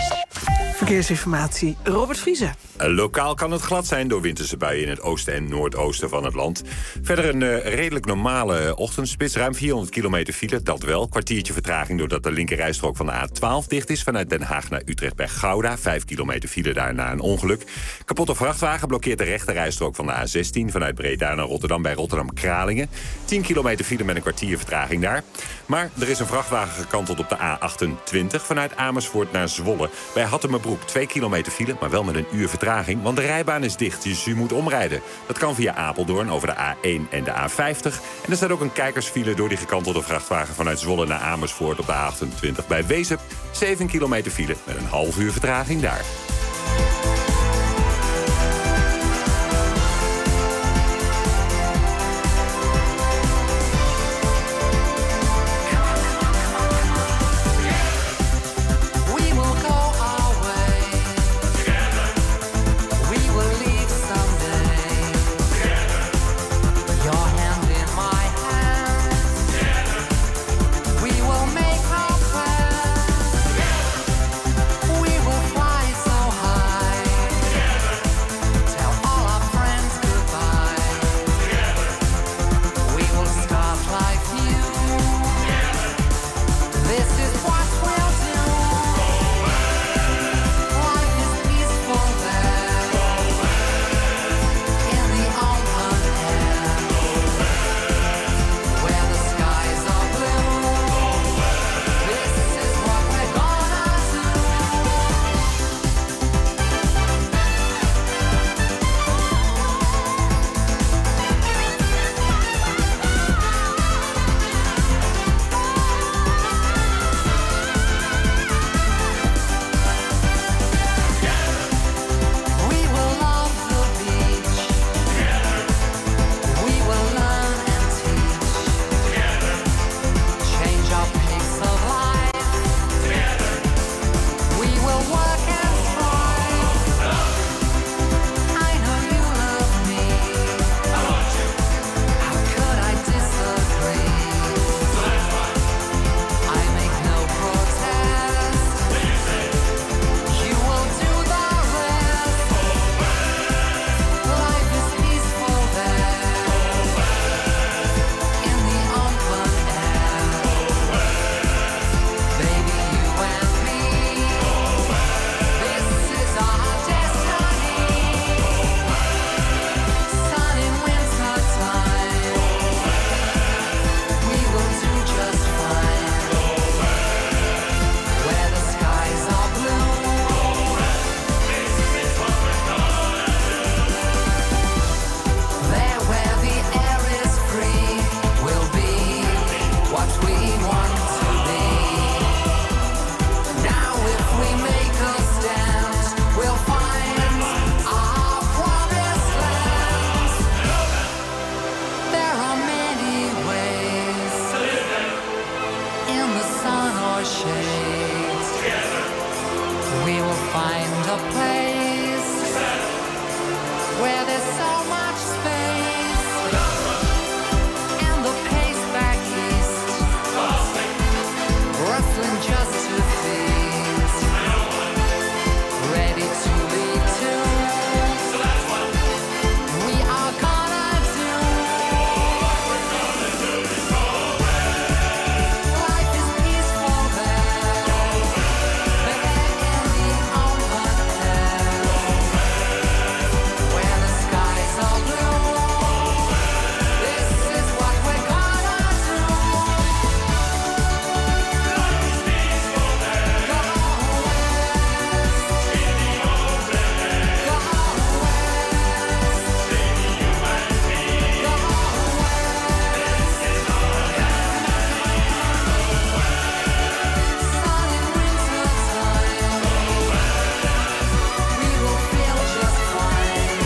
Verkeersinformatie, Robert Vriese. Lokaal kan het glad zijn door winterse buien in het oosten en noordoosten van het land. Verder een redelijk normale ochtendspits. Ruim 400 kilometer file, dat wel. Kwartiertje vertraging doordat de linkerrijstrook van de A12 dicht is. Vanuit Den Haag naar Utrecht bij Gouda. 5 kilometer file daar na een ongeluk. Kapotte vrachtwagen blokkeert de rechterrijstrook van de A16. Vanuit Breda naar Rotterdam bij Rotterdam-Kralingen. 10 kilometer file met een kwartier vertraging daar. Maar er is een vrachtwagen gekanteld op de A28. Vanuit Amersfoort naar Zwolle. Bij Hattemerbroek 2 kilometer file, maar wel met een uur vertraging. Want de rijbaan is dicht, dus u moet omrijden. Dat kan via Apeldoorn over de A1 en de A50. En er staat ook een kijkersfile door die gekantelde vrachtwagen vanuit Zwolle naar Amersfoort op de A28 bij Wezep. 7 kilometer file met een half uur vertraging daar. We will fly so find a place where there's so much space and the pace back east, rustling just to feast, ready to lead to. We are gonna do. Life is peaceful there, but in the open air, where the skies are blue. This is what we're gonna do. Life is peaceful there. Go west. In the open air. Go west. Take you and me. Go west. This is our sun in winter time. We will feel just fine.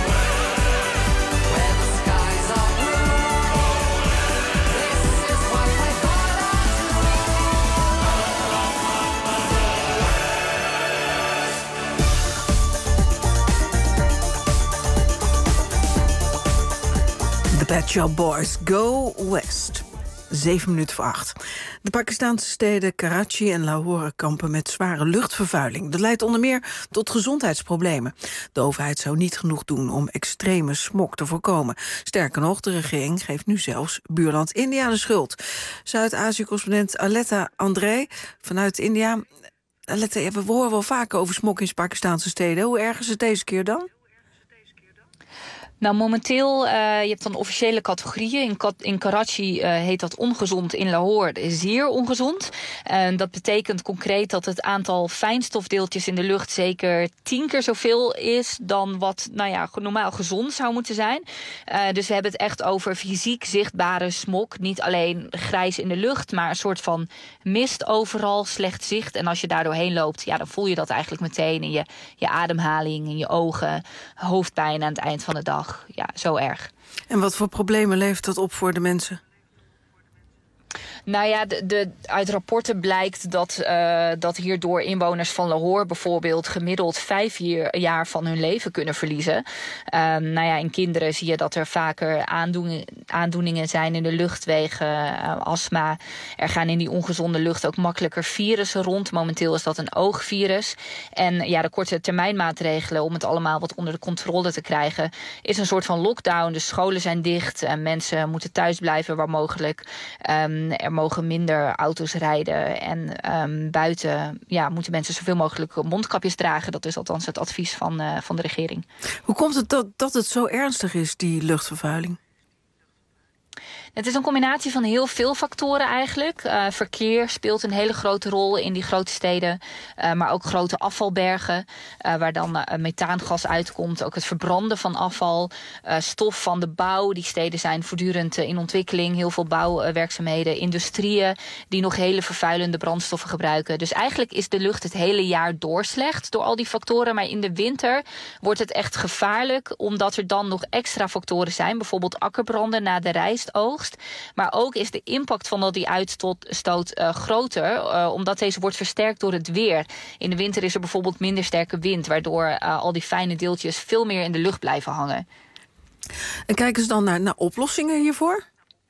Where the skies are blue. This is what we're gonna The Pet Shop Boys, Go West. 7:07. De Pakistaanse steden Karachi en Lahore kampen met zware luchtvervuiling. Dat leidt onder meer tot gezondheidsproblemen. De overheid zou niet genoeg doen om extreme smog te voorkomen. Sterker nog, de regering geeft nu zelfs buurland India de schuld. Zuid-Azië-correspondent Aletta André vanuit India. Aletta, we horen wel vaker over smog in Pakistaanse steden. Hoe erg is het deze keer dan? Nou, momenteel, je hebt dan officiële categorieën. In Karachi heet dat ongezond, in Lahore zeer ongezond. Dat betekent concreet dat het aantal fijnstofdeeltjes in de lucht zeker 10 keer zoveel is dan wat normaal gezond zou moeten zijn. Dus we hebben het echt over fysiek zichtbare smog. Niet alleen grijs in de lucht, maar een soort van mist overal, slecht zicht. En als je daar doorheen loopt, dan voel je dat eigenlijk meteen in je ademhaling, in je ogen, hoofdpijn aan het eind van de dag. Ja, zo erg. En wat voor problemen levert dat op voor de mensen? Nou ja, uit rapporten blijkt dat hierdoor inwoners van Lahore bijvoorbeeld gemiddeld 5 jaar van hun leven kunnen verliezen. In kinderen zie je dat er vaker aandoeningen zijn in de luchtwegen, astma. Er gaan in die ongezonde lucht ook makkelijker virussen rond. Momenteel is dat een oogvirus. En de korte termijn maatregelen om het allemaal wat onder de controle te krijgen is een soort van lockdown. De scholen zijn dicht en mensen moeten thuis blijven waar mogelijk. Er mogen minder auto's rijden en buiten moeten mensen zoveel mogelijk mondkapjes dragen. Dat is althans het advies van de regering. Hoe komt het dat het zo ernstig is, die luchtvervuiling? Het is een combinatie van heel veel factoren eigenlijk. Verkeer speelt een hele grote rol in die grote steden. Maar ook grote afvalbergen, waar dan methaangas uitkomt. Ook het verbranden van afval, stof van de bouw. Die steden zijn voortdurend in ontwikkeling. Heel veel bouwwerkzaamheden, industrieën die nog hele vervuilende brandstoffen gebruiken. Dus eigenlijk is de lucht het hele jaar door slecht door al die factoren. Maar in de winter wordt het echt gevaarlijk, omdat er dan nog extra factoren zijn. Bijvoorbeeld akkerbranden na de rijstoogst. Maar ook is de impact van al die uitstoot groter, omdat deze wordt versterkt door het weer. In de winter is er bijvoorbeeld minder sterke wind, waardoor al die fijne deeltjes veel meer in de lucht blijven hangen. En kijken ze dan naar oplossingen hiervoor?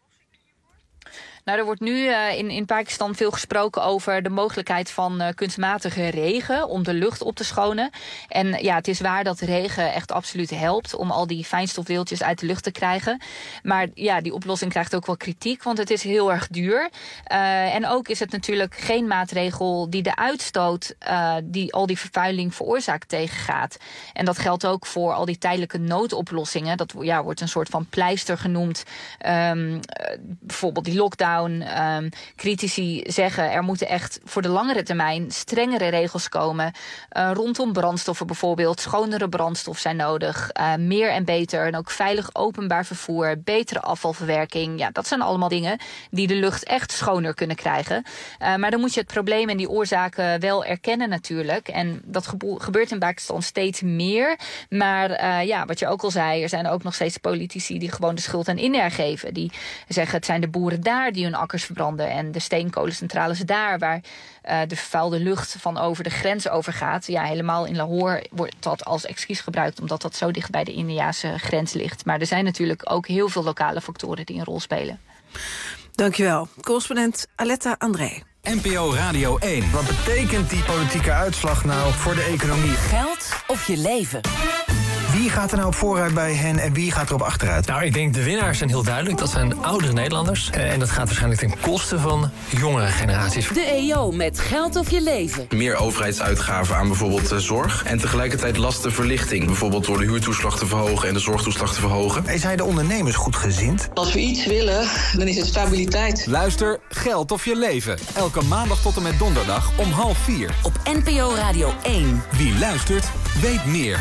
Nou, er wordt nu in Pakistan veel gesproken over de mogelijkheid van kunstmatige regen om de lucht op te schonen. En het is waar dat regen echt absoluut helpt om al die fijnstofdeeltjes uit de lucht te krijgen. Maar die oplossing krijgt ook wel kritiek, want het is heel erg duur. En ook is het natuurlijk geen maatregel die de uitstoot die al die vervuiling veroorzaakt tegengaat. En dat geldt ook voor al die tijdelijke noodoplossingen. Dat wordt een soort van pleister genoemd. Bijvoorbeeld die lockdown. Critici zeggen er moeten echt voor de langere termijn strengere regels komen. Rondom brandstoffen bijvoorbeeld. Schonere brandstof zijn nodig. Meer en beter. En ook veilig openbaar vervoer. Betere afvalverwerking. Ja, dat zijn allemaal dingen die de lucht echt schoner kunnen krijgen. Maar dan moet je het probleem en die oorzaken wel erkennen natuurlijk. En dat gebeurt in Pakistan steeds meer. Maar wat je ook al zei, er zijn ook nog steeds politici die gewoon de schuld aan India geven. Die zeggen het zijn de boeren daar die die hun akkers verbranden. En de steenkolencentrales daar, waar de vervuilde lucht van over de grens overgaat. Ja, helemaal in Lahore wordt dat als excuus gebruikt, omdat dat zo dicht bij de Indiase grens ligt. Maar er zijn natuurlijk ook heel veel lokale factoren die een rol spelen. Dankjewel. Correspondent Aletta André. NPO Radio 1. Wat betekent die politieke uitslag nou voor de economie? Geld of je leven? Wie gaat er nou op vooruit bij hen en wie gaat er op achteruit? Nou, ik denk de winnaars zijn heel duidelijk. Dat zijn oudere Nederlanders. En dat gaat waarschijnlijk ten koste van jongere generaties. De EO met Geld of je leven. Meer overheidsuitgaven aan bijvoorbeeld zorg. En tegelijkertijd lastenverlichting. Bijvoorbeeld door de huurtoeslag te verhogen en de zorgtoeslag te verhogen. Zijn de ondernemers goed gezind? Als we iets willen, dan is het stabiliteit. Luister Geld of je leven. Elke maandag tot en met donderdag om 3:30. Op NPO Radio 1. Wie luistert, weet meer.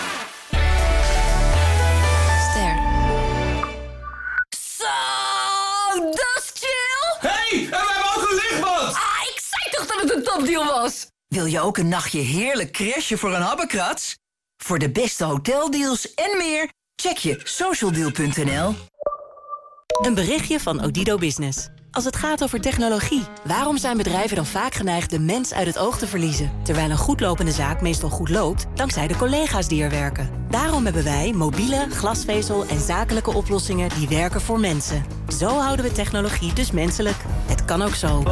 Dat is chill! Hey, en we hebben ook een lichtbad! Ik zei toch dat het een topdeal was? Wil je ook een nachtje heerlijk crashen voor een habbekrats? Voor de beste hoteldeals en meer, check je socialdeal.nl. Een berichtje van Odido Business. Als het gaat over technologie, waarom zijn bedrijven dan vaak geneigd de mens uit het oog te verliezen? Terwijl een goedlopende zaak meestal goed loopt, dankzij de collega's die er werken. Daarom hebben wij mobiele, glasvezel en zakelijke oplossingen die werken voor mensen. Zo houden we technologie dus menselijk. Het kan ook zo.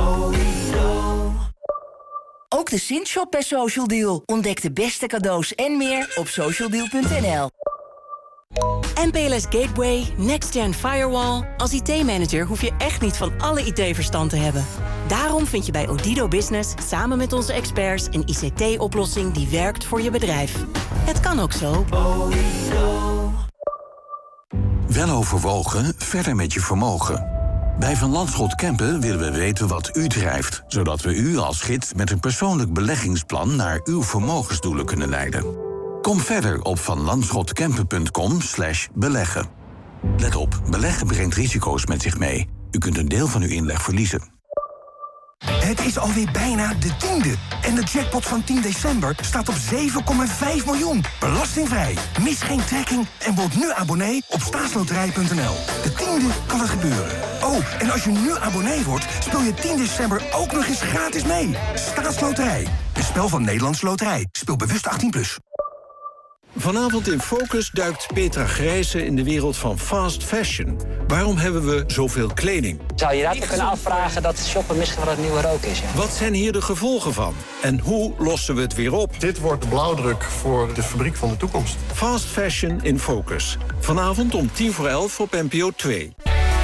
Ook de Sint-shop bij Social Deal. Ontdek de beste cadeaus en meer op socialdeal.nl. MPLS Gateway, Next-Gen Firewall. Als IT-manager hoef je echt niet van alle IT-verstand te hebben. Daarom vind je bij Odido Business samen met onze experts een ICT-oplossing die werkt voor je bedrijf. Het kan ook zo. Weloverwogen, verder met je vermogen. Bij Van Landschot Kempen willen we weten wat u drijft, zodat we u als gids met een persoonlijk beleggingsplan naar uw vermogensdoelen kunnen leiden. Kom verder op vanlandschotkampen.com/beleggen. Let op, beleggen brengt risico's met zich mee. U kunt een deel van uw inleg verliezen. Het is alweer bijna de 10e. En de jackpot van 10 december staat op 7,5 miljoen. Belastingvrij. Mis geen trekking en word nu abonnee op staatsloterij.nl. De 10e kan het gebeuren. Oh, en als je nu abonnee wordt, speel je 10 december ook nog eens gratis mee. Staatsloterij. Een spel van Nederlandse Loterij. Speel bewust 18+. Vanavond in Focus duikt Petra Grijze in de wereld van fast fashion. Waarom hebben we zoveel kleding? Zou je dat kunnen afvragen dat shoppen misschien wel het nieuwe rook is? Ja? Wat zijn hier de gevolgen van? En hoe lossen we het weer op? Dit wordt de blauwdruk voor de fabriek van de toekomst. Fast fashion in Focus. Vanavond om 11:10 op NPO 2.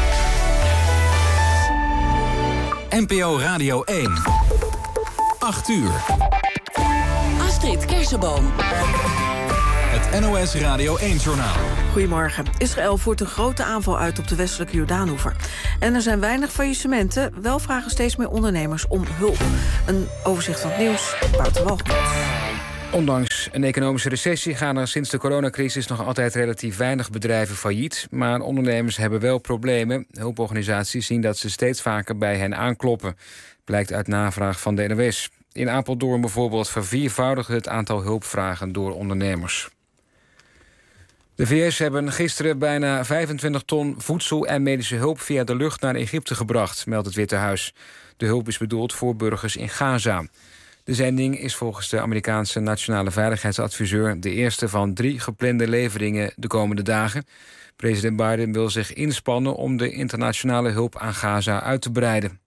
NPO Radio 1. 8 uur. Astrid Kersenboom. Het NOS Radio 1-journaal. Goedemorgen. Israël voert een grote aanval uit op de westelijke Jordaanoever. En er zijn weinig faillissementen. Wel vragen steeds meer ondernemers om hulp. Een overzicht van het nieuws. Wouter Walgemoed. Ondanks een economische recessie gaan er sinds de coronacrisis nog altijd relatief weinig bedrijven failliet. Maar ondernemers hebben wel problemen. Hulporganisaties zien dat ze steeds vaker bij hen aankloppen. Blijkt uit navraag van de NOS. In Apeldoorn bijvoorbeeld verviervoudigde het aantal hulpvragen door ondernemers. De VS hebben gisteren bijna 25 ton voedsel en medische hulp via de lucht naar Egypte gebracht, meldt het Witte Huis. De hulp is bedoeld voor burgers in Gaza. De zending is volgens de Amerikaanse nationale veiligheidsadviseur de eerste van 3 geplande leveringen de komende dagen. President Biden wil zich inspannen om de internationale hulp aan Gaza uit te breiden.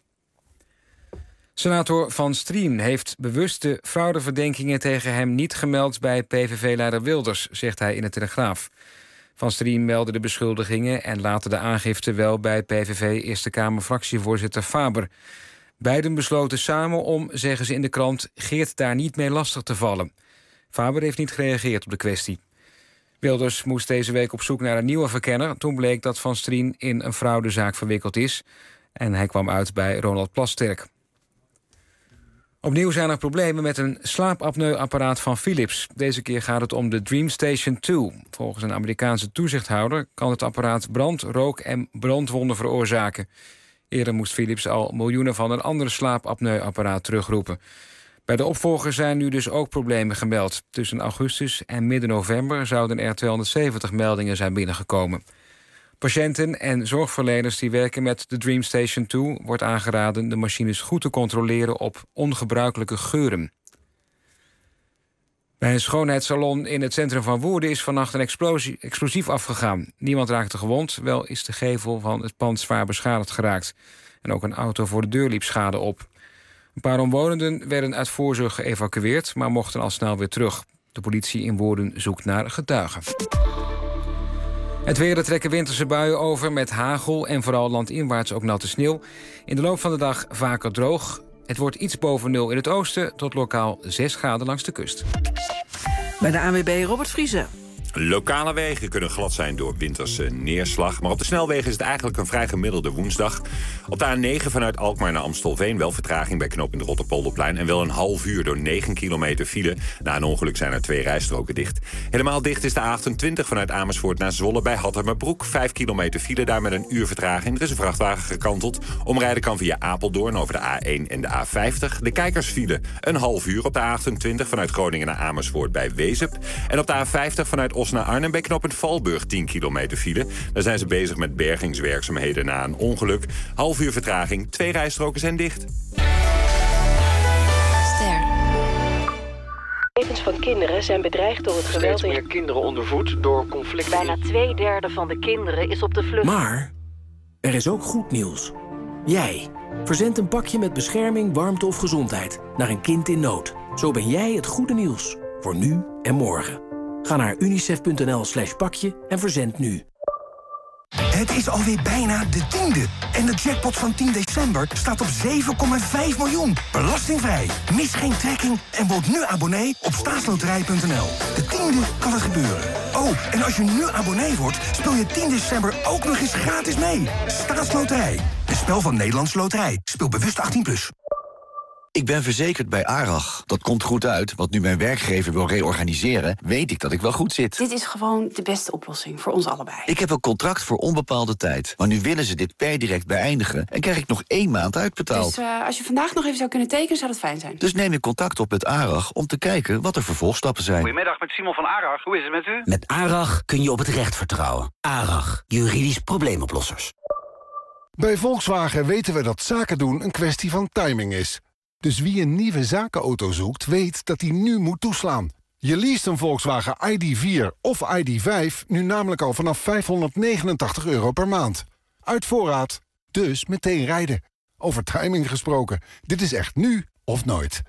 Senator Van Strien heeft bewuste fraudeverdenkingen tegen hem niet gemeld bij PVV-leider Wilders, zegt hij in de Telegraaf. Van Strien meldde de beschuldigingen en later de aangifte wel bij PVV Eerste Kamer-fractievoorzitter Faber. Beiden besloten samen om, zeggen ze in de krant, Geert daar niet mee lastig te vallen. Faber heeft niet gereageerd op de kwestie. Wilders moest deze week op zoek naar een nieuwe verkenner. Toen bleek dat Van Strien in een fraudezaak verwikkeld is. En hij kwam uit bij Ronald Plasterk. Opnieuw zijn er problemen met een slaapapneuapparaat van Philips. Deze keer gaat het om de DreamStation 2. Volgens een Amerikaanse toezichthouder kan het apparaat brand, rook en brandwonden veroorzaken. Eerder moest Philips al miljoenen van een ander slaapapneuapparaat terugroepen. Bij de opvolger zijn nu dus ook problemen gemeld. Tussen augustus en midden november zouden er 270 meldingen zijn binnengekomen. Patiënten en zorgverleners die werken met de DreamStation 2... wordt aangeraden de machines goed te controleren op ongebruikelijke geuren. Bij een schoonheidssalon in het centrum van Woerden is vannacht een explosief afgegaan. Niemand raakte gewond, wel is de gevel van het pand zwaar beschadigd geraakt. En ook een auto voor de deur liep schade op. Een paar omwonenden werden uit voorzorg geëvacueerd, maar mochten al snel weer terug. De politie in Woerden zoekt naar getuigen. Het weer, er trekken winterse buien over met hagel en vooral landinwaarts ook natte sneeuw. In de loop van de dag vaker droog. Het wordt iets boven 0 in het oosten tot lokaal 6 graden langs de kust. Bij de ANWB Robert Vriese. Lokale wegen kunnen glad zijn door winterse neerslag. Maar op de snelwegen is het eigenlijk een vrij gemiddelde woensdag. Op de A9 vanuit Alkmaar naar Amstelveen wel vertraging bij knooppunt Rotterpolderplein. En wel een half uur door 9 kilometer file. Na een ongeluk zijn er 2 rijstroken dicht. Helemaal dicht is de A28 vanuit Amersfoort naar Zwolle bij Hattemerbroek. 5 kilometer file, daar met een uur vertraging. Er is een vrachtwagen gekanteld. Omrijden kan via Apeldoorn over de A1 en de A50. De kijkersfile een half uur op de A28 vanuit Groningen naar Amersfoort bij Wezep. En op de A50 vanuit Os naar Arnhem bij knooppunt Valburg 10 kilometer file. Daar zijn ze bezig met bergingswerkzaamheden na een ongeluk. Half uur vertraging, 2 rijstroken zijn dicht. Levens van kinderen zijn bedreigd door het geweld. Steeds meer kinderen ondervoed door conflicten. Bijna 2/3 van de kinderen is op de vlucht. Maar er is ook goed nieuws. Jij verzendt een pakje met bescherming, warmte of gezondheid naar een kind in nood. Zo ben jij het goede nieuws voor nu en morgen. Ga naar unicef.nl/pakje en verzend nu. Het is alweer bijna de 10e. En de jackpot van 10 december staat op 7,5 miljoen. Belastingvrij. Mis geen trekking en word nu abonnee op staatsloterij.nl. De 10e kan het gebeuren. Oh, en als je nu abonnee wordt, speel je 10 december ook nog eens gratis mee. Staatsloterij. Een spel van Nederlandse Loterij. Speel bewust 18+. Ik ben verzekerd bij ARAG. Dat komt goed uit, want nu mijn werkgever wil reorganiseren, weet ik dat ik wel goed zit. Dit is gewoon de beste oplossing voor ons allebei. Ik heb een contract voor onbepaalde tijd. Maar nu willen ze dit per direct beëindigen en krijg ik nog 1 maand uitbetaald. Dus als je vandaag nog even zou kunnen tekenen, zou dat fijn zijn. Dus neem ik contact op met ARAG om te kijken wat de vervolgstappen zijn. Goedemiddag, met Simon van ARAG. Hoe is het met u? Met ARAG kun je op het recht vertrouwen. ARAG, juridisch probleemoplossers. Bij Volkswagen weten we dat zaken doen een kwestie van timing is. Dus wie een nieuwe zakenauto zoekt, weet dat hij nu moet toeslaan. Je leest een Volkswagen ID4 of ID5 nu namelijk al vanaf €589 per maand. Uit voorraad, dus meteen rijden. Over timing gesproken, dit is echt nu of nooit.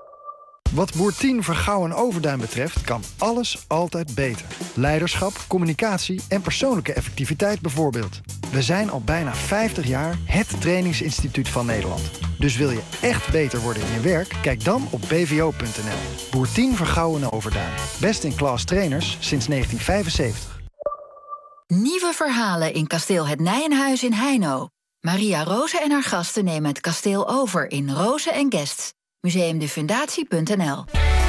Wat Boertien, Vergouw en Overduin betreft kan alles altijd beter. Leiderschap, communicatie en persoonlijke effectiviteit bijvoorbeeld. We zijn al bijna 50 jaar het trainingsinstituut van Nederland. Dus wil je echt beter worden in je werk? Kijk dan op bvo.nl. Boertien, Vergouw en Overduin. Best in class trainers sinds 1975. Nieuwe verhalen in kasteel Het Nijenhuis in Heino. Maria Roze en haar gasten nemen het kasteel over in Roze en Guests. Museumdefundatie.nl.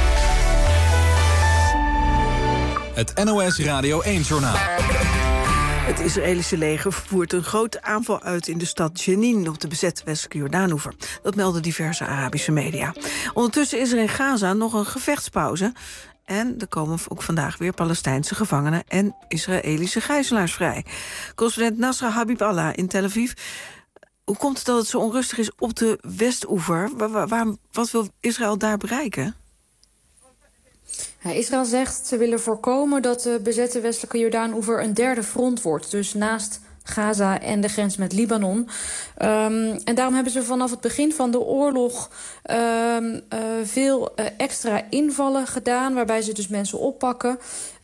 Het NOS Radio 1-journaal. Het Israëlische leger voert een grote aanval uit in de stad Jenin op de bezette westelijke Jordaanoever. Dat melden diverse Arabische media. Ondertussen is er in Gaza nog een gevechtspauze. En er komen ook vandaag weer Palestijnse gevangenen en Israëlische gijzelaars vrij. Correspondent Nasra Habiballah in Tel Aviv. Hoe komt het dat het zo onrustig is op de Westoever? Wat wil Israël daar bereiken? Israël zegt ze willen voorkomen dat de bezette westelijke Jordaanoever een derde front wordt. Dus naast Gaza en de grens met Libanon. En daarom hebben ze vanaf het begin van de oorlog veel extra invallen gedaan, waarbij ze dus mensen oppakken.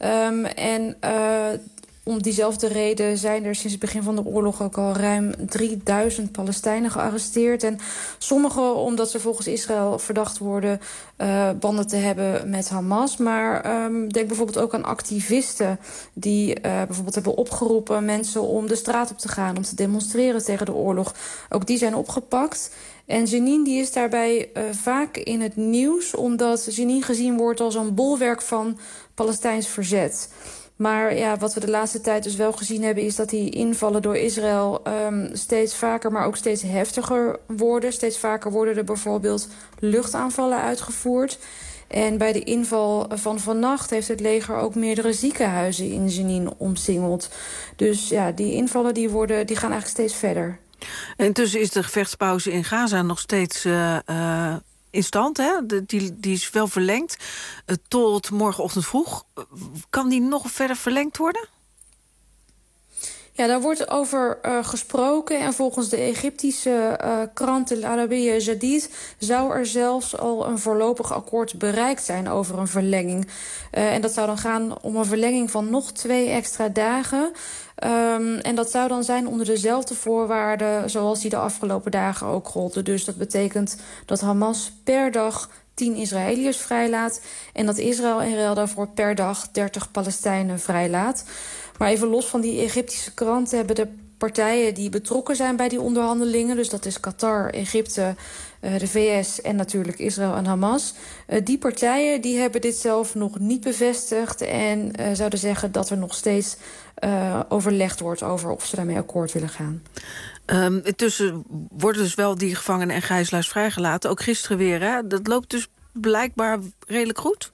Om diezelfde reden zijn er sinds het begin van de oorlog ook al ruim 3000 Palestijnen gearresteerd. En sommigen omdat ze volgens Israël verdacht worden banden te hebben met Hamas. Maar denk bijvoorbeeld ook aan activisten die bijvoorbeeld hebben opgeroepen mensen om de straat op te gaan, om te demonstreren tegen de oorlog. Ook die zijn opgepakt. En Jenin die is daarbij vaak in het nieuws, omdat Jenin gezien wordt als een bolwerk van Palestijns verzet. Maar ja, wat we de laatste tijd dus wel gezien hebben, is dat die invallen door Israël steeds vaker, maar ook steeds heftiger worden. Steeds vaker worden er bijvoorbeeld luchtaanvallen uitgevoerd. En bij de inval van vannacht heeft het leger ook meerdere ziekenhuizen in Jenin omsingeld. Dus ja, die invallen die gaan eigenlijk steeds verder. En intussen is de gevechtspauze in Gaza nog steeds in stand. Hè? Die is wel verlengd tot morgenochtend vroeg. Kan die nog verder verlengd worden? Ja, daar wordt over gesproken. En volgens de Egyptische krant El Arabiya Jadid zou er zelfs al een voorlopig akkoord bereikt zijn over een verlenging. En dat zou dan gaan om een verlenging van nog 2 extra dagen. En dat zou dan zijn onder dezelfde voorwaarden zoals die de afgelopen dagen ook golden. Dus dat betekent dat Hamas per dag 10 Israëliërs vrijlaat en dat Israël in ruil daarvoor per dag 30 Palestijnen vrijlaat. Maar even los van die Egyptische krant hebben de partijen die betrokken zijn bij die onderhandelingen, dus dat is Qatar, Egypte, de VS en natuurlijk Israël en Hamas. Die partijen die hebben dit zelf nog niet bevestigd en zouden zeggen dat er nog steeds overlegd wordt over of ze daarmee akkoord willen gaan. Intussen worden dus wel die gevangenen en gijzelaars vrijgelaten. Ook gisteren weer, hè? Dat loopt dus blijkbaar redelijk goed?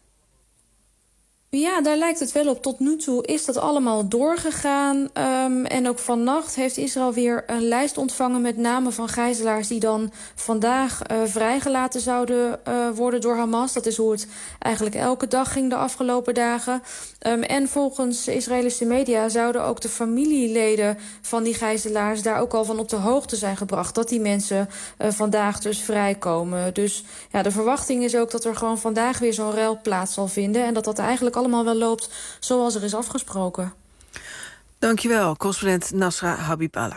Ja, daar lijkt het wel op. Tot nu toe is dat allemaal doorgegaan. En ook vannacht heeft Israël weer een lijst ontvangen met namen van gijzelaars die dan vandaag vrijgelaten zouden worden door Hamas. Dat is hoe het eigenlijk elke dag ging de afgelopen dagen. En volgens Israëlische media zouden ook de familieleden van die gijzelaars daar ook al van op de hoogte zijn gebracht. Dat die mensen vandaag dus vrijkomen. Dus ja, de verwachting is ook dat er gewoon vandaag weer zo'n ruil plaats zal vinden. En dat eigenlijk allemaal wel loopt zoals er is afgesproken. Dankjewel, correspondent Nasra Habiballah.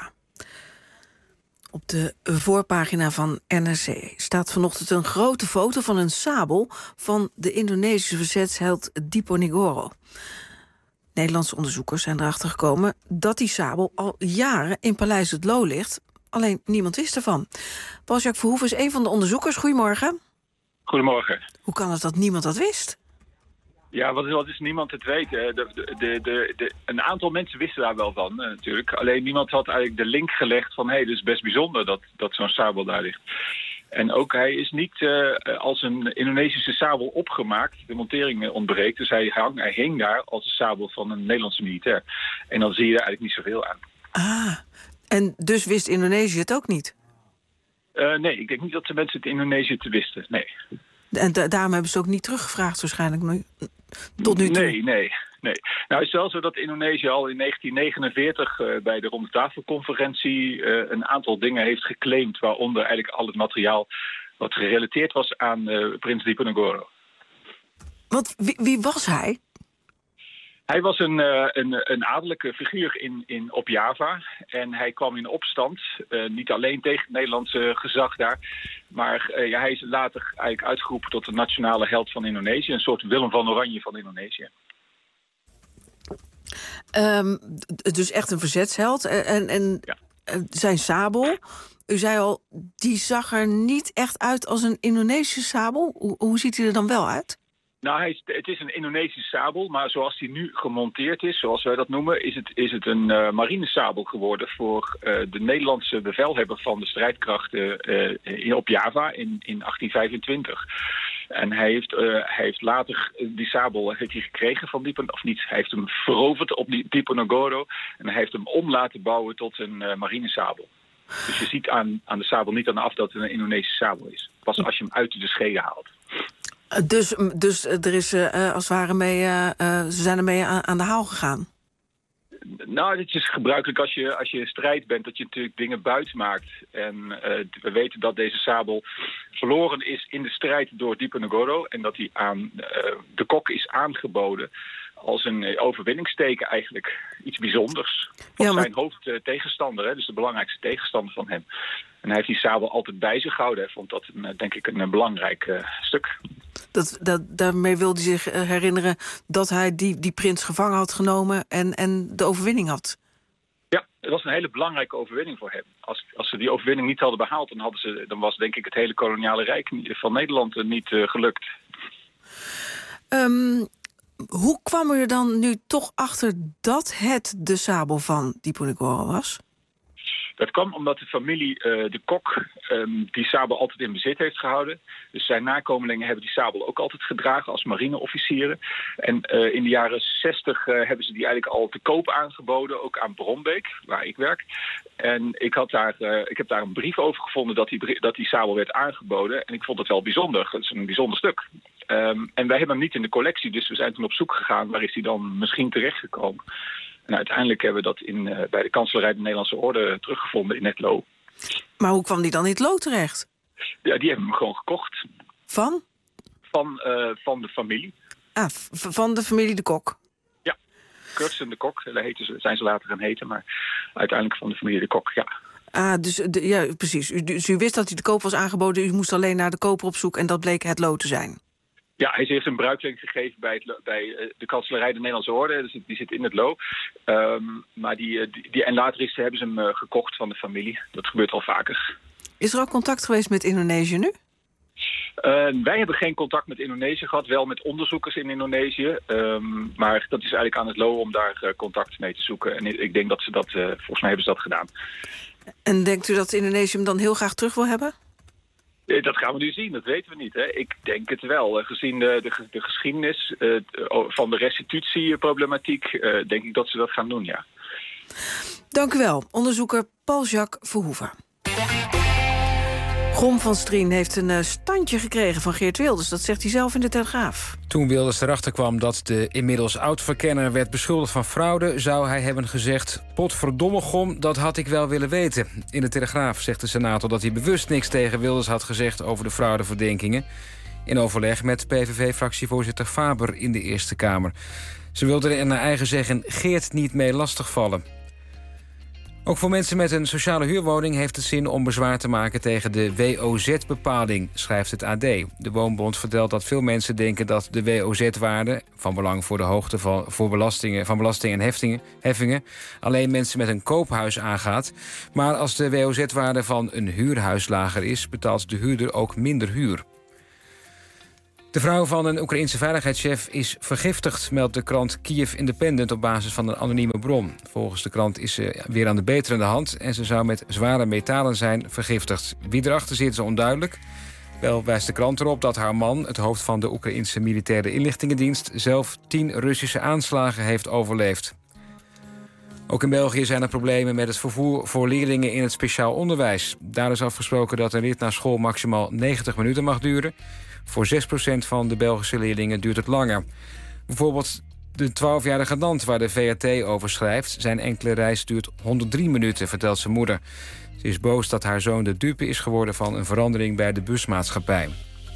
Op de voorpagina van NRC staat vanochtend een grote foto van een sabel van de Indonesische verzetsheld Diponegoro. Nederlandse onderzoekers zijn erachter gekomen dat die sabel al jaren in Paleis het Loo ligt. Alleen niemand wist ervan. Paul-Jacques Verhoeven is een van de onderzoekers. Goedemorgen. Goedemorgen. Hoe kan het dat niemand dat wist? Ja, wat is niemand het weten? Een aantal mensen wisten daar wel van, natuurlijk. Alleen niemand had eigenlijk de link gelegd van, dit is best bijzonder dat zo'n sabel daar ligt. En ook hij is niet als een Indonesische sabel opgemaakt. De montering ontbreekt, dus hij hing daar als een sabel van een Nederlandse militair. En dan zie je er eigenlijk niet zoveel aan. Ah, en dus wist Indonesië het ook niet? Nee, ik denk niet dat de mensen het in Indonesië het wisten, nee. En daarom hebben ze ook niet teruggevraagd waarschijnlijk tot nu toe? Nee. Nou, het is wel zo dat Indonesië al in 1949 bij de Rondetafelconferentie een aantal dingen heeft geclaimd, waaronder eigenlijk al het materiaal wat gerelateerd was aan prins Diponegoro. Want wie was hij? Hij was een adellijke figuur op Java. En hij kwam in opstand, niet alleen tegen het Nederlandse gezag daar, maar hij is later eigenlijk uitgeroepen tot de nationale held van Indonesië. Een soort Willem van Oranje van Indonesië. Dus echt een verzetsheld. En ja. Zijn sabel, u zei al, die zag er niet echt uit als een Indonesische sabel. Hoe ziet hij er dan wel uit? Nou, het is een Indonesische sabel, maar zoals die nu gemonteerd is, zoals wij dat noemen, is het een marinesabel geworden voor de Nederlandse bevelhebber van de strijdkrachten op Java in 1825. En hij heeft later die sabel gekregen van Diponegoro, of niet, hij heeft hem veroverd op Diponegoro en hij heeft hem om laten bouwen tot een marinesabel. Dus je ziet aan de sabel niet aan af dat het een Indonesische sabel is. Pas als je hem uit de schede haalt. Dus er is als het ware ze zijn ermee aan de haal gegaan? Nou, het is gebruikelijk als je in strijd bent, dat je natuurlijk dingen buiten maakt. En we weten dat deze sabel verloren is in de strijd door Diponegoro en dat hij aan de kok is aangeboden als een overwinningsteken eigenlijk. Iets bijzonders. Van zijn hoofdtegenstander, dus de belangrijkste tegenstander van hem. En hij heeft die sabel altijd bij zich gehouden. Hij vond dat denk ik een belangrijk stuk. Daarmee wilde hij zich herinneren dat hij die prins gevangen had genomen en de overwinning had. Ja, het was een hele belangrijke overwinning voor hem. Als ze die overwinning niet hadden behaald, dan was denk ik het hele koloniale rijk van Nederland niet gelukt. Hoe kwam u er dan nu toch achter dat het de sabel van Diponegoro was? Dat kwam omdat de familie de Kok die sabel altijd in bezit heeft gehouden. Dus zijn nakomelingen hebben die sabel ook altijd gedragen als marineofficieren. En in de jaren 60 hebben ze die eigenlijk al te koop aangeboden, ook aan Brombeek, waar ik werk. En ik heb daar een brief over gevonden dat die sabel werd aangeboden. En ik vond het wel bijzonder. Het is een bijzonder stuk. En wij hebben hem niet in de collectie, dus we zijn toen op zoek gegaan. Waar is hij dan misschien terechtgekomen? En uiteindelijk hebben we dat bij de Kanselarij de Nederlandse Orde teruggevonden in het Loo. Maar hoe kwam die dan in het Loo terecht? Ja, die hebben hem gewoon gekocht. Van? Van de familie. Ah, van de familie de Kok? Ja, Kurtsen de Kok zijn ze later gaan heten, maar uiteindelijk van de familie de Kok, ja. Ah, ja, precies. Dus u wist dat hij te koop was aangeboden, u moest alleen naar de koper op zoek en dat bleek het Loo te zijn? Ja, hij heeft een bruikleen gegeven bij de Kanselarij de Nederlandse Orde. Dus die zit in het Loo. Maar en later hebben ze hem gekocht van de familie. Dat gebeurt al vaker. Is er ook contact geweest met Indonesië nu? Wij hebben geen contact met Indonesië gehad. Wel met onderzoekers in Indonesië. Maar dat is eigenlijk aan het Loo om daar contact mee te zoeken. En ik denk dat ze dat, volgens mij hebben ze dat gedaan. En denkt u dat Indonesië hem dan heel graag terug wil hebben? Dat gaan we nu zien, dat weten we niet. Hè. Ik denk het wel. Gezien de geschiedenis van de restitutieproblematiek denk ik dat ze dat gaan doen, ja. Dank u wel, onderzoeker Paul-Jacques Verhoeven. Grom van Strien heeft een standje gekregen van Geert Wilders. Dat zegt hij zelf in de Telegraaf. Toen Wilders erachter kwam dat de inmiddels oud-verkenner werd beschuldigd van fraude, zou hij hebben gezegd: potverdomme Grom, dat had ik wel willen weten. In de Telegraaf zegt de senator dat hij bewust niks tegen Wilders had gezegd over de fraudeverdenkingen. In overleg met PVV-fractievoorzitter Faber in de Eerste Kamer. Ze wilden er naar eigen zeggen Geert niet mee lastigvallen. Ook voor mensen met een sociale huurwoning heeft het zin om bezwaar te maken tegen de WOZ-bepaling, schrijft het AD. De Woonbond vertelt dat veel mensen denken dat de WOZ-waarde, van belang voor de hoogte van belasting en heffingen, alleen mensen met een koophuis aangaat. Maar als de WOZ-waarde van een huurhuis lager is, betaalt de huurder ook minder huur. De vrouw van een Oekraïense veiligheidschef is vergiftigd, meldt de krant Kiev Independent op basis van een anonieme bron. Volgens de krant is ze weer aan de beterende hand en ze zou met zware metalen zijn vergiftigd. Wie erachter zit is onduidelijk. Wel wijst de krant erop dat haar man, het hoofd van de Oekraïense militaire inlichtingendienst, zelf 10 Russische aanslagen heeft overleefd. Ook in België zijn er problemen met het vervoer voor leerlingen in het speciaal onderwijs. Daar is afgesproken dat een rit naar school maximaal 90 minuten mag duren. Voor 6% van de Belgische leerlingen duurt het langer. Bijvoorbeeld de 12-jarige Nant, waar de VRT over schrijft, zijn enkele reis duurt 103 minuten, vertelt zijn moeder. Ze is boos dat haar zoon de dupe is geworden van een verandering bij de busmaatschappij.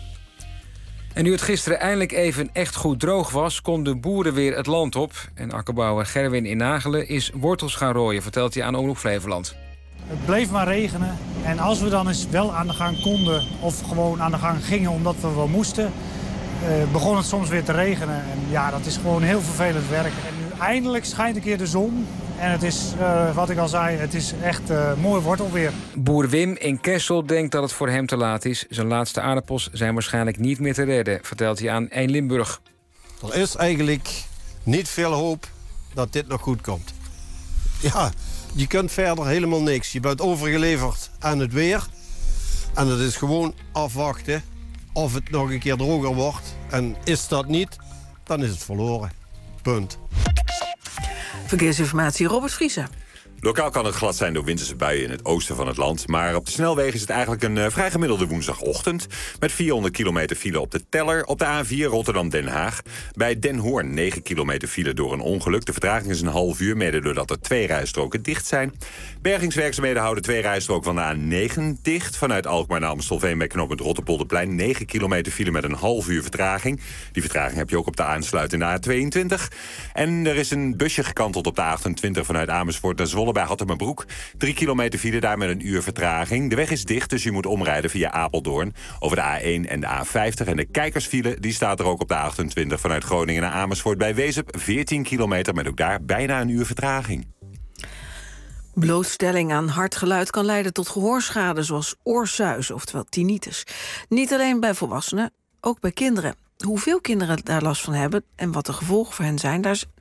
En nu het gisteren eindelijk even echt goed droog was, konden boeren weer het land op. En akkerbouwer Gerwin in Nagelen is wortels gaan rooien, vertelt hij aan Omroep Flevoland. Het bleef maar regenen en als we dan eens wel aan de gang konden of gewoon aan de gang gingen omdat we wel moesten, begon het soms weer te regenen. En ja, dat is gewoon heel vervelend werk. En nu eindelijk schijnt een keer de zon en het is, wat ik al zei, het is echt mooi wortelweer. Boer Wim in Kessel denkt dat het voor hem te laat is. Zijn laatste aardappels zijn waarschijnlijk niet meer te redden, vertelt hij aan 1 Limburg. Er is eigenlijk niet veel hoop dat dit nog goed komt. Ja, je kunt verder helemaal niks. Je bent overgeleverd aan het weer. En het is gewoon afwachten of het nog een keer droger wordt. En is dat niet, dan is het verloren. Punt. Verkeersinformatie, Robert Vriezen. Lokaal kan het glad zijn door winterse buien in het oosten van het land. Maar op de snelwegen is het eigenlijk een vrij gemiddelde woensdagochtend. Met 400 kilometer file op de teller. Op de A4 Rotterdam-Den Haag. Bij Den Hoorn 9 kilometer file door een ongeluk. De vertraging is een half uur, mede doordat er 2 rijstroken dicht zijn. Bergingswerkzaamheden houden 2 rijstroken van de A9 dicht. Vanuit Alkmaar naar Amstelveen bij knooppunt Rotterpolderplein. 9 kilometer file met een half uur vertraging. Die vertraging heb je ook op de aansluitende A22. En er is een busje gekanteld op de A28 vanuit Amersfoort naar Zwolle bij Hattemerbroek. 3 kilometer file daar met een uur vertraging. De weg is dicht, dus u moet omrijden via Apeldoorn over de A1 en de A50. En de kijkersfile die staat er ook op de A28 vanuit Groningen naar Amersfoort bij Wezep. 14 kilometer met ook daar bijna een uur vertraging. Blootstelling aan hard geluid kan leiden tot gehoorschade, zoals oorsuis, oftewel tinnitus. Niet alleen bij volwassenen, ook bij kinderen. Hoeveel kinderen daar last van hebben en wat de gevolgen voor hen zijn, daar is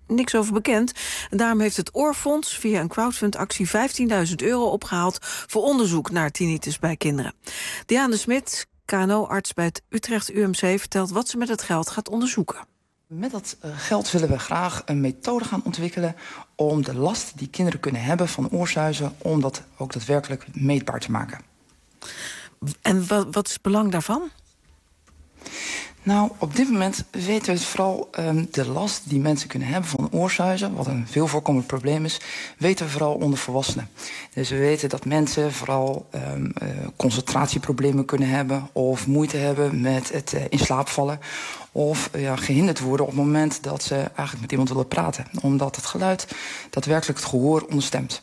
niks over bekend. En daarom heeft het Oorfonds via een crowdfundactie €15.000 opgehaald voor onderzoek naar tinnitus bij kinderen. Diane Smit, KNO-arts bij het Utrecht UMC, vertelt wat ze met het geld gaat onderzoeken. Met dat geld willen we graag een methode gaan ontwikkelen om de last die kinderen kunnen hebben van oorsuizen, om dat ook daadwerkelijk meetbaar te maken. En wat is het belang daarvan? Nou, op dit moment weten we vooral de last die mensen kunnen hebben van oorsuizen, wat een veel voorkomend probleem is, weten we vooral onder volwassenen. Dus we weten dat mensen vooral concentratieproblemen kunnen hebben of moeite hebben met het in slaap vallen of gehinderd worden op het moment dat ze eigenlijk met iemand willen praten, omdat het geluid daadwerkelijk het gehoor onderstemt.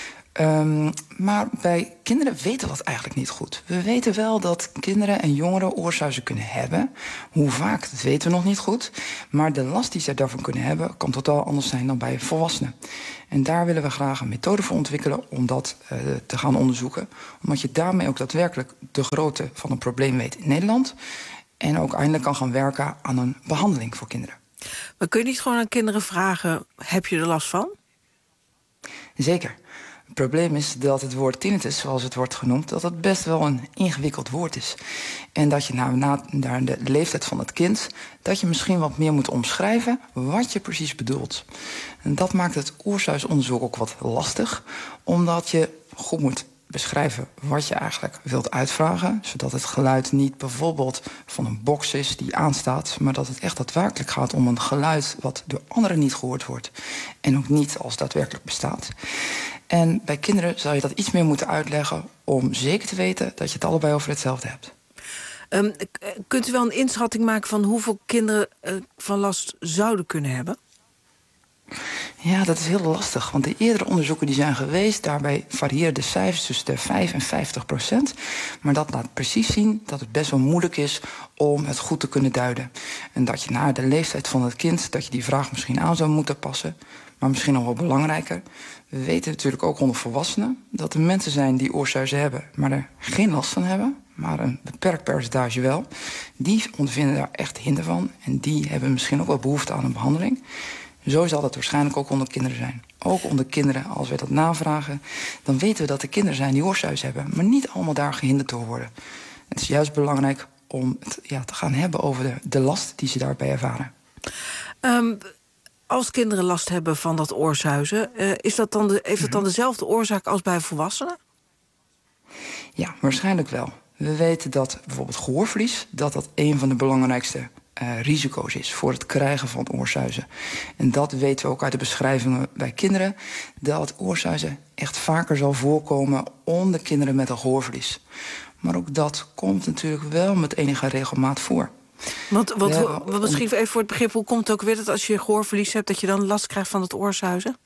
Maar bij kinderen weten we dat eigenlijk niet goed. We weten wel dat kinderen en jongeren oorsuizen kunnen hebben. Hoe vaak, dat weten we nog niet goed. Maar de last die ze daarvan kunnen hebben kan totaal anders zijn dan bij volwassenen. En daar willen we graag een methode voor ontwikkelen om dat te gaan onderzoeken. Omdat je daarmee ook daadwerkelijk de grootte van een probleem weet in Nederland. En ook eindelijk kan gaan werken aan een behandeling voor kinderen. Maar kun je niet gewoon aan kinderen vragen, heb je er last van? Zeker. Het probleem is dat het woord tinnitus, zoals het wordt genoemd, dat het best wel een ingewikkeld woord is. En dat je naar de leeftijd van het kind, dat je misschien wat meer moet omschrijven wat je precies bedoelt. En dat maakt het oorsuisonderzoek ook wat lastig, omdat je goed moet beschrijven wat je eigenlijk wilt uitvragen, zodat het geluid niet bijvoorbeeld van een box is die aanstaat, maar dat het echt daadwerkelijk gaat om een geluid wat door anderen niet gehoord wordt en ook niet als daadwerkelijk bestaat. En bij kinderen zou je dat iets meer moeten uitleggen om zeker te weten dat je het allebei over hetzelfde hebt. Kunt u wel een inschatting maken van hoeveel kinderen van last zouden kunnen hebben? Ja, dat is heel lastig. Want de eerdere onderzoeken die zijn geweest, daarbij variëren de cijfers tussen de 5 en 50%. Maar dat laat precies zien dat het best wel moeilijk is om het goed te kunnen duiden. En dat je naar de leeftijd van het kind, dat je die vraag misschien aan zou moeten passen. Maar misschien nog wel belangrijker, we weten natuurlijk ook onder volwassenen dat er mensen zijn die oorsuizen hebben, maar er geen last van hebben, maar een beperkt percentage wel. Die ondervinden daar echt hinder van en die hebben misschien ook wel behoefte aan een behandeling. Zo zal het waarschijnlijk ook onder kinderen zijn. Ook onder kinderen, als we dat navragen, dan weten we dat er kinderen zijn die oorsuizen hebben, maar niet allemaal daar gehinderd door worden. Het is juist belangrijk om het te gaan hebben over de last die ze daarbij ervaren. Als kinderen last hebben van dat oorsuizen, heeft dat dan dezelfde oorzaak als bij volwassenen? Ja, waarschijnlijk wel. We weten dat bijvoorbeeld gehoorverlies, dat een van de belangrijkste risico's is voor het krijgen van oorsuizen. En dat weten we ook uit de beschrijvingen bij kinderen, dat oorsuizen echt vaker zal voorkomen onder kinderen met een gehoorverlies. Maar ook dat komt natuurlijk wel met enige regelmaat voor. Want misschien even voor het begrip, hoe komt het ook weer dat als je gehoorverlies hebt, dat je dan last krijgt van het oorsuizen?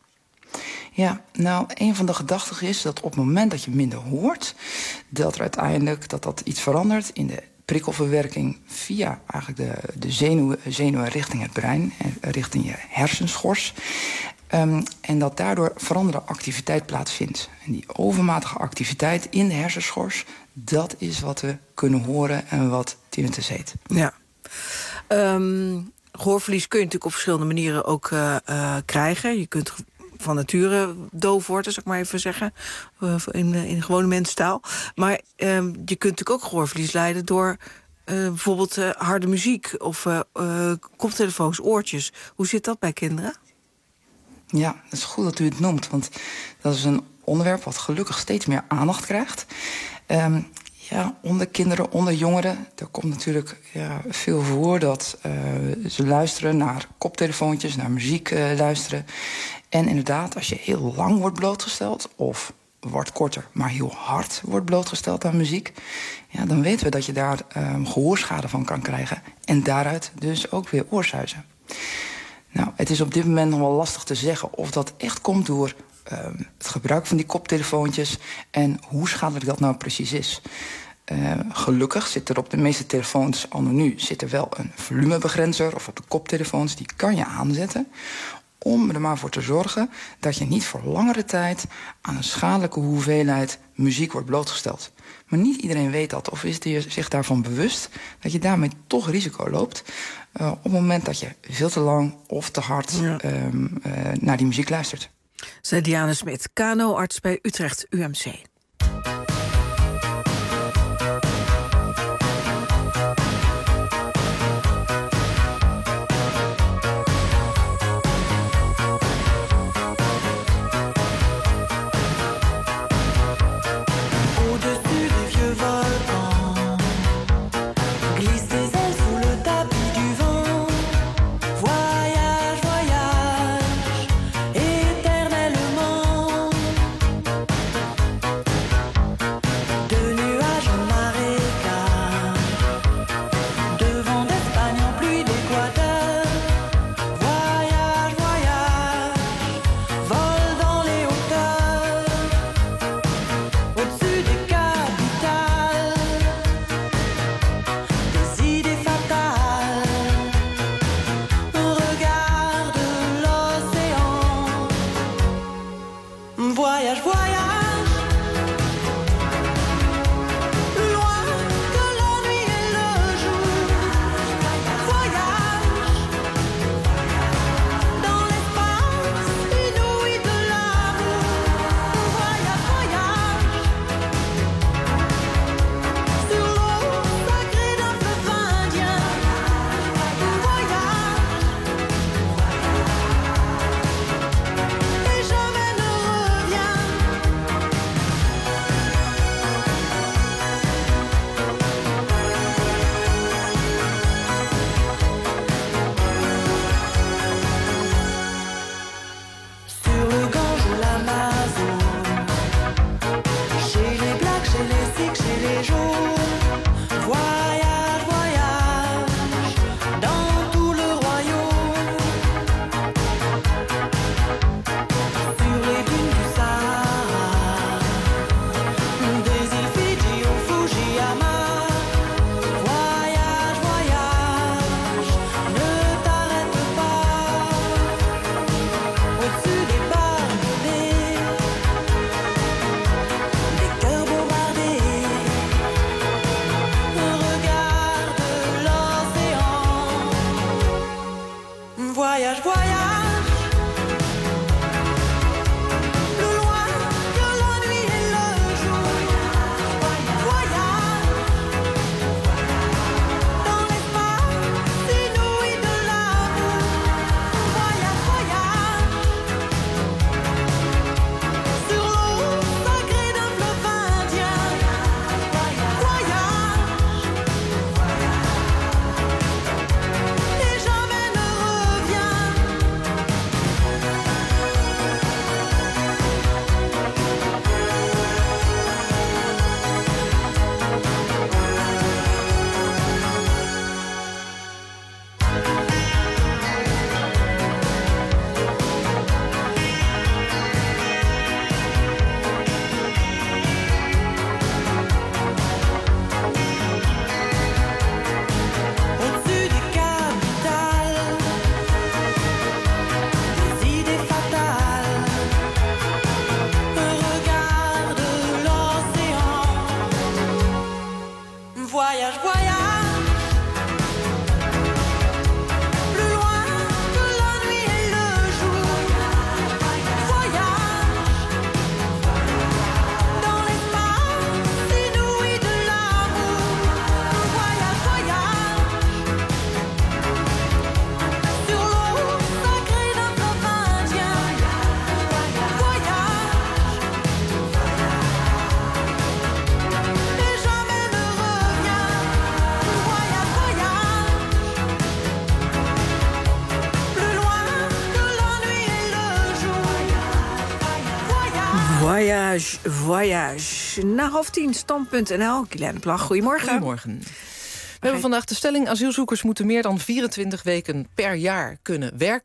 Ja, nou, een van de gedachten is dat op het moment dat je minder hoort, dat er uiteindelijk dat iets verandert in de prikkelverwerking via eigenlijk de zenuwen richting het brein, richting je hersenschors. En dat daardoor veranderde activiteit plaatsvindt. En die overmatige activiteit in de hersenschors, dat is wat we kunnen horen en wat tinnitus heet. Ja. Gehoorverlies kun je natuurlijk op verschillende manieren ook krijgen. Je kunt van nature doof worden, zou ik maar even zeggen, in gewone mensentaal. Maar je kunt natuurlijk ook gehoorverlies lijden door bijvoorbeeld harde muziek of koptelefoons, oortjes. Hoe zit dat bij kinderen? Ja, het is goed dat u het noemt, want dat is een onderwerp wat gelukkig steeds meer aandacht krijgt. Onder kinderen, onder jongeren, er komt natuurlijk veel voor dat ze luisteren naar koptelefoontjes, naar muziek luisteren. En inderdaad, als je heel lang wordt blootgesteld, of wat korter, maar heel hard wordt blootgesteld aan muziek, dan weten we dat je daar gehoorschade van kan krijgen. En daaruit dus ook weer oorsuizen. Nou, het is op dit moment nog wel lastig te zeggen of dat echt komt door het gebruik van die koptelefoontjes en hoe schadelijk dat nou precies is. Gelukkig zit er op de meeste telefoons anno nu zit er wel een volumebegrenzer, of op de koptelefoons, die kan je aanzetten om er maar voor te zorgen dat je niet voor langere tijd aan een schadelijke hoeveelheid muziek wordt blootgesteld. Maar niet iedereen weet dat of is zich daarvan bewust dat je daarmee toch risico loopt op het moment dat je veel te lang of te hard naar die muziek luistert. Zei Diane Smit, KNO-arts bij Utrecht UMC. Voyage. Na 9:30, stand.nl. Guylaine Plag, goedemorgen. Goedemorgen. We hebben vandaag de stelling: asielzoekers moeten meer dan 24 weken per jaar kunnen werken.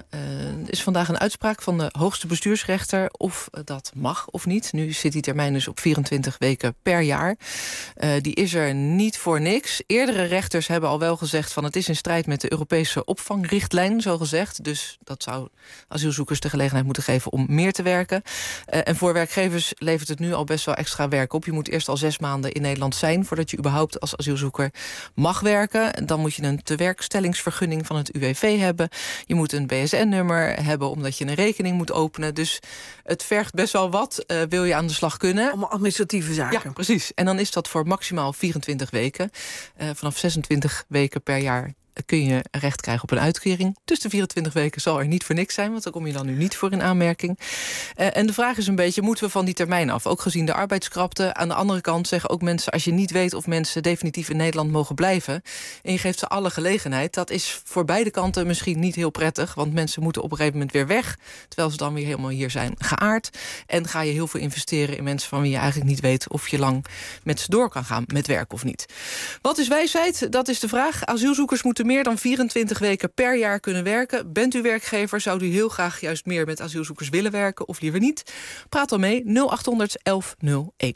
is vandaag een uitspraak van de hoogste bestuursrechter of dat mag of niet. Nu zit die termijn dus op 24 weken per jaar. Die is er niet voor niks. Eerdere rechters hebben al wel gezegd van het is in strijd met de Europese opvangrichtlijn, zo gezegd. Dus dat zou asielzoekers de gelegenheid moeten geven om meer te werken. En voor werkgevers levert het nu al best wel extra werk op. Je moet eerst al 6 maanden in Nederland zijn voordat je überhaupt als asielzoeker mag werken. Dan moet je een tewerkstellingsvergunning van het UWV hebben. Je moet een BSN-nummer hebben omdat je een rekening moet openen. Dus het vergt best wel wat, wil je aan de slag kunnen. Allemaal administratieve zaken. Ja, precies. En dan is dat voor maximaal 24 weken. Vanaf 26 weken per jaar kun je recht krijgen op een uitkering. Dus de 24 weken zal er niet voor niks zijn, want daar kom je dan nu niet voor in aanmerking. En de vraag is een beetje, moeten we van die termijn af? Ook gezien de arbeidskrapte. Aan de andere kant zeggen ook mensen, als je niet weet of mensen definitief in Nederland mogen blijven en je geeft ze alle gelegenheid, dat is voor beide kanten misschien niet heel prettig, want mensen moeten op een gegeven moment weer weg, terwijl ze dan weer helemaal hier zijn geaard. En ga je heel veel investeren in mensen van wie je eigenlijk niet weet of je lang met ze door kan gaan met werk of niet. Wat is wijsheid? Dat is de vraag. Asielzoekers moeten meer dan 24 weken per jaar kunnen werken. Bent u werkgever? Zou u heel graag juist meer met asielzoekers willen werken of liever niet? Praat dan mee 0800 1101.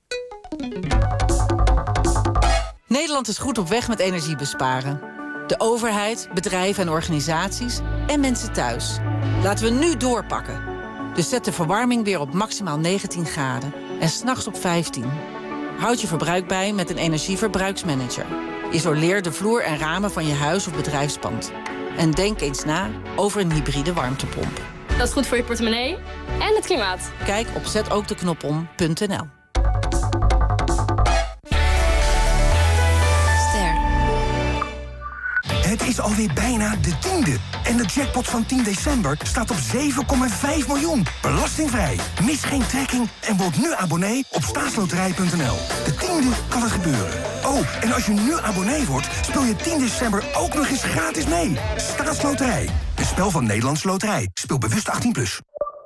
Nederland is goed op weg met energie besparen. De overheid, bedrijven en organisaties en mensen thuis. Laten we nu doorpakken. Dus zet de verwarming weer op maximaal 19 graden en 's nachts op 15. Houd je verbruik bij met een energieverbruiksmanager. Isoleer de vloer en ramen van je huis of bedrijfspand. En denk eens na over een hybride warmtepomp. Dat is goed voor je portemonnee en het klimaat. Kijk op zetookdeknopom.nl. Het is alweer bijna de 10e. En de jackpot van 10 december staat op 7,5 miljoen. Belastingvrij. Mis geen trekking en word nu abonnee op staatsloterij.nl. De 10e kan het gebeuren. Oh, en als je nu abonnee wordt, speel je 10 december ook nog eens gratis mee. Staatsloterij. Een spel van Nederlandse Loterij. Speel bewust 18+.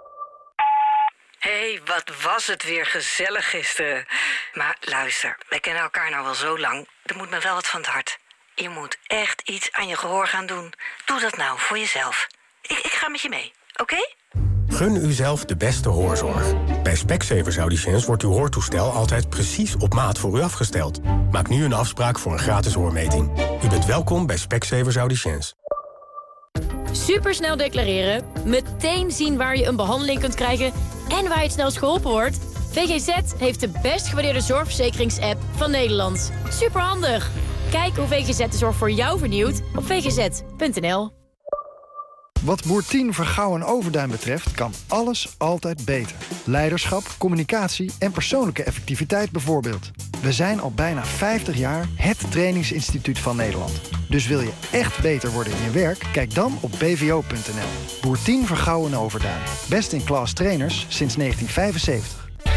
Hé, wat was het weer gezellig gisteren. Maar luister, wij kennen elkaar nou wel zo lang. Er moet me wel wat van het hart. Je moet echt iets aan je gehoor gaan doen. Doe dat nou voor jezelf. Ik ga met je mee, oké? Gun uzelf de beste hoorzorg. Bij Specsavers Audiciëns wordt uw hoortoestel altijd precies op maat voor u afgesteld. Maak nu een afspraak voor een gratis hoormeting. U bent welkom bij Specsavers Audiciëns. Supersnel declareren, meteen zien waar je een behandeling kunt krijgen en waar je het snelst geholpen wordt. VGZ heeft de best gewaardeerde zorgverzekerings-app van Nederland. Superhandig! Kijk hoe VGZ de zorg voor jou vernieuwt op vgz.nl. Wat Boer 10 Vergouwen Overduin betreft kan alles altijd beter. Leiderschap, communicatie en persoonlijke effectiviteit bijvoorbeeld. We zijn al bijna 50 jaar het trainingsinstituut van Nederland. Dus wil je echt beter worden in je werk? Kijk dan op bvo.nl. Boer 10 Vergouwen Overduin. Best in class trainers sinds 1975.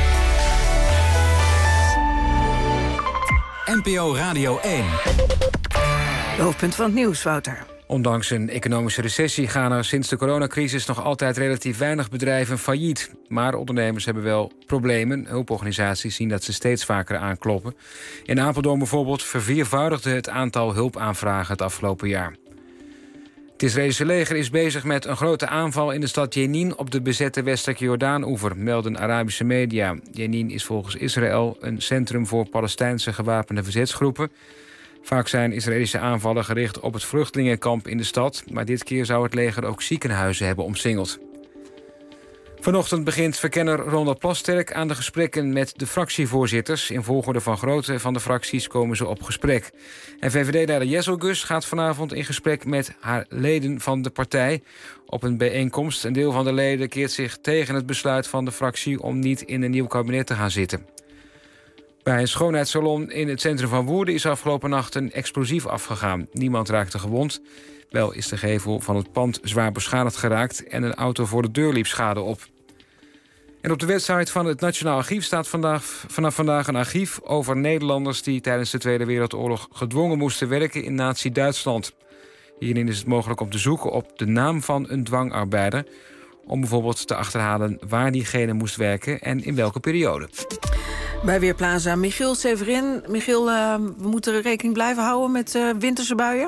NPO Radio 1. De hoofdpunt van het nieuws, Wouter. Ondanks een economische recessie gaan er sinds de coronacrisis nog altijd relatief weinig bedrijven failliet. Maar ondernemers hebben wel problemen. Hulporganisaties zien dat ze steeds vaker aankloppen. In Apeldoorn bijvoorbeeld verviervoudigde het aantal hulpaanvragen het afgelopen jaar. Het Israëlische leger is bezig met een grote aanval in de stad Jenin op de bezette westelijke Jordaan-oever, melden Arabische media. Jenin is volgens Israël een centrum voor Palestijnse gewapende verzetsgroepen. Vaak zijn Israëlische aanvallen gericht op het vluchtelingenkamp in de stad, maar dit keer zou het leger ook ziekenhuizen hebben omsingeld. Vanochtend begint verkenner Ronald Plasterk aan de gesprekken met de fractievoorzitters. In volgorde van grootte van de fracties komen ze op gesprek. En VVD-leider Jesselgus gaat vanavond in gesprek met haar leden van de partij. Op een bijeenkomst. Een deel van de leden keert zich tegen het besluit van de fractie om niet in een nieuw kabinet te gaan zitten. Bij een schoonheidssalon in het centrum van Woerden is afgelopen nacht een explosief afgegaan. Niemand raakte gewond. Wel is de gevel van het pand zwaar beschadigd geraakt en een auto voor de deur liep schade op. En op de website van het Nationaal Archief staat vanaf vandaag een archief over Nederlanders die tijdens de Tweede Wereldoorlog gedwongen moesten werken in Nazi-Duitsland. Hierin is het mogelijk om te zoeken op de naam van een dwangarbeider, om bijvoorbeeld te achterhalen waar diegene moest werken en in welke periode. Bij Weerplaza, Michiel Severin. Michiel, we moeten rekening blijven houden met winterse buien?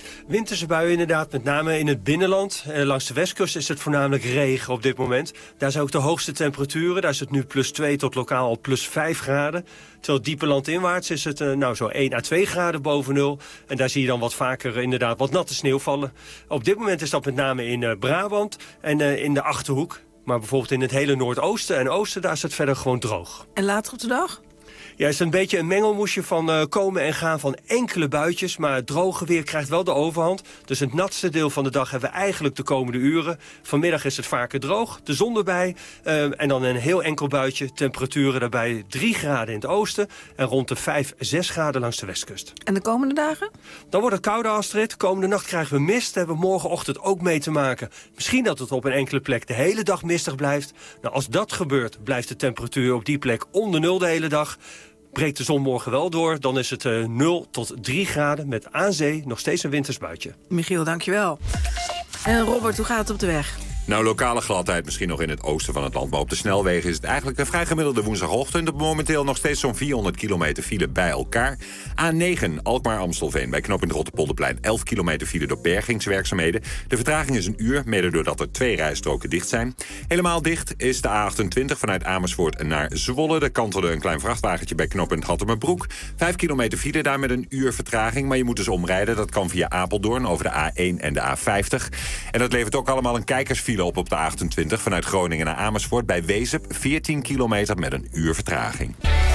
Winterse buien inderdaad, met name in het binnenland. Langs de westkust is het voornamelijk regen op dit moment. Daar zijn ook de hoogste temperaturen. Daar is het nu +2 tot lokaal al +5 graden. Terwijl diepe landinwaarts is het zo 1 à 2 graden boven nul. En daar zie je dan wat vaker inderdaad wat natte sneeuw vallen. Op dit moment is dat met name in Brabant en in de Achterhoek. Maar bijvoorbeeld in het hele Noordoosten en Oosten, daar is het verder gewoon droog. En later op de dag? Ja, het is een beetje een mengelmoesje van komen en gaan van enkele buitjes. Maar het droge weer krijgt wel de overhand. Dus het natste deel van de dag hebben we eigenlijk de komende uren. Vanmiddag is het vaker droog, de zon erbij. En dan een heel enkel buitje. Temperaturen daarbij 3 graden in het oosten. En rond de 5, 6 graden langs de westkust. En de komende dagen? Dan wordt het kouder, Astrid. Komende nacht krijgen we mist. Daar hebben we morgenochtend ook mee te maken. Misschien dat het op een enkele plek de hele dag mistig blijft. Nou, als dat gebeurt, blijft de temperatuur op die plek onder nul de hele dag. Breekt de zon morgen wel door, dan is het 0 tot 3 graden... met aan zee nog steeds een winters buitje. Michiel, dankjewel. En Robert, hoe gaat het op de weg? Nou, lokale gladheid misschien nog in het oosten van het land. Maar op de snelwegen is het eigenlijk een vrij gemiddelde woensdagochtend. Momenteel nog steeds zo'n 400 kilometer file bij elkaar. A9 Alkmaar-Amstelveen bij knooppunt Rotterpolderplein. 11 kilometer file door bergingswerkzaamheden. De vertraging is een uur, mede doordat er 2 rijstroken dicht zijn. Helemaal dicht is de A28 vanuit Amersfoort naar Zwolle. Daar kantelde een klein vrachtwagentje bij knooppunt Hattemerbroek. 5 kilometer file, daar met een uur vertraging. Maar je moet dus omrijden. Dat kan via Apeldoorn over de A1 en de A50. En dat levert ook allemaal een kijkersfile op de A28 vanuit Groningen naar Amersfoort bij Wezep. 14 kilometer met een uur vertraging.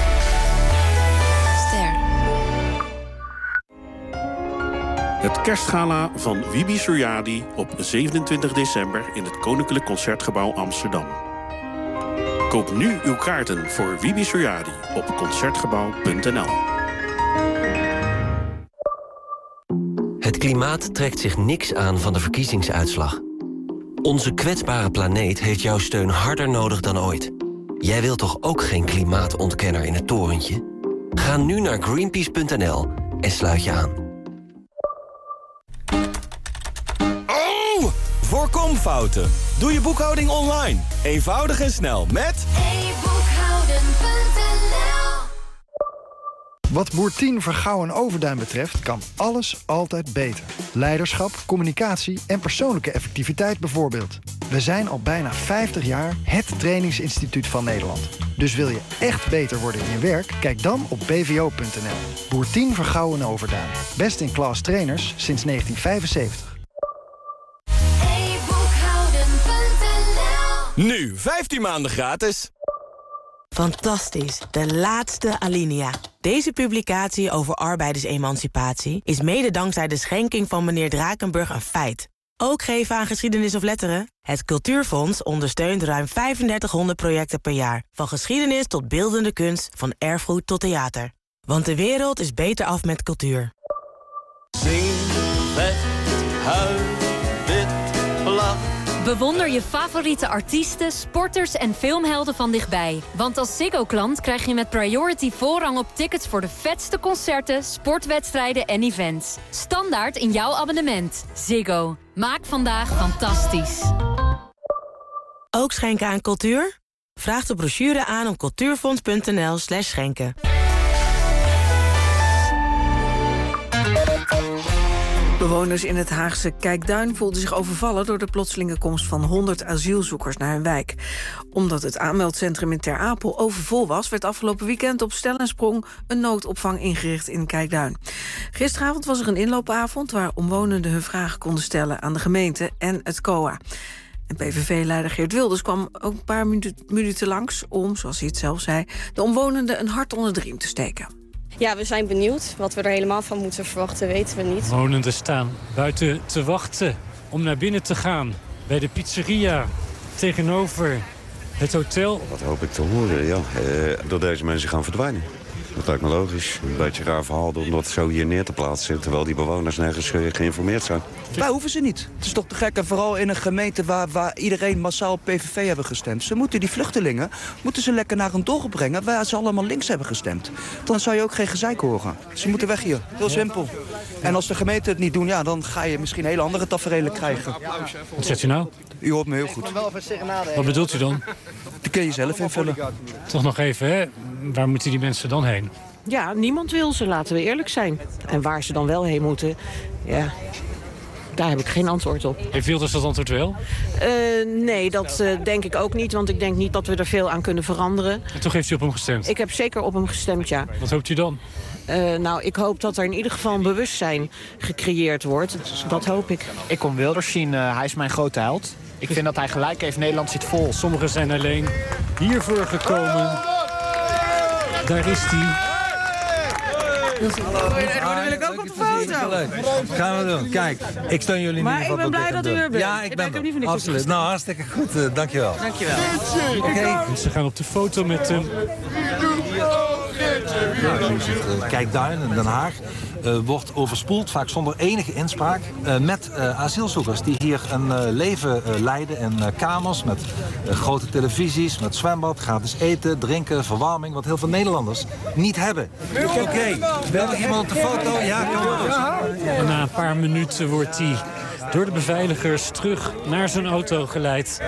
Het kerstgala van Wibi Suryadi op 27 december in het Koninklijk Concertgebouw Amsterdam. Koop nu uw kaarten voor Wibi Suryadi op concertgebouw.nl. Het klimaat trekt zich niks aan van de verkiezingsuitslag. Onze kwetsbare planeet heeft jouw steun harder nodig dan ooit. Jij wilt toch ook geen klimaatontkenner in het torentje? Ga nu naar greenpeace.nl en sluit je aan. Oh! Voorkom fouten. Doe je boekhouding online. Eenvoudig en snel met... Wat Boer 10 Vergouwen Overduin betreft kan alles altijd beter. Leiderschap, communicatie en persoonlijke effectiviteit bijvoorbeeld. We zijn al bijna 50 jaar het trainingsinstituut van Nederland. Dus wil je echt beter worden in je werk? Kijk dan op bvo.nl. Boer 10 Vergouwen Overduin. Best in class trainers sinds 1975. Nu 15 maanden gratis. Fantastisch, de laatste alinea. Deze publicatie over arbeidersemancipatie is mede dankzij de schenking van meneer Drakenburg een feit. Ook geven aan geschiedenis of letteren? Het Cultuurfonds ondersteunt ruim 3500 projecten per jaar. Van geschiedenis tot beeldende kunst, van erfgoed tot theater. Want de wereld is beter af met cultuur. Zing, vet, huil, wit, lach. Bewonder je favoriete artiesten, sporters en filmhelden van dichtbij. Want als Ziggo-klant krijg je met Priority voorrang op tickets voor de vetste concerten, sportwedstrijden en events. Standaard in jouw abonnement. Ziggo. Maak vandaag fantastisch. Ook schenken aan cultuur? Vraag de brochure aan op cultuurfonds.nl/schenken. Bewoners in het Haagse Kijkduin voelden zich overvallen door de plotselinge komst van 100 asielzoekers naar hun wijk. Omdat het aanmeldcentrum in Ter Apel overvol was, werd afgelopen weekend op stel en sprong een noodopvang ingericht in Kijkduin. Gisteravond was er een inloopavond waar omwonenden hun vragen konden stellen aan de gemeente en het COA. En PVV-leider Geert Wilders kwam ook een paar minuten langs om, zoals hij het zelf zei, de omwonenden een hart onder de riem te steken. Ja, we zijn benieuwd. Wat we er helemaal van moeten verwachten, weten we niet. Wonenden staan buiten te wachten om naar binnen te gaan. Bij de pizzeria, tegenover het hotel. Wat hoop ik te horen, ja. Dat deze mensen gaan verdwijnen. Dat lijkt me logisch. Een beetje een raar verhaal om dat zo hier neer te plaatsen, terwijl die bewoners nergens geïnformeerd zijn. Wij hoeven ze niet. Het is toch te gek. En vooral in een gemeente waar iedereen massaal PVV hebben gestemd. Ze moeten die vluchtelingen lekker naar een dorp brengen waar ze allemaal links hebben gestemd. Dan zou je ook geen gezeik horen. Ze moeten weg hier. Heel simpel. En als de gemeente het niet doen, ja, dan ga je misschien hele andere taferelen krijgen. Wat zegt u nou? U hoort me heel goed. Wat bedoelt u dan? Die kun je zelf invullen. Toch nog even, hè? Waar moeten die mensen dan heen? Ja, niemand wil ze, laten we eerlijk zijn. En waar ze dan wel heen moeten, Ja, daar heb ik geen antwoord op. Heeft Wilders dat antwoord wel? Nee, dat denk ik ook niet. Want ik denk niet dat we er veel aan kunnen veranderen. En toch heeft u op hem gestemd? Ik heb zeker op hem gestemd, ja. Wat hoopt u dan? Nou, ik hoop dat er in ieder geval een bewustzijn gecreëerd wordt. Dat hoop ik. Ik kom Wilders zien. Hij is mijn grote held. Ik vind dat hij gelijk heeft. Nederland zit vol. Sommigen zijn alleen hiervoor gekomen. Daar is hij. Dan wil ik ook op de foto. Gaan we doen. Kijk, ik steun jullie maar in ieder geval. Maar ik ben blij dat u er bent. Ja, ik ben absoluut. Nou, hartstikke goed. Dankjewel. Dankjewel. Oké. Ze gaan op de foto met hem. Kijkduin in Den Haag wordt overspoeld, vaak zonder enige inspraak, met asielzoekers die hier een leven leiden in kamers met grote televisies, met zwembad, gratis eten, drinken, verwarming, wat heel veel Nederlanders niet hebben. Oké, wil er iemand op de foto? Ja, kom maar. Na een paar minuten wordt hij door de beveiligers terug naar zijn auto geleid.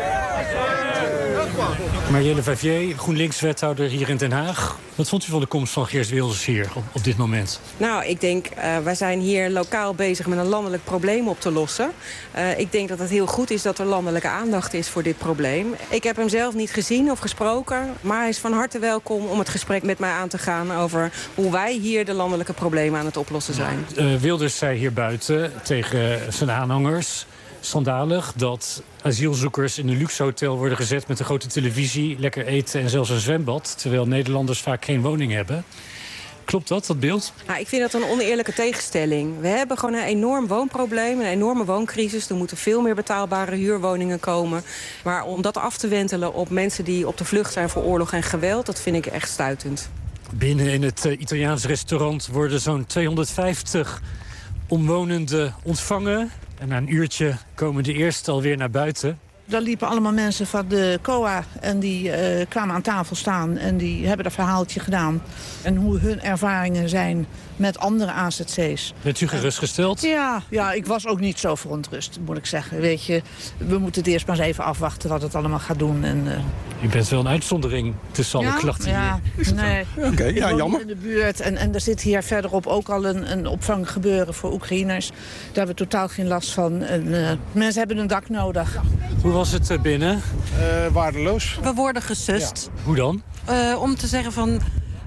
Marielle Favier, GroenLinks-wethouder hier in Den Haag. Wat vond u van de komst van Geert Wilders hier op dit moment? Nou, ik denk, wij zijn hier lokaal bezig met een landelijk probleem op te lossen. Ik denk dat het heel goed is dat er landelijke aandacht is voor dit probleem. Ik heb hem zelf niet gezien of gesproken, maar hij is van harte welkom om het gesprek met mij aan te gaan over hoe wij hier de landelijke problemen aan het oplossen zijn. Wilders zei hier buiten tegen zijn aanhangers, schandalig dat asielzoekers in een luxe hotel worden gezet met een grote televisie, lekker eten en zelfs een zwembad, terwijl Nederlanders vaak geen woning hebben. Klopt dat beeld? Nou, ik vind dat een oneerlijke tegenstelling. We hebben gewoon een enorm woonprobleem, een enorme wooncrisis. Er moeten veel meer betaalbare huurwoningen komen. Maar om dat af te wentelen op mensen die op de vlucht zijn voor oorlog en geweld, dat vind ik echt stuitend. Binnen in het Italiaans restaurant worden zo'n 250 omwonenden ontvangen. En na een uurtje komen de eerste alweer naar buiten. Daar liepen allemaal mensen van de COA en die kwamen aan tafel staan en die hebben dat verhaaltje gedaan. En hoe hun ervaringen zijn met andere AZC's. Bent u gerustgesteld? Ja, ik was ook niet zo verontrust, moet ik zeggen. Weet je, we moeten het eerst maar eens even afwachten wat het allemaal gaat doen. En, u bent wel een uitzondering tussen alle klachten hier. Nee. Oké, ja, jammer. In de buurt en er zit hier verderop ook al een opvang gebeuren voor Oekraïners. Daar hebben we totaal geen last van. En, mensen hebben een dak nodig. Hoe was het binnen? Waardeloos. We worden gesust. Hoe dan? Om te zeggen van,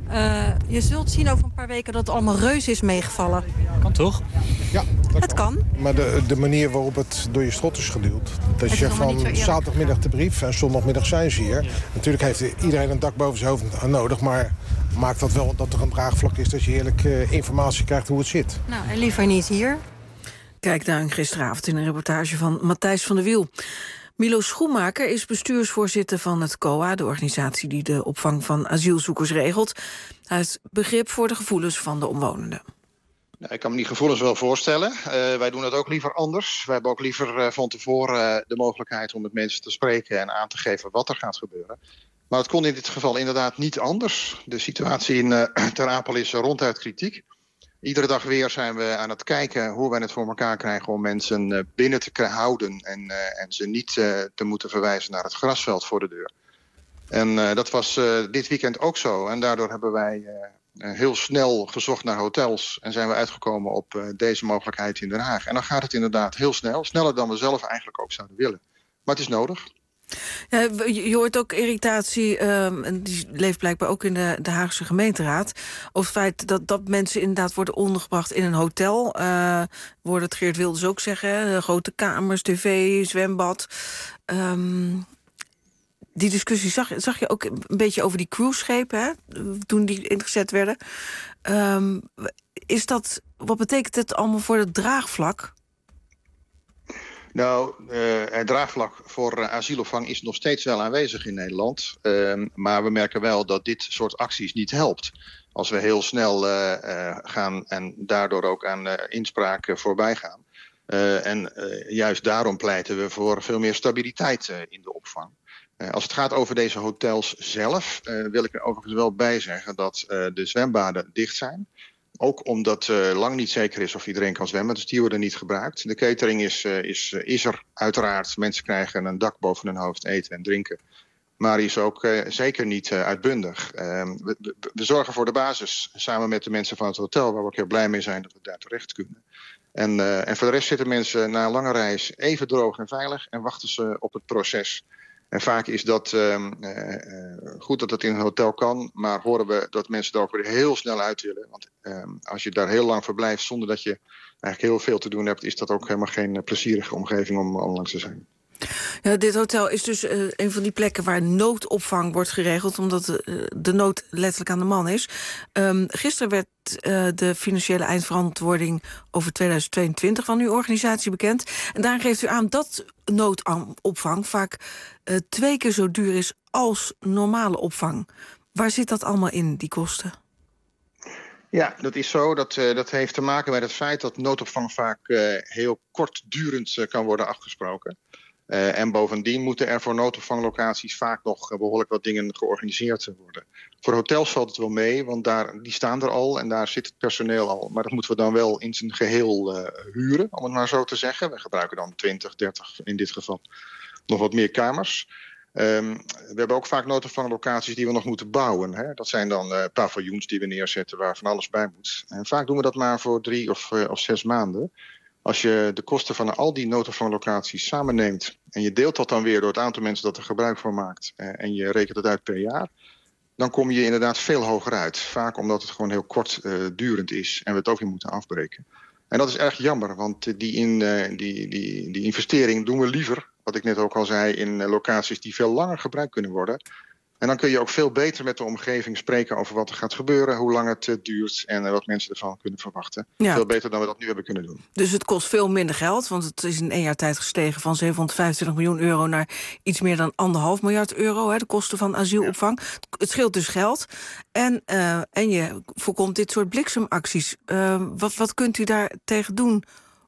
je zult zien over een paar weken dat het allemaal reuze is meegevallen. Kan toch? Ja, het kan. Maar de manier waarop het door je strot is geduwd. Dat je zegt van zaterdagmiddag de brief en zondagmiddag zijn ze hier. Natuurlijk heeft iedereen een dak boven zijn hoofd nodig, maar maakt dat wel dat er een draagvlak is dat je heerlijk informatie krijgt hoe het zit. Nou, en liever niet hier. Kijk daar gisteravond in een reportage van Matthijs van der Wiel. Milo Schoenmaker is bestuursvoorzitter van het COA, de organisatie die de opvang van asielzoekers regelt. Hij heeft begrip voor de gevoelens van de omwonenden. Nou, ik kan me die gevoelens wel voorstellen. Wij doen het ook liever anders. Wij hebben ook liever van tevoren de mogelijkheid om met mensen te spreken en aan te geven wat er gaat gebeuren. Maar het kon in dit geval inderdaad niet anders. De situatie in Ter Apel is ronduit kritiek. Iedere dag weer zijn we aan het kijken hoe wij het voor elkaar krijgen om mensen binnen te houden en ze niet te moeten verwijzen naar het grasveld voor de deur. En dat was dit weekend ook zo. En daardoor hebben wij heel snel gezocht naar hotels en zijn we uitgekomen op deze mogelijkheid in Den Haag. En dan gaat het inderdaad heel snel, sneller dan we zelf eigenlijk ook zouden willen. Maar het is nodig. Ja, je hoort ook irritatie, en die leeft blijkbaar ook in de Haagse gemeenteraad, over het feit dat mensen inderdaad worden ondergebracht in een hotel. Worden het Geert Wilders ook zeggen, grote kamers, tv, zwembad. Die discussie zag je ook een beetje over die cruiseschepen, hè, toen die ingezet werden. Wat betekent het allemaal voor het draagvlak? Nou, het draagvlak voor asielopvang is nog steeds wel aanwezig in Nederland. Maar we merken wel dat dit soort acties niet helpt. Als we heel snel gaan en daardoor ook aan inspraak voorbij gaan. Juist daarom pleiten we voor veel meer stabiliteit in de opvang. Als het gaat over deze hotels zelf, wil ik er overigens wel bij zeggen dat de zwembaden dicht zijn. Ook omdat lang niet zeker is of iedereen kan zwemmen, dus die worden niet gebruikt. De catering is er uiteraard. Mensen krijgen een dak boven hun hoofd, eten en drinken. Maar die is ook zeker niet uitbundig. We zorgen voor de basis samen met de mensen van het hotel, waar we ook heel blij mee zijn dat we daar terecht kunnen. En voor de rest zitten mensen na een lange reis even droog en veilig en wachten ze op het proces. En vaak is dat goed dat het in een hotel kan, maar horen we dat mensen er ook weer heel snel uit willen. Want als je daar heel lang verblijft zonder dat je eigenlijk heel veel te doen hebt, is dat ook helemaal geen plezierige omgeving om langs te zijn. Ja, dit hotel is dus een van die plekken waar noodopvang wordt geregeld, omdat de nood letterlijk aan de man is. Gisteren werd de financiële eindverantwoording over 2022 van uw organisatie bekend. En daar geeft u aan dat noodopvang vaak 2 keer zo duur is als normale opvang. Waar zit dat allemaal in, die kosten? Ja, dat is zo. Dat heeft te maken met het feit dat noodopvang vaak heel kortdurend kan worden afgesproken. En bovendien moeten er voor noodopvanglocaties vaak nog behoorlijk wat dingen georganiseerd worden. Voor hotels valt het wel mee, want die staan er al en daar zit het personeel al. Maar dat moeten we dan wel in zijn geheel huren, om het maar zo te zeggen. We gebruiken dan 20, 30 in dit geval nog wat meer kamers. We hebben ook vaak noodopvanglocaties die we nog moeten bouwen. Hè. Dat zijn dan paviljoens die we neerzetten waar van alles bij moet. En vaak doen we dat maar voor 3 of 6 maanden. Als je de kosten van al die noodopvanglocaties samenneemt en je deelt dat dan weer door het aantal mensen dat er gebruik van maakt en je rekent het uit per jaar, dan kom je inderdaad veel hoger uit. Vaak omdat het gewoon heel kortdurend is en we het ook weer moeten afbreken. En dat is erg jammer, want die investering doen we liever, wat ik net ook al zei, in locaties die veel langer gebruikt kunnen worden. En dan kun je ook veel beter met de omgeving spreken over wat er gaat gebeuren, hoe lang het duurt en wat mensen ervan kunnen verwachten. Ja. Veel beter dan we dat nu hebben kunnen doen. Dus het kost veel minder geld, want het is in 1 jaar tijd gestegen van 725 miljoen euro naar iets meer dan 1,5 miljard euro, hè, de kosten van asielopvang. Ja. Het scheelt dus geld en je voorkomt dit soort bliksemacties. Wat kunt u daar tegen doen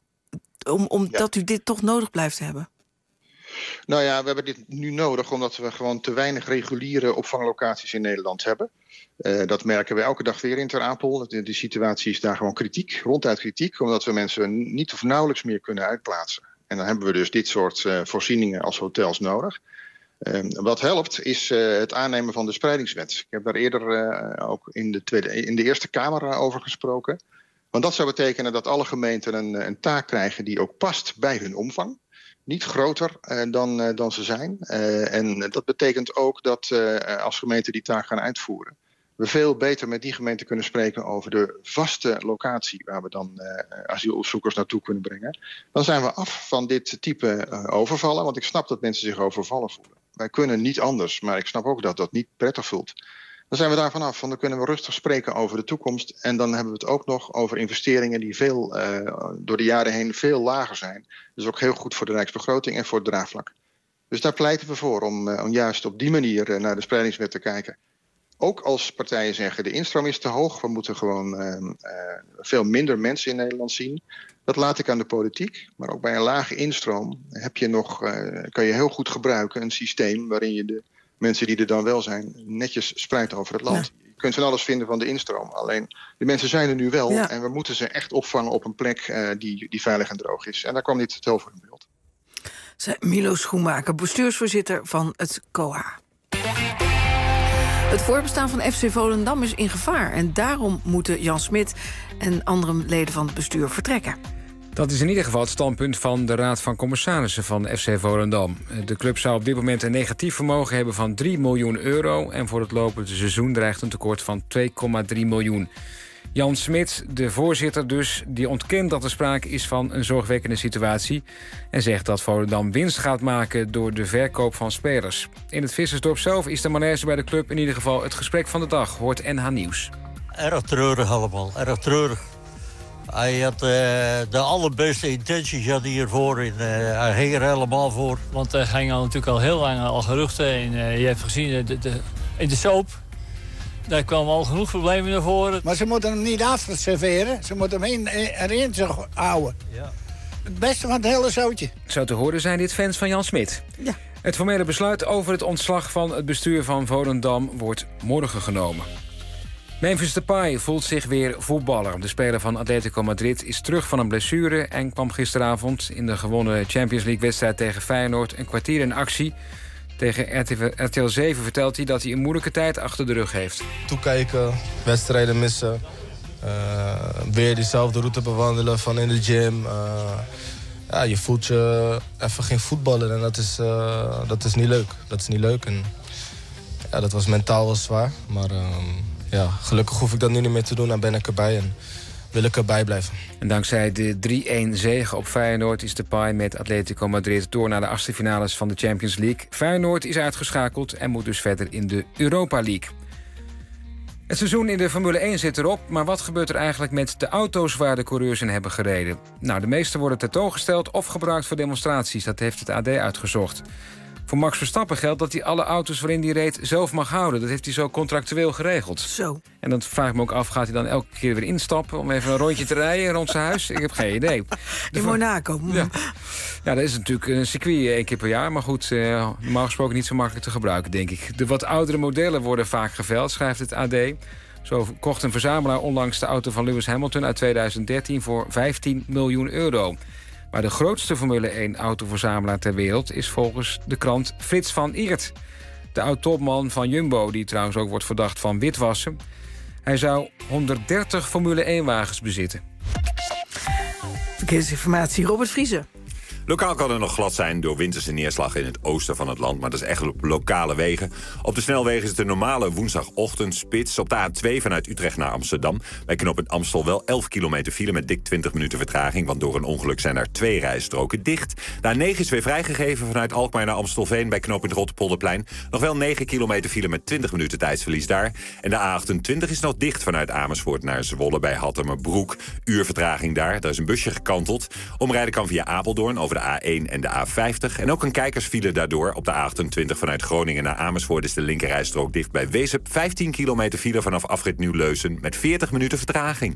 omdat u dit toch nodig blijft hebben? Nou ja, we hebben dit nu nodig omdat we gewoon te weinig reguliere opvanglocaties in Nederland hebben. Dat merken we elke dag weer in Ter Apel. De situatie is daar gewoon kritiek, ronduit kritiek, omdat we mensen niet of nauwelijks meer kunnen uitplaatsen. En dan hebben we dus dit soort voorzieningen als hotels nodig. Wat helpt is het aannemen van de spreidingswet. Ik heb daar eerder ook in de Eerste Kamer over gesproken. Want dat zou betekenen dat alle gemeenten een taak krijgen die ook past bij hun omvang. Niet groter dan ze zijn. En dat betekent ook dat als gemeenten die taak gaan uitvoeren, we veel beter met die gemeenten kunnen spreken over de vaste locatie waar we dan asielzoekers naartoe kunnen brengen. Dan zijn we af van dit type overvallen, want ik snap dat mensen zich overvallen voelen. Wij kunnen niet anders, maar ik snap ook dat dat niet prettig voelt. Dan zijn we daar vanaf, want dan kunnen we rustig spreken over de toekomst. En dan hebben we het ook nog over investeringen die door de jaren heen veel lager zijn. Dus ook heel goed voor de rijksbegroting en voor het draagvlak. Dus daar pleiten we voor om juist op die manier naar de spreidingswet te kijken. Ook als partijen zeggen de instroom is te hoog, we moeten gewoon veel minder mensen in Nederland zien. Dat laat ik aan de politiek. Maar ook bij een lage instroom kan je heel goed gebruiken een systeem waarin je de mensen die er dan wel zijn netjes spreidt over het land. Ja. Je kunt van alles vinden van de instroom. Alleen de mensen zijn er nu wel en we moeten ze echt opvangen op een plek die veilig en droog is. En daar kwam dit hotel voor in beeld. Zij Milo Schoenmaker, bestuursvoorzitter van het COA. Het voorbestaan van FC Volendam is in gevaar. En daarom moeten Jan Smit en andere leden van het bestuur vertrekken. Dat is in ieder geval het standpunt van de Raad van Commissarissen van FC Volendam. De club zou op dit moment een negatief vermogen hebben van 3 miljoen euro... en voor het lopende seizoen dreigt een tekort van 2,3 miljoen. Jan Smit, de voorzitter dus, die ontkent dat er sprake is van een zorgwekkende situatie... en zegt dat Volendam winst gaat maken door de verkoop van spelers. In het Vissersdorp zelf is de malaise bij de club in ieder geval het gesprek van de dag, hoort NH Nieuws. Erg treurig allemaal, erg treurig. Hij had de allerbeste intenties hiervoor. Hij ging er helemaal voor. Want er gingen natuurlijk al heel lang al geruchten. En je hebt gezien in de soap. Daar kwamen al genoeg problemen naar voren. Maar ze moeten hem niet afserveren. Ze moeten hem erin houden. Ja. Het beste van het hele zootje. Zo te horen zijn dit fans van Jan Smit. Ja. Het formele besluit over het ontslag van het bestuur van Volendam wordt morgen genomen. Memphis Depay voelt zich weer voetballer. De speler van Atletico Madrid is terug van een blessure... en kwam gisteravond in de gewonnen Champions League-wedstrijd tegen Feyenoord... een kwartier in actie. Tegen RTL 7 vertelt hij dat hij een moeilijke tijd achter de rug heeft. Toekijken, wedstrijden missen. Weer diezelfde route bewandelen van in de gym. Je voelt je even geen voetballen en dat is niet leuk. Dat is niet leuk en dat was mentaal wel zwaar. Maar gelukkig hoef ik dat nu niet meer te doen en ben ik erbij en wil ik erbij blijven. En dankzij de 3-1 zege op Feyenoord is Depay met Atletico Madrid door naar de achtste finales van de Champions League. Feyenoord is uitgeschakeld en moet dus verder in de Europa League. Het seizoen in de Formule 1 zit erop, maar wat gebeurt er eigenlijk met de auto's waar de coureurs in hebben gereden? Nou, de meeste worden tentoongesteld of gebruikt voor demonstraties. Dat heeft het AD uitgezocht. Voor Max Verstappen geldt dat hij alle auto's waarin hij reed zelf mag houden. Dat heeft hij zo contractueel geregeld. Zo. En dan vraag ik me ook af, gaat hij dan elke keer weer instappen om even een rondje te rijden rond zijn huis? Ik heb geen idee. In Monaco. Ja, dat is natuurlijk een circuit 1 keer per jaar. Maar goed, normaal gesproken niet zo makkelijk te gebruiken, denk ik. De wat oudere modellen worden vaak geveild, schrijft het AD. Zo kocht een verzamelaar onlangs de auto van Lewis Hamilton uit 2013 voor 15 miljoen euro. Maar de grootste Formule 1 autoverzamelaar ter wereld is volgens de krant Frits van Eert. De oud-topman van Jumbo, die trouwens ook wordt verdacht van witwassen. Hij zou 130 Formule 1-wagens bezitten. Verkeersinformatie, Robert Vriezen. Lokaal kan het nog glad zijn door winterse neerslag in het oosten van het land. Maar dat is echt op lokale wegen. Op de snelwegen is het een normale woensdagochtendspits. Op de A2 vanuit Utrecht naar Amsterdam. Bij knooppunt Amstel wel 11 kilometer file met dik 20 minuten vertraging. Want door een ongeluk zijn er 2 rijstroken dicht. De A9 is weer vrijgegeven vanuit Alkmaar naar Amstelveen. Bij knooppunt Rotterpolderplein. Nog wel 9 kilometer file met 20 minuten tijdsverlies daar. En de A28 is nog dicht vanuit Amersfoort naar Zwolle bij Hattemerbroek. Uur vertraging daar. Daar is een busje gekanteld. Omrijden kan via Apeldoorn over de A1 en de A50. En ook een kijkersfile daardoor op de A28 vanuit Groningen naar Amersfoort is de linkerrijstrook dicht bij Wezep. 15 kilometer file vanaf afrit Nieuw-Leusen met 40 minuten vertraging.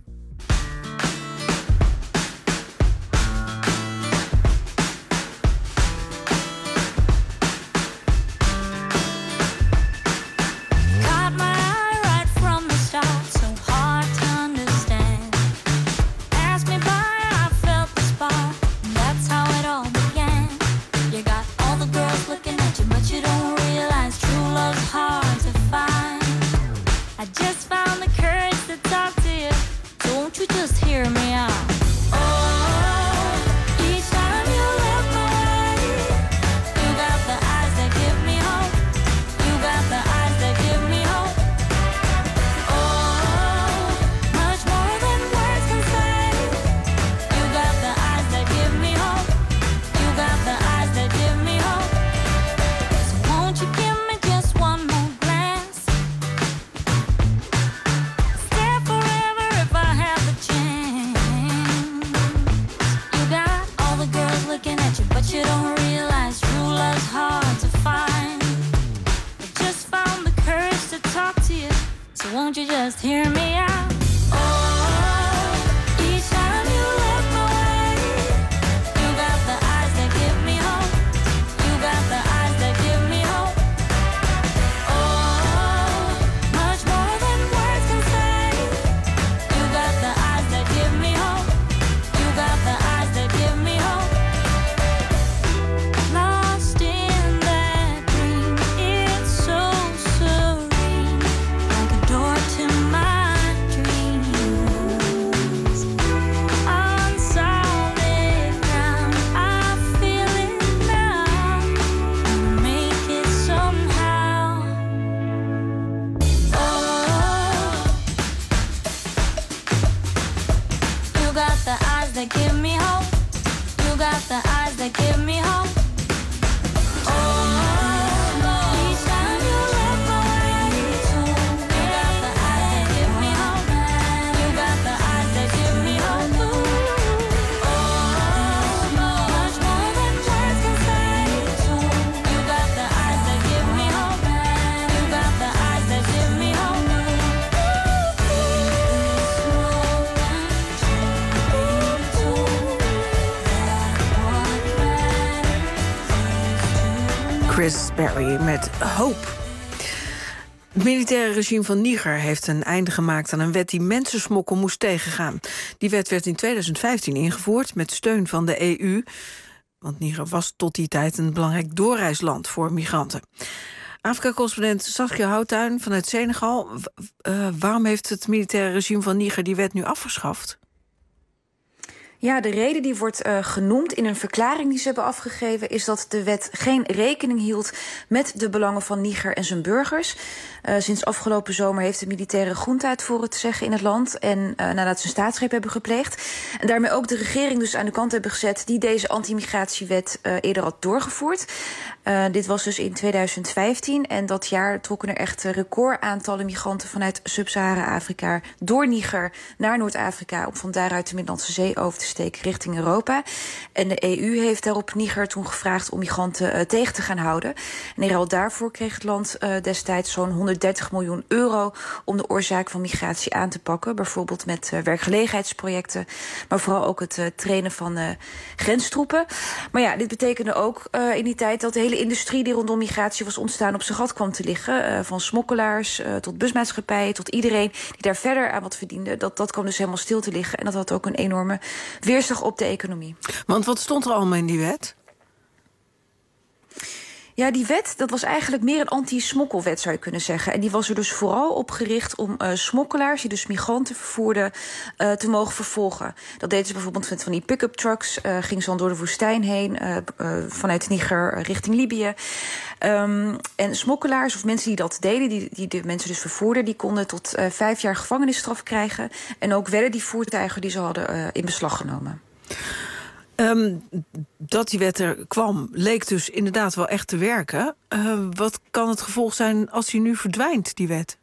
Chris Berry met Hope. Het militaire regime van Niger heeft een einde gemaakt aan een wet die mensensmokkel moest tegengaan. Die wet werd in 2015 ingevoerd met steun van de EU. Want Niger was tot die tijd een belangrijk doorreisland voor migranten. Afrika-correspondent Saskia Houtuin vanuit Senegal. Waarom heeft het militaire regime van Niger die wet nu afgeschaft? Ja, de reden die wordt genoemd in een verklaring die ze hebben afgegeven is dat de wet geen rekening hield met de belangen van Niger en zijn burgers. Sinds afgelopen zomer heeft de militaire junta het voor het zeggen in het land. En nadat ze een staatsgreep hebben gepleegd. En daarmee ook de regering dus aan de kant hebben gezet die deze anti-migratiewet eerder had doorgevoerd. Dit was dus in 2015. En dat jaar trokken er echt recordaantallen migranten vanuit Sub-Sahara-Afrika door Niger naar Noord-Afrika om van daaruit de Middellandse Zee over te steken richting Europa. En de EU heeft daarop Niger toen gevraagd om migranten tegen te gaan houden. En in ruil daarvoor kreeg het land destijds zo'n 130 miljoen euro om de oorzaak van migratie aan te pakken. Bijvoorbeeld met werkgelegenheidsprojecten, maar vooral ook het trainen van grenstroepen. Maar ja, dit betekende ook in die tijd dat de hele industrie die rondom migratie was ontstaan op zijn gat kwam te liggen. Van smokkelaars tot busmaatschappijen, tot iedereen die daar verder aan wat verdiende. Dat kwam dus helemaal stil te liggen. En dat had ook een enorme weerslag op de economie. Want wat stond er allemaal in die wet? Ja, die wet, dat was eigenlijk meer een anti-smokkelwet, zou je kunnen zeggen. En die was er dus vooral op gericht om smokkelaars, die dus migranten vervoerden, te mogen vervolgen. Dat deden ze bijvoorbeeld met van die pick-up trucks. Gingen ze dan door de woestijn heen, vanuit Niger richting Libië. En smokkelaars, of mensen die dat deden, die de mensen dus vervoerden, die konden tot 5 jaar gevangenisstraf krijgen. En ook werden die voertuigen die ze hadden in beslag genomen. Dat die wet er kwam, leek dus inderdaad wel echt te werken. Wat kan het gevolg zijn als die nu verdwijnt, die wet?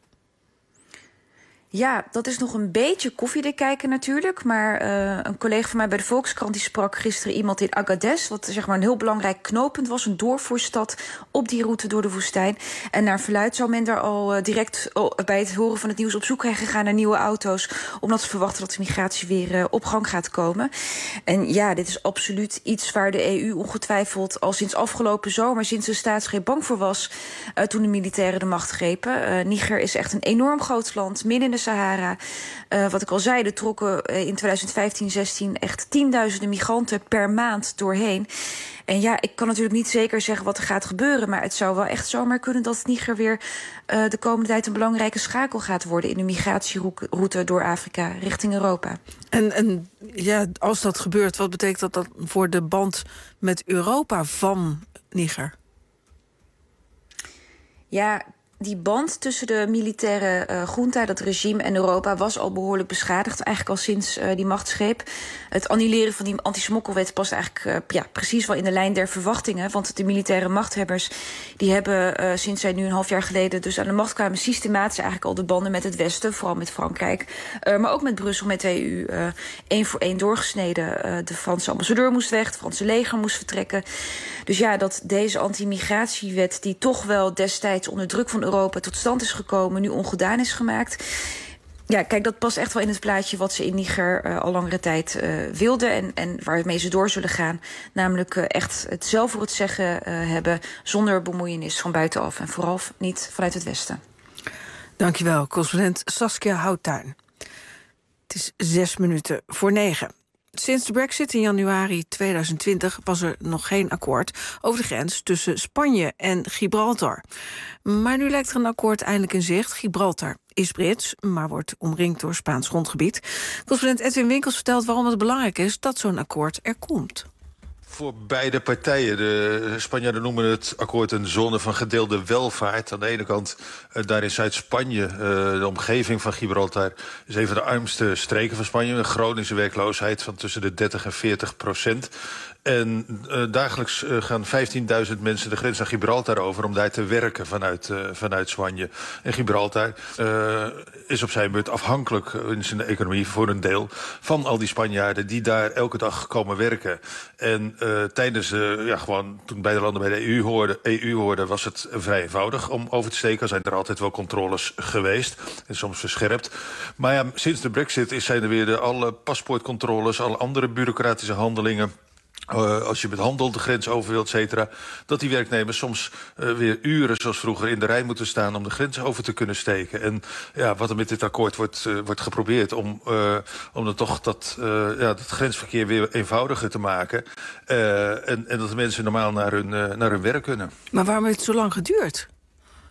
Ja, dat is nog een beetje koffiedik kijken natuurlijk. Maar een collega van mij bij de Volkskrant die sprak gisteren iemand in Agadez, wat zeg maar een heel belangrijk knooppunt was, een doorvoerstad op die route door de woestijn. En naar verluidt zou men daar al direct bij het horen van het nieuws op zoek zijn gegaan naar nieuwe auto's, omdat ze verwachten dat de migratie weer op gang gaat komen. En ja, dit is absoluut iets waar de EU ongetwijfeld al sinds afgelopen zomer, sinds de staatsgreep, bang voor was toen de militairen de macht grepen. Niger is echt een enorm groot land, midden in de Sahara. Wat ik al zei, er trokken in 2015-16 echt tienduizenden migranten per maand doorheen. En ja, ik kan natuurlijk niet zeker zeggen wat er gaat gebeuren, maar het zou wel echt zomaar kunnen dat Niger weer de komende tijd een belangrijke schakel gaat worden in de migratieroute door Afrika richting Europa. En ja, als dat gebeurt, wat betekent dat dan voor de band met Europa van Niger? Ja, die band tussen de militaire junta, dat regime, en Europa was al behoorlijk beschadigd. Eigenlijk al sinds die machtsgreep. Het annuleren van die anti-smokkelwet past eigenlijk precies wel in de lijn der verwachtingen. Want de militaire machthebbers die hebben sinds zij nu een half jaar geleden dus aan de macht kwamen, systematisch eigenlijk al de banden met het Westen, vooral met Frankrijk, maar ook met Brussel, met de EU, 1 voor 1 doorgesneden. De Franse ambassadeur moest weg, het Franse leger moest vertrekken. Dus ja, dat deze anti-migratiewet, die toch wel destijds onder druk van Europa tot stand is gekomen, nu ongedaan is gemaakt. Ja, kijk, dat past echt wel in het plaatje wat ze in Niger al langere tijd wilden en waarmee ze door zullen gaan. Namelijk echt het zelf voor het zeggen hebben, zonder bemoeienis van buitenaf en vooral niet vanuit het Westen. Dankjewel, correspondent Saskia Houtuin. Het is 9:06. Sinds de Brexit in januari 2020 was er nog geen akkoord over de grens tussen Spanje en Gibraltar. Maar nu lijkt er een akkoord eindelijk in zicht. Gibraltar is Brits, maar wordt omringd door Spaans grondgebied. Correspondent Edwin Winkels vertelt waarom het belangrijk is dat zo'n akkoord er komt. Voor beide partijen. De Spanjaarden noemen het akkoord een zone van gedeelde welvaart. Aan de ene kant, daar in Zuid-Spanje, de omgeving van Gibraltar, is een van de armste streken van Spanje. Een chronische werkloosheid van tussen de 30 en 40%. En dagelijks gaan 15.000 mensen de grens naar Gibraltar over om daar te werken vanuit Spanje. En Gibraltar is op zijn beurt afhankelijk in zijn economie voor een deel van al die Spanjaarden die daar elke dag komen werken. En tijdens toen beide landen bij de EU hoorden, was het vrij eenvoudig om over te steken. Er zijn er altijd wel controles geweest en soms verscherpt. Maar ja, sinds de Brexit zijn er weer alle paspoortcontroles, alle andere bureaucratische handelingen. Als je met handel de grens over wilt, et cetera, dat die werknemers soms weer uren, zoals vroeger, in de rij moeten staan om de grens over te kunnen steken. En ja, wat er met dit akkoord wordt geprobeerd om dan toch dat grensverkeer weer eenvoudiger te maken. En dat de mensen normaal naar hun werk kunnen. Maar waarom heeft het zo lang geduurd?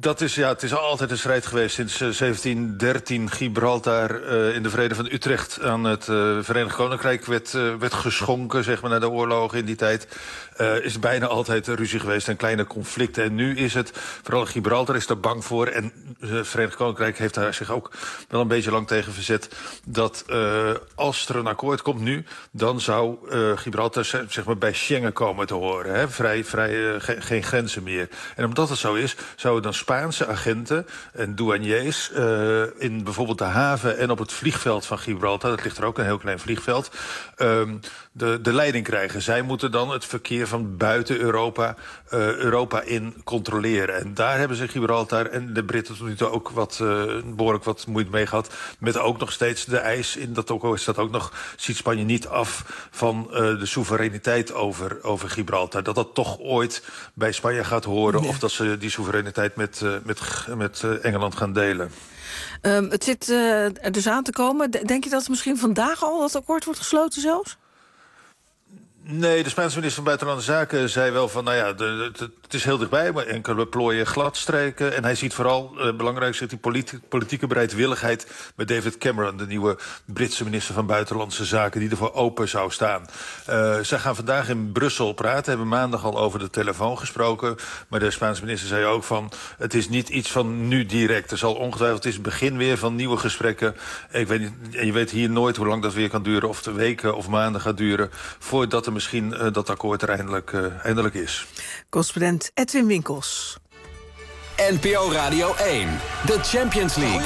Het is altijd een strijd geweest sinds 1713. Gibraltar in de Vrede van Utrecht aan het Verenigd Koninkrijk werd geschonken, zeg maar, na de oorlogen in die tijd. Is bijna altijd ruzie geweest en kleine conflicten. En nu is het, vooral Gibraltar is er bang voor. En het Verenigd Koninkrijk heeft daar zich ook wel een beetje lang tegen verzet. Dat als er een akkoord komt nu, dan zou Gibraltar zeg maar bij Schengen komen te horen. Hè? Geen grenzen meer. En omdat het zo is, zouden dan Spaanse agenten en douaniers in bijvoorbeeld de haven en op het vliegveld van Gibraltar, dat ligt er ook, een heel klein vliegveld, de leiding krijgen. Zij moeten dan het verkeer van buiten Europa in controleren. En daar hebben ze Gibraltar en de Britten tot nu toe ook behoorlijk wat moeite mee gehad. Met ook nog steeds de eis in dat ook nog ziet Spanje niet af van de soevereiniteit over Gibraltar. Dat toch ooit bij Spanje gaat horen, of dat ze die soevereiniteit met Engeland gaan delen. Het zit er dus aan te komen. Denk je dat misschien vandaag al dat akkoord wordt gesloten zelfs? Nee, de Spaanse minister van Buitenlandse Zaken zei wel van, het is heel dichtbij, maar enkele plooien gladstreken. En hij ziet vooral, belangrijk, die politieke bereidwilligheid met David Cameron, de nieuwe Britse minister van Buitenlandse Zaken, die ervoor open zou staan. Zij gaan vandaag in Brussel praten, hebben maandag al over de telefoon gesproken. Maar de Spaanse minister zei ook van, het is niet iets van nu direct. Er zal ongetwijfeld, het is het begin weer van nieuwe gesprekken. Ik weet niet, en je weet hier nooit hoe lang dat weer kan duren, of de weken of maanden gaat duren, voordat er misschien dat akkoord er eindelijk is. Correspondent Edwin Winkels. NPO Radio 1, de Champions League.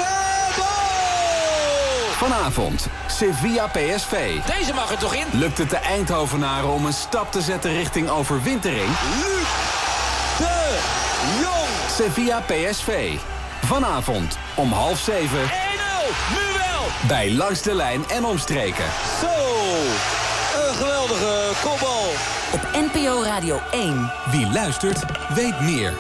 Vanavond, Sevilla PSV. Deze mag er toch in? Lukt het de Eindhovenaren om een stap te zetten richting overwintering? Luc de Jong. Sevilla PSV. Vanavond om 6:30. 1-0, nu wel. Bij Langs de Lijn en Omstreken. Zo, een geweldige kopbal. Op NPO Radio 1. Wie luistert, weet meer.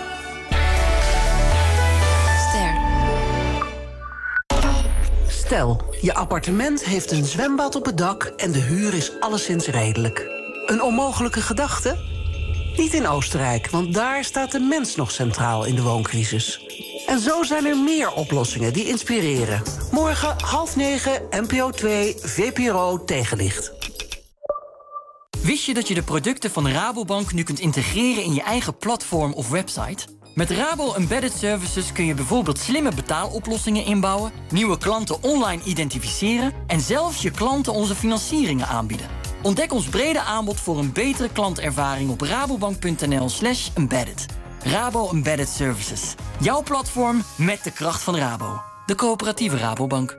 Stel, je appartement heeft een zwembad op het dak en de huur is alleszins redelijk. Een onmogelijke gedachte? Niet in Oostenrijk, want daar staat de mens nog centraal in de wooncrisis. En zo zijn er meer oplossingen die inspireren. Morgen 8:30, NPO 2, VPRO Tegenlicht. Wist je dat je de producten van Rabobank nu kunt integreren in je eigen platform of website? Met Rabo Embedded Services kun je bijvoorbeeld slimme betaaloplossingen inbouwen, nieuwe klanten online identificeren en zelfs je klanten onze financieringen aanbieden. Ontdek ons brede aanbod voor een betere klantervaring op rabobank.nl/embedded. Rabo Embedded Services. Jouw platform met de kracht van Rabo. De coöperatieve Rabobank.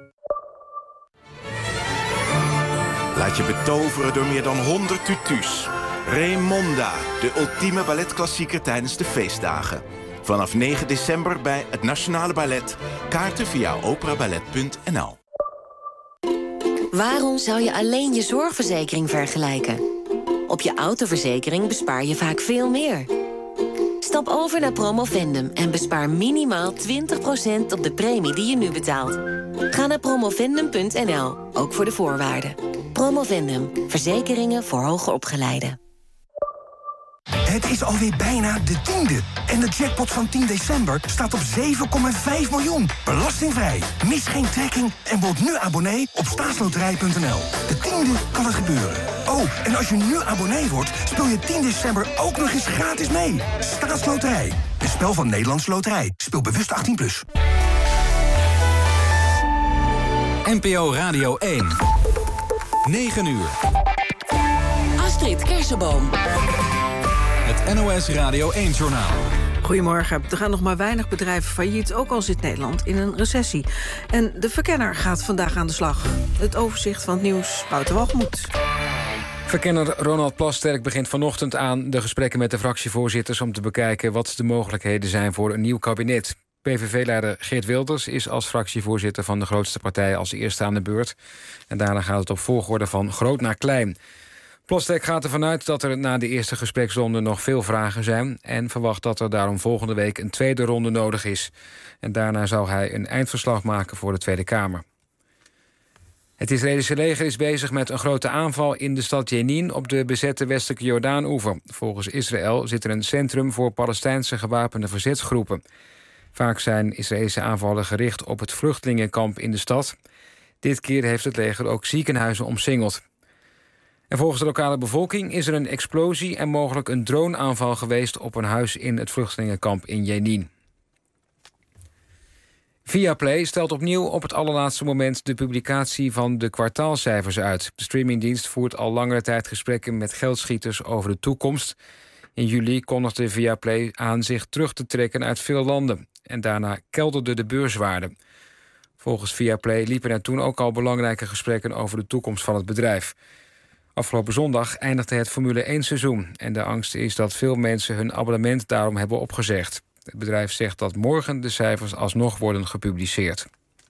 Laat je betoveren door meer dan 100 tutus. Raymonda, de ultieme balletklassieker tijdens de feestdagen. Vanaf 9 december bij het Nationale Ballet. Kaarten via operaballet.nl. Waarom zou je alleen je zorgverzekering vergelijken? Op je autoverzekering bespaar je vaak veel meer. Stap over naar Promovendum en bespaar minimaal 20% op de premie die je nu betaalt. Ga naar promovendum.nl, ook voor de voorwaarden. Promovendum, verzekeringen voor hoger opgeleiden. Het is alweer bijna de 10e. En de jackpot van 10 december staat op 7,5 miljoen. Belastingvrij. Mis geen trekking en word nu abonnee op staatsloterij.nl. De 10e kan het gebeuren. Oh, en als je nu abonnee wordt, speel je 10 december ook nog eens gratis mee. Staatsloterij. Een spel van Nederlandse Loterij. Speel bewust 18+. NPO Radio 1. 9 uur. Astrid Kersenboom. Het NOS Radio 1-journaal. Goedemorgen. Er gaan nog maar weinig bedrijven failliet, ook al zit Nederland in een recessie. En de verkenner gaat vandaag aan de slag. Het overzicht van het nieuws, Wouter Walgemoed. Verkenner Ronald Plasterk begint vanochtend aan de gesprekken met de fractievoorzitters om te bekijken wat de mogelijkheden zijn voor een nieuw kabinet. PVV-leider Geert Wilders is als fractievoorzitter van de grootste partij als eerste aan de beurt. En daarna gaat het op volgorde van groot naar klein. Plasterk gaat ervan uit dat er na de eerste gespreksronde nog veel vragen zijn en verwacht dat er daarom volgende week een tweede ronde nodig is. En daarna zou hij een eindverslag maken voor de Tweede Kamer. Het Israëlische leger is bezig met een grote aanval in de stad Jenin op de bezette westelijke Jordaan-oever. Volgens Israël zit er een centrum voor Palestijnse gewapende verzetsgroepen. Vaak zijn Israëlische aanvallen gericht op het vluchtelingenkamp in de stad. Dit keer heeft het leger ook ziekenhuizen omsingeld. En volgens de lokale bevolking is er een explosie en mogelijk een droneaanval geweest op een huis in het vluchtelingenkamp in Jenin. Viaplay stelt opnieuw op het allerlaatste moment de publicatie van de kwartaalcijfers uit. De streamingdienst voert al langere tijd gesprekken met geldschieters over de toekomst. In juli kondigde Viaplay aan zich terug te trekken uit veel landen. En daarna kelderde de beurswaarde. Volgens Viaplay liepen er toen ook al belangrijke gesprekken over de toekomst van het bedrijf. Afgelopen zondag eindigde het Formule 1 seizoen. En de angst is dat veel mensen hun abonnement daarom hebben opgezegd. Het bedrijf zegt dat morgen de cijfers alsnog worden gepubliceerd.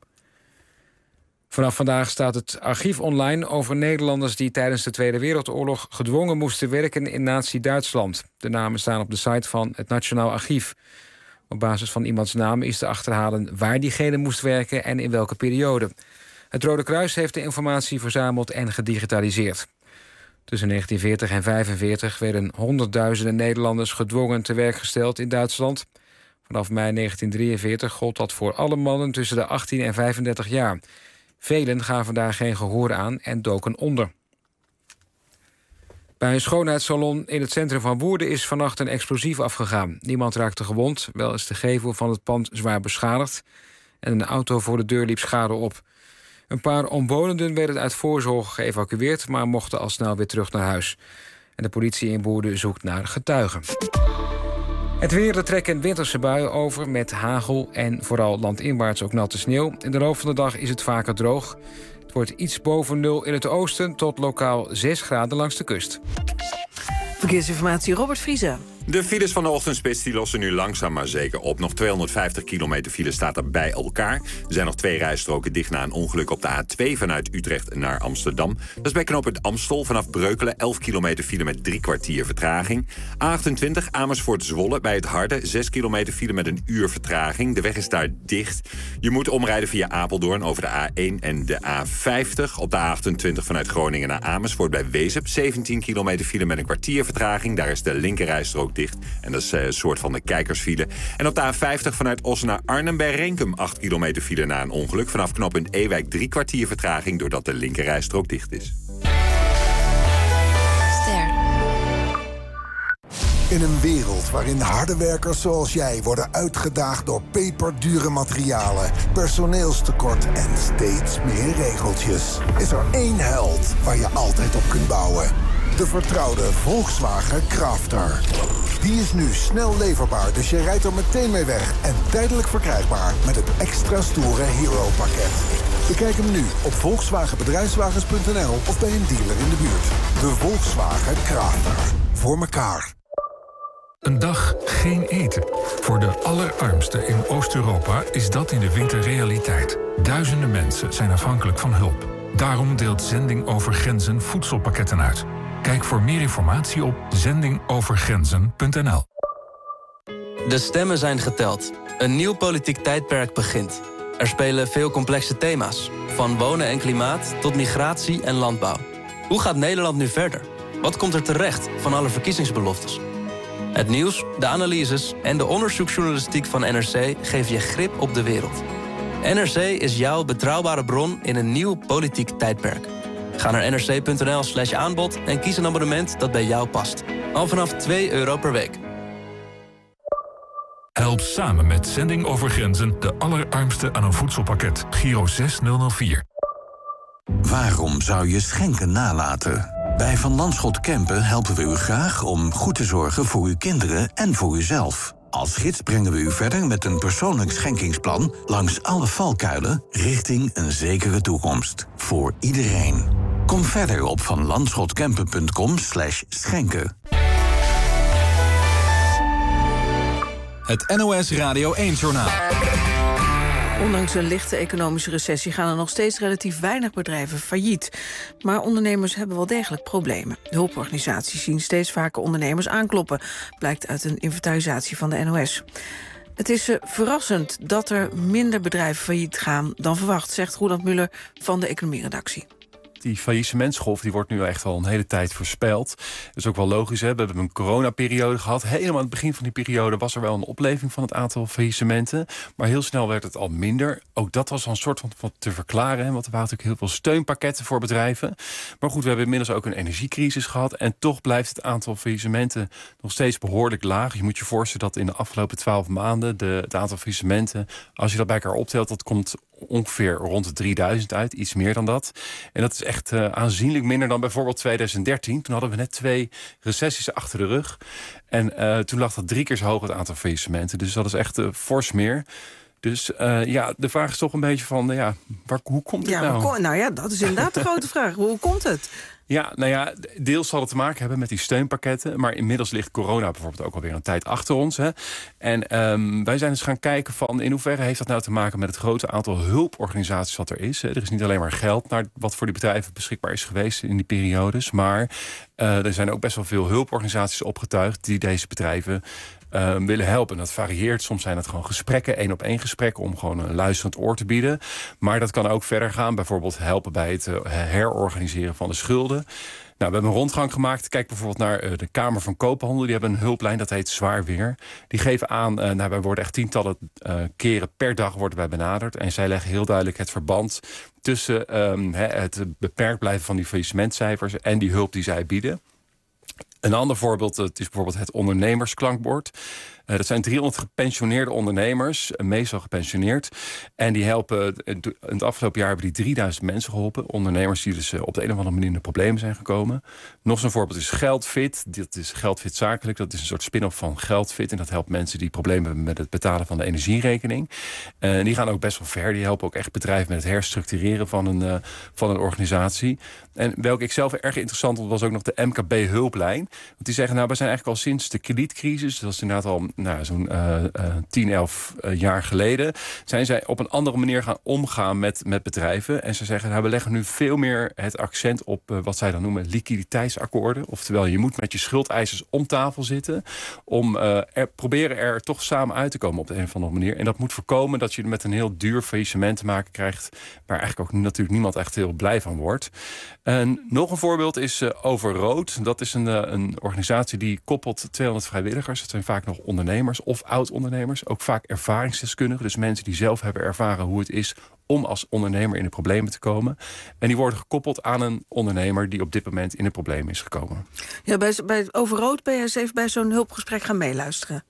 Vanaf vandaag staat het archief online over Nederlanders die tijdens de Tweede Wereldoorlog gedwongen moesten werken in Nazi-Duitsland. De namen staan op de site van het Nationaal Archief. Op basis van iemands naam is te achterhalen waar diegene moest werken en in welke periode. Het Rode Kruis heeft de informatie verzameld en gedigitaliseerd. Tussen 1940 en 1945 werden honderdduizenden Nederlanders gedwongen te werk gesteld in Duitsland. Vanaf mei 1943 gold dat voor alle mannen tussen de 18 en 35 jaar. Velen gaven daar geen gehoor aan en doken onder. Bij een schoonheidssalon in het centrum van Woerden is vannacht een explosief afgegaan. Niemand raakte gewond, wel is de gevel van het pand zwaar beschadigd en een auto voor de deur liep schade op. Een paar omwonenden werden uit voorzorg geëvacueerd, maar mochten al snel weer terug naar huis. En de politie in Woerden zoekt naar getuigen. Het weer, er trekken winterse buien over met hagel en vooral landinwaarts ook natte sneeuw. In de loop van de dag is het vaker droog. Het wordt iets boven nul in het oosten tot lokaal 6 graden langs de kust. Verkeersinformatie, Robert Vriezen. De files van de ochtendspits die lossen nu langzaam maar zeker op. Nog 250 kilometer file staat er bij elkaar. Er zijn nog 2 rijstroken dicht na een ongeluk op de A2 vanuit Utrecht naar Amsterdam. Dat is bij knooppunt Amstel vanaf Breukelen 11 kilometer file met 3 kwartier vertraging. A28 Amersfoort-Zwolle bij het Harde 6 kilometer file met een uur vertraging. De weg is daar dicht. Je moet omrijden via Apeldoorn over de A1 en de A50. Op de A28 vanuit Groningen naar Amersfoort bij Wezep 17 kilometer file met een kwartier vertraging. Daar is de linkerrijstrook dicht. En dat is een soort van de kijkersfile. En op de A50 vanuit Os naar Arnhem bij Renkum 8 kilometer file na een ongeluk. Vanaf knooppunt Ewijk 3 kwartier vertraging doordat de linkerrijstrook dicht is. In een wereld waarin harde werkers zoals jij worden uitgedaagd door peperdure materialen, personeelstekort en steeds meer regeltjes, is er één held waar je altijd op kunt bouwen. De vertrouwde Volkswagen Crafter. Die is nu snel leverbaar, dus je rijdt er meteen mee weg. En tijdelijk verkrijgbaar met het extra stoere Hero-pakket. Bekijk hem nu op volkswagenbedrijfswagens.nl of bij een dealer in de buurt. De Volkswagen Crafter. Voor elkaar. Een dag geen eten. Voor de allerarmsten in Oost-Europa is dat in de winter realiteit. Duizenden mensen zijn afhankelijk van hulp. Daarom deelt Zending Over Grenzen voedselpakketten uit. Kijk voor meer informatie op zendingovergrenzen.nl. De stemmen zijn geteld. Een nieuw politiek tijdperk begint. Er spelen veel complexe thema's. Van wonen en klimaat tot migratie en landbouw. Hoe gaat Nederland nu verder? Wat komt er terecht van alle verkiezingsbeloftes? Het nieuws, de analyses en de onderzoeksjournalistiek van NRC geven je grip op de wereld. NRC is jouw betrouwbare bron in een nieuw politiek tijdperk. Ga naar nrc.nl/aanbod en kies een abonnement dat bij jou past. Al vanaf €2 per week. Help samen met Zending Over Grenzen de allerarmsten aan een voedselpakket. Giro 6004. Waarom zou je schenken nalaten? Bij Van Lanschot Kempen helpen we u graag om goed te zorgen voor uw kinderen en voor uzelf. Als gids brengen we u verder met een persoonlijk schenkingsplan langs alle valkuilen richting een zekere toekomst. Voor iedereen. Kom verder op vanlandschotkampen.com/schenken. Het NOS Radio 1-journaal. Ondanks een lichte economische recessie gaan er nog steeds relatief weinig bedrijven failliet. Maar ondernemers hebben wel degelijk problemen. De hulporganisaties zien steeds vaker ondernemers aankloppen, blijkt uit een inventarisatie van de NOS. Het is verrassend dat er minder bedrijven failliet gaan dan verwacht, zegt Roland Muller van de economieredactie. Die faillissementsgolf die wordt nu echt al een hele tijd voorspeld. Dat is ook wel logisch. Hè? We hebben een coronaperiode gehad. Helemaal aan het begin van die periode was er wel een opleving van het aantal faillissementen. Maar heel snel werd het al minder. Ook dat was al een soort van te verklaren. Hè? Want er waren natuurlijk heel veel steunpakketten voor bedrijven. Maar goed, we hebben inmiddels ook een energiecrisis gehad. En toch blijft het aantal faillissementen nog steeds behoorlijk laag. Je moet je voorstellen dat in de afgelopen 12 maanden... het aantal faillissementen, als je dat bij elkaar optelt... dat komt ongeveer rond de 3000 uit, iets meer dan dat. En dat is echt aanzienlijk minder dan bijvoorbeeld 2013. Toen hadden we net 2 recessies achter de rug. En toen lag dat 3 keer zo hoog het aantal faillissementen. Dus dat is echt fors meer. Dus de vraag is toch een beetje van, hoe komt het nou? Dat is inderdaad de grote vraag. Hoe komt het? Ja, deels zal het te maken hebben met die steunpakketten. Maar inmiddels ligt corona bijvoorbeeld ook alweer een tijd achter ons. Hè. En wij zijn eens gaan kijken van in hoeverre heeft dat nou te maken met het grote aantal hulporganisaties wat er is. Hè. Er is niet alleen maar geld naar wat voor die bedrijven beschikbaar is geweest in die periodes. Maar er zijn ook best wel veel hulporganisaties opgetuigd die deze bedrijven willen helpen. Dat varieert. Soms zijn het gewoon gesprekken, 1-op-1 gesprekken, om gewoon een luisterend oor te bieden. Maar dat kan ook verder gaan. Bijvoorbeeld helpen bij het herorganiseren van de schulden. Nou, we hebben een rondgang gemaakt. Kijk bijvoorbeeld naar de Kamer van Koophandel. Die hebben een hulplijn, dat heet Zwaar Weer. Die geven aan, wij worden echt tientallen keren per dag worden wij benaderd. En zij leggen heel duidelijk het verband tussen het beperkt blijven van die faillissementcijfers en die hulp die zij bieden. Een ander voorbeeld is bijvoorbeeld het ondernemersklankbord. Dat zijn 300 gepensioneerde ondernemers, meestal gepensioneerd. En die helpen, in het afgelopen jaar hebben die 3000 mensen geholpen. Ondernemers die dus op de een of andere manier in de problemen zijn gekomen. Nog zo'n voorbeeld is Geldfit. Dat is Geldfit Zakelijk. Dat is een soort spin-off van Geldfit. En dat helpt mensen die problemen hebben met het betalen van de energierekening. Die gaan ook best wel ver. Die helpen ook echt bedrijven met het herstructureren van een organisatie. En welke ik zelf erg interessant vond, was ook nog de MKB-hulplijn. Want die zeggen, we zijn eigenlijk al sinds de kredietcrisis, dat is inderdaad al zo'n 10, 11 jaar geleden, zijn zij op een andere manier gaan omgaan met bedrijven. En ze zeggen, we leggen nu veel meer het accent op wat zij dan noemen liquiditeitsakkoorden. Oftewel, je moet met je schuldeisers om tafel zitten om proberen er toch samen uit te komen op de een of andere manier. En dat moet voorkomen dat je met een heel duur faillissement te maken krijgt, waar eigenlijk ook natuurlijk niemand echt heel blij van wordt. En nog een voorbeeld is Overrood. Dat is een organisatie die koppelt 200 vrijwilligers. Dat zijn vaak nog ondernemers of oud-ondernemers. Ook vaak ervaringsdeskundigen. Dus mensen die zelf hebben ervaren hoe het is om als ondernemer in de problemen te komen. En die worden gekoppeld aan een ondernemer die op dit moment in de problemen is gekomen. Ja, bij Overrood ben je eens even bij zo'n hulpgesprek gaan meeluisteren.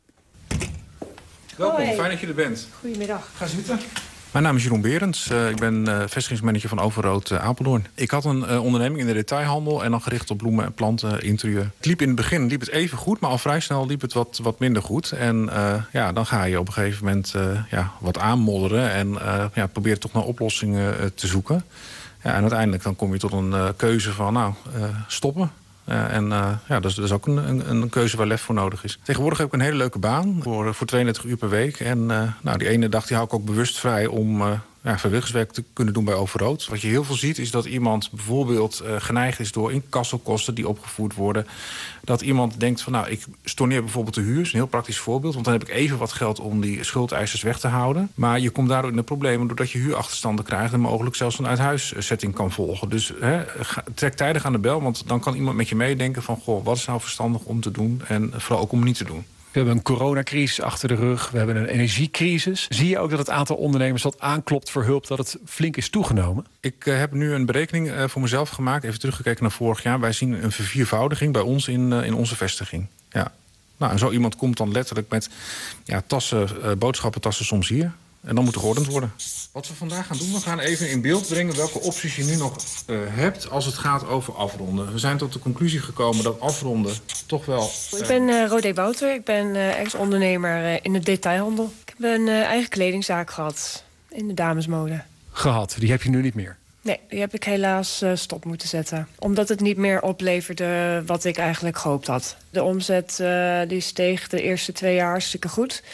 Welkom, fijn dat je er bent. Goedemiddag. Ga zitten. Mijn naam is Jeroen Berends. Ik ben vestigingsmanager van Overrood Apeldoorn. Ik had een onderneming in de detailhandel en dan gericht op bloemen en planten, interieur. In het begin liep het even goed, maar al vrij snel liep het wat minder goed. En dan ga je op een gegeven moment wat aanmodderen en probeer toch naar oplossingen te zoeken. Ja, en uiteindelijk dan kom je tot een keuze van stoppen. Dat is ook een keuze waar lef voor nodig is. Tegenwoordig heb ik een hele leuke baan voor 32 uur per week. En die ene dag die hou ik ook bewust vrij om vrijwilligerswerk te kunnen doen bij Overrood. Wat je heel veel ziet is dat iemand bijvoorbeeld geneigd is door inkasselkosten die opgevoerd worden. Dat iemand denkt van ik storneer bijvoorbeeld de huur. Dat is een heel praktisch voorbeeld. Want dan heb ik even wat geld om die schuldeisers weg te houden. Maar je komt daardoor in de problemen doordat je huurachterstanden krijgt en mogelijk zelfs een uithuiszetting kan volgen. Dus trek tijdig aan de bel, want dan kan iemand met je meedenken van wat is nou verstandig om te doen en vooral ook om niet te doen. We hebben een coronacrisis achter de rug. We hebben een energiecrisis. Zie je ook dat het aantal ondernemers dat aanklopt voor hulp, dat het flink is toegenomen? Ik heb nu een berekening voor mezelf gemaakt. Even teruggekeken naar vorig jaar. Wij zien een verviervoudiging bij ons in onze vestiging. Ja. En zo iemand komt dan letterlijk met tassen, boodschappentassen soms hier. En dan moet er geordend worden. Wat we vandaag gaan doen, we gaan even in beeld brengen welke opties je nu nog hebt als het gaat over afronden. We zijn tot de conclusie gekomen dat afronden toch wel... Ik ben Rodé Wouter, ik ben ex-ondernemer in de detailhandel. Ik heb een eigen kledingzaak gehad in de damesmode. Gehad, die heb je nu niet meer? Nee, die heb ik helaas stop moeten zetten. Omdat het niet meer opleverde wat ik eigenlijk gehoopt had. De omzet die steeg de eerste 2 jaar hartstikke goed.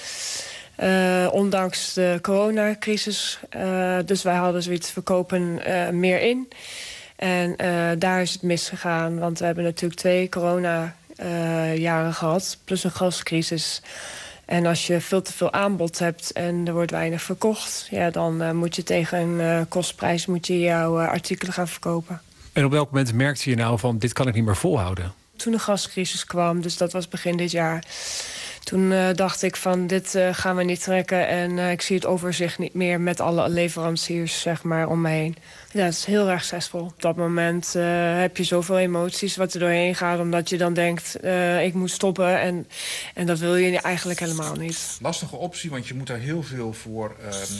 Ondanks de coronacrisis. Dus wij hadden zoiets, we kopen meer in. En daar is het misgegaan. Want we hebben natuurlijk 2 corona-jaren gehad. Plus een gascrisis. En als je veel te veel aanbod hebt en er wordt weinig verkocht... dan moet je tegen een kostprijs jouw artikelen gaan verkopen. En op welk moment merkte je nou van dit kan ik niet meer volhouden? Toen de gascrisis kwam, dus dat was begin dit jaar. Toen dacht ik van dit gaan we niet trekken. En ik zie het overzicht niet meer met alle leveranciers zeg maar, om me heen. Ja, het is heel erg stressvol. Op dat moment heb je zoveel emoties wat er doorheen gaat. Omdat je dan denkt, ik moet stoppen. En dat wil je eigenlijk helemaal niet. Lastige optie, want je moet daar heel veel voor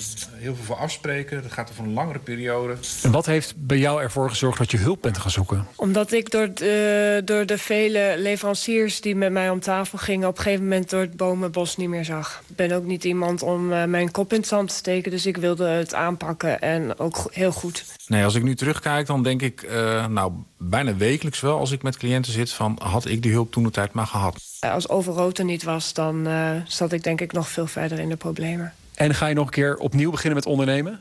afspreken. Dat gaat over een langere periode. En wat heeft bij jou ervoor gezorgd dat je hulp bent gaan zoeken? Omdat ik door de vele leveranciers die met mij om tafel gingen... op een gegeven moment door het bomenbos niet meer zag. Ik ben ook niet iemand om mijn kop in het zand te steken. Dus ik wilde het aanpakken en ook heel goed. Nee, als ik nu terugkijk, dan denk ik bijna wekelijks wel... als ik met cliënten zit van, had ik die hulp toentertijd maar gehad. Als Overrood er niet was, dan zat ik denk ik nog veel verder in de problemen. En ga je nog een keer opnieuw beginnen met ondernemen?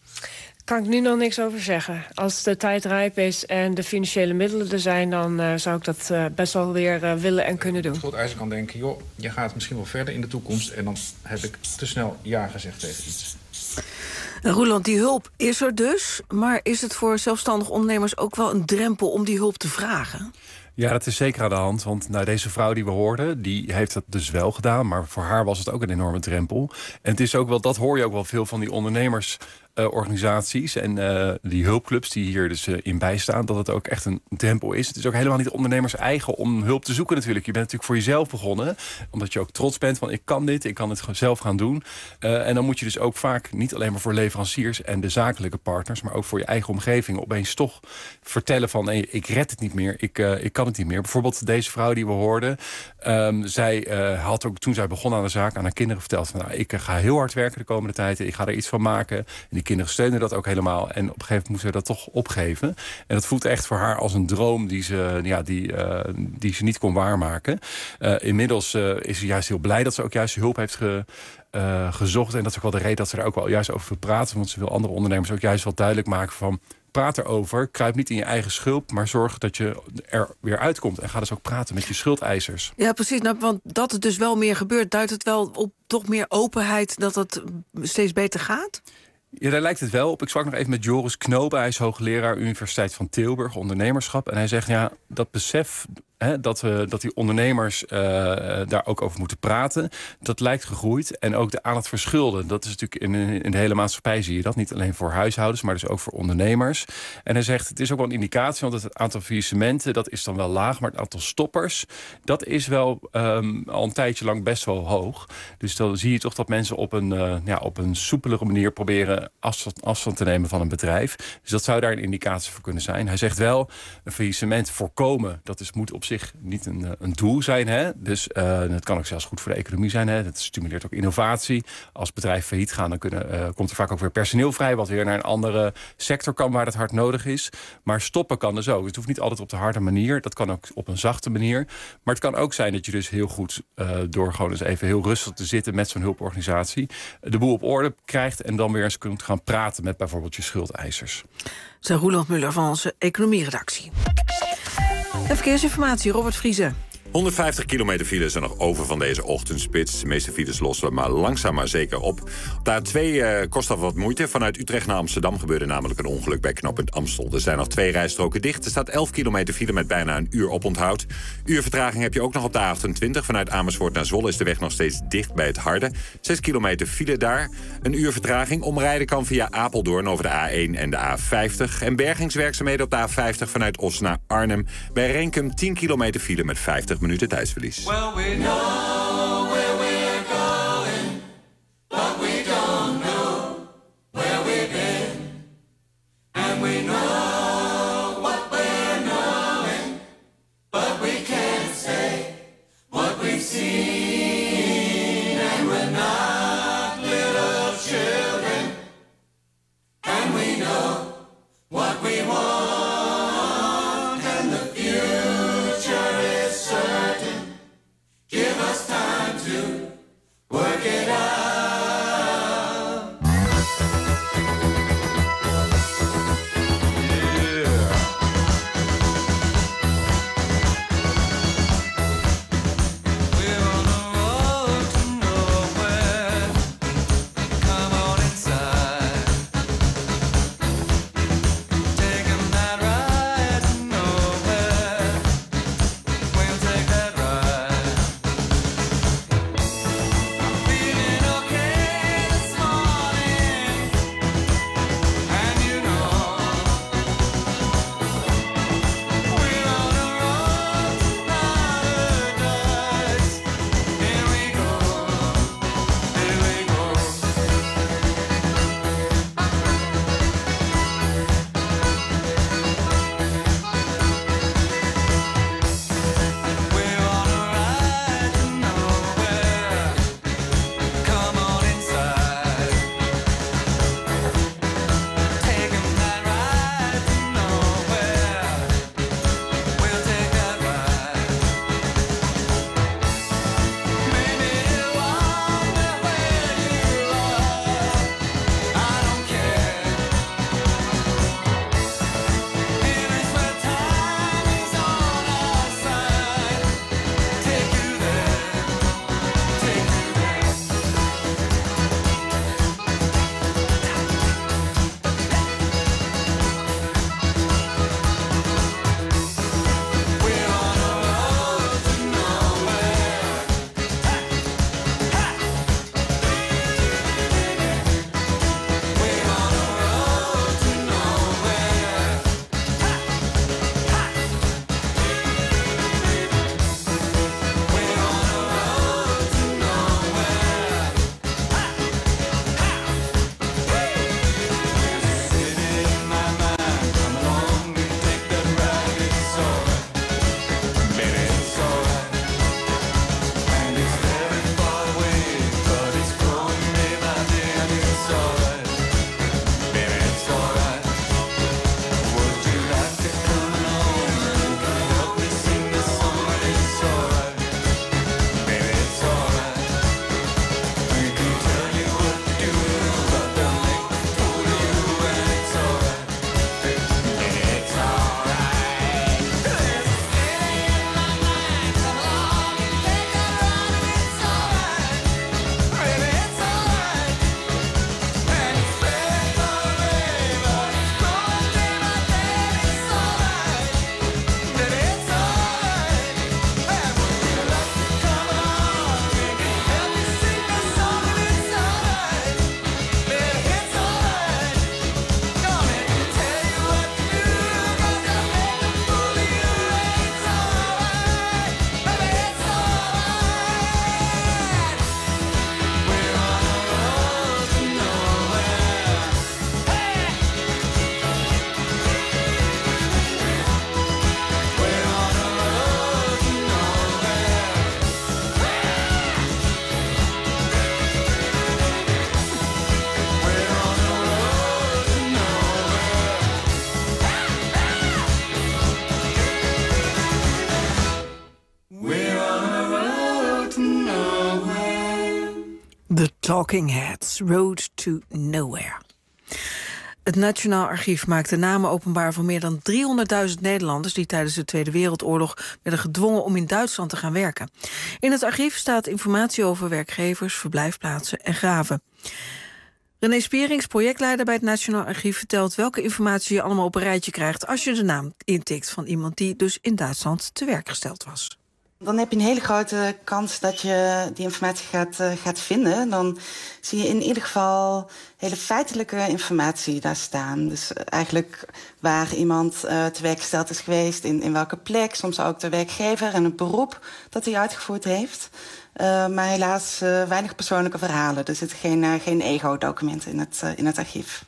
Kan ik nu nog niks over zeggen. Als de tijd rijp is en de financiële middelen er zijn... dan zou ik dat best wel weer willen en kunnen doen. Schuldeisers kan denken, joh, je gaat misschien wel verder in de toekomst... en dan heb ik te snel ja gezegd tegen iets. Roeland, die hulp is er dus. Maar is het voor zelfstandig ondernemers ook wel een drempel om die hulp te vragen? Ja, dat is zeker aan de hand. Want deze vrouw die we hoorden, die heeft dat dus wel gedaan. Maar voor haar was het ook een enorme drempel. En het is ook wel, dat hoor je ook wel veel van die ondernemersorganisaties en die hulpclubs die hier dus in bijstaan, dat het ook echt een drempel is. Het is ook helemaal niet ondernemers eigen om hulp te zoeken natuurlijk. Je bent natuurlijk voor jezelf begonnen, omdat je ook trots bent van ik kan dit, ik kan het zelf gaan doen. En dan moet je dus ook vaak niet alleen maar voor leveranciers en de zakelijke partners, maar ook voor je eigen omgeving opeens toch vertellen van nee, ik red het niet meer, ik kan het niet meer. Bijvoorbeeld deze vrouw die we hoorden, zij had ook toen zij begon aan de zaak aan haar kinderen verteld van nou, ik ga heel hard werken de komende tijd, ik ga er iets van maken. En die kinderen steunen dat ook helemaal. En op een gegeven moment moest ze dat toch opgeven. En dat voelt echt voor haar als een droom die ze niet kon waarmaken. Inmiddels is ze juist heel blij dat ze ook juist hulp heeft gezocht. En dat is ook wel de reden dat ze er ook wel juist over wil praten. Want ze wil andere ondernemers ook juist wel duidelijk maken van praat erover, kruip niet in je eigen schulp, maar zorg dat je er weer uitkomt. En ga dus ook praten met je schuldeisers. Ja, precies. Nou, want dat het dus wel meer gebeurt, duidt het wel op toch meer openheid dat het steeds beter gaat? Ja, daar lijkt het wel op. Ik sprak nog even met Joris Knopen. Hij is hoogleraar Universiteit van Tilburg, ondernemerschap. En hij zegt, ja, dat besef dat die ondernemers daar ook over moeten praten, dat lijkt gegroeid. En ook de aandacht voor schulden. Dat is natuurlijk in de hele maatschappij zie je dat. Niet alleen voor huishoudens, maar dus ook voor ondernemers. En hij zegt, het is ook wel een indicatie, want het aantal faillissementen, dat is dan wel laag. Maar het aantal stoppers, dat is wel al een tijdje lang best wel hoog. Dus dan zie je toch dat mensen op een soepelere manier proberen afstand te nemen van een bedrijf. Dus dat zou daar een indicatie voor kunnen zijn. Hij zegt wel, een faillissement voorkomen, dat moet op zich niet een doel zijn. Hè? Dus het kan ook zelfs goed voor de economie zijn. Hè? Dat stimuleert ook innovatie. Als bedrijven failliet gaan, dan komt er vaak ook weer personeel vrij, wat weer naar een andere sector kan waar het hard nodig is. Maar stoppen kan dus ook. Het hoeft niet altijd op de harde manier. Dat kan ook op een zachte manier. Maar het kan ook zijn dat je dus heel goed door gewoon eens even heel rustig te zitten met zo'n hulporganisatie, de boel op orde krijgt en dan weer eens kunt gaan praten met bijvoorbeeld je schuldeisers. Zijn Roeland Muller van onze economieredactie. De verkeersinformatie, Robert Vrieze. 150 kilometer files er nog over van deze ochtendspits. De meeste files lossen we maar langzaam maar zeker op. Op de A2 kost dat wat moeite. Vanuit Utrecht naar Amsterdam gebeurde namelijk een ongeluk bij knooppunt Amstel. Er zijn nog 2 rijstroken dicht. Er staat 11 kilometer file met bijna een uur oponthoud. Uurvertraging heb je ook nog op de A28. Vanuit Amersfoort naar Zwolle is de weg nog steeds dicht bij het Harde. 6 kilometer file daar. Een uur vertraging. Omrijden kan via Apeldoorn over de A1 en de A50. En bergingswerkzaamheden op de A50 vanuit Os naar Arnhem. Bij Renkum 10 kilometer file met 50 minuten tijdsverlies. Well, we know where we're going, but we don't know where we've been. And we know what we're knowing, but we can't say what we've seen. And we're not little children, and we know what we want, and the future is certain. Give us time. Talking Heads, Road to Nowhere. Het Nationaal Archief maakt de namen openbaar van meer dan 300.000 Nederlanders die tijdens de Tweede Wereldoorlog werden gedwongen om in Duitsland te gaan werken. In het archief staat informatie over werkgevers, verblijfplaatsen en graven. René Spierings, projectleider bij het Nationaal Archief, vertelt welke informatie je allemaal op een rijtje krijgt als je de naam intikt van iemand die dus in Duitsland te werk gesteld was. Dan heb je een hele grote kans dat je die informatie gaat vinden. Dan zie je in ieder geval hele feitelijke informatie daar staan. Dus eigenlijk waar iemand te werk gesteld is geweest, in welke plek, soms ook de werkgever en het beroep dat hij uitgevoerd heeft. Maar helaas weinig persoonlijke verhalen. Er zitten geen ego-documenten in het archief.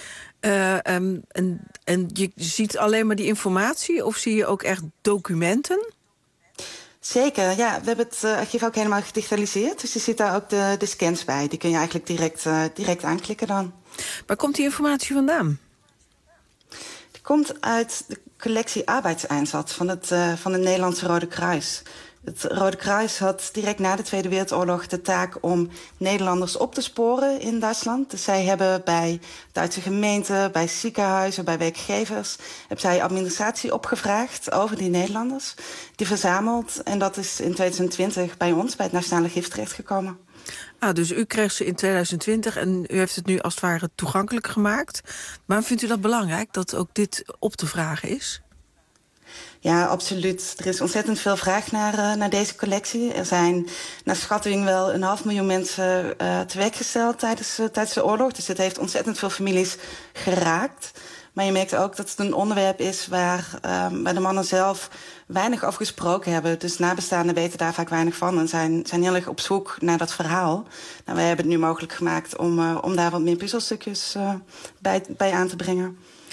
En je ziet alleen maar die informatie of zie je ook echt documenten? Zeker, ja. We hebben het archief ook helemaal gedigitaliseerd. Dus je ziet daar ook de scans bij. Die kun je eigenlijk direct aanklikken dan. Waar komt die informatie vandaan? Die komt uit de collectie arbeidseinsatz van het Nederlandse Rode Kruis. Het Rode Kruis had direct na de Tweede Wereldoorlog de taak om Nederlanders op te sporen in Duitsland. Dus zij hebben bij Duitse gemeenten, bij ziekenhuizen, bij werkgevers, hebben zij administratie opgevraagd over die Nederlanders. Die verzameld en dat is in 2020 bij ons, bij het Nationaal Archief terechtgekomen. Dus u kreeg ze in 2020 en u heeft het nu als het ware toegankelijk gemaakt. Waarom vindt u dat belangrijk, dat ook dit op te vragen is? Ja, absoluut. Er is ontzettend veel vraag naar deze collectie. Er zijn naar schatting wel 500.000 mensen te werk gesteld tijdens de oorlog. Dus het heeft ontzettend veel families geraakt. Maar je merkt ook dat het een onderwerp is waar de mannen zelf weinig over gesproken hebben. Dus nabestaanden weten daar vaak weinig van en zijn heel erg op zoek naar dat verhaal. Nou, wij hebben het nu mogelijk gemaakt om daar wat meer puzzelstukjes bij aan te brengen.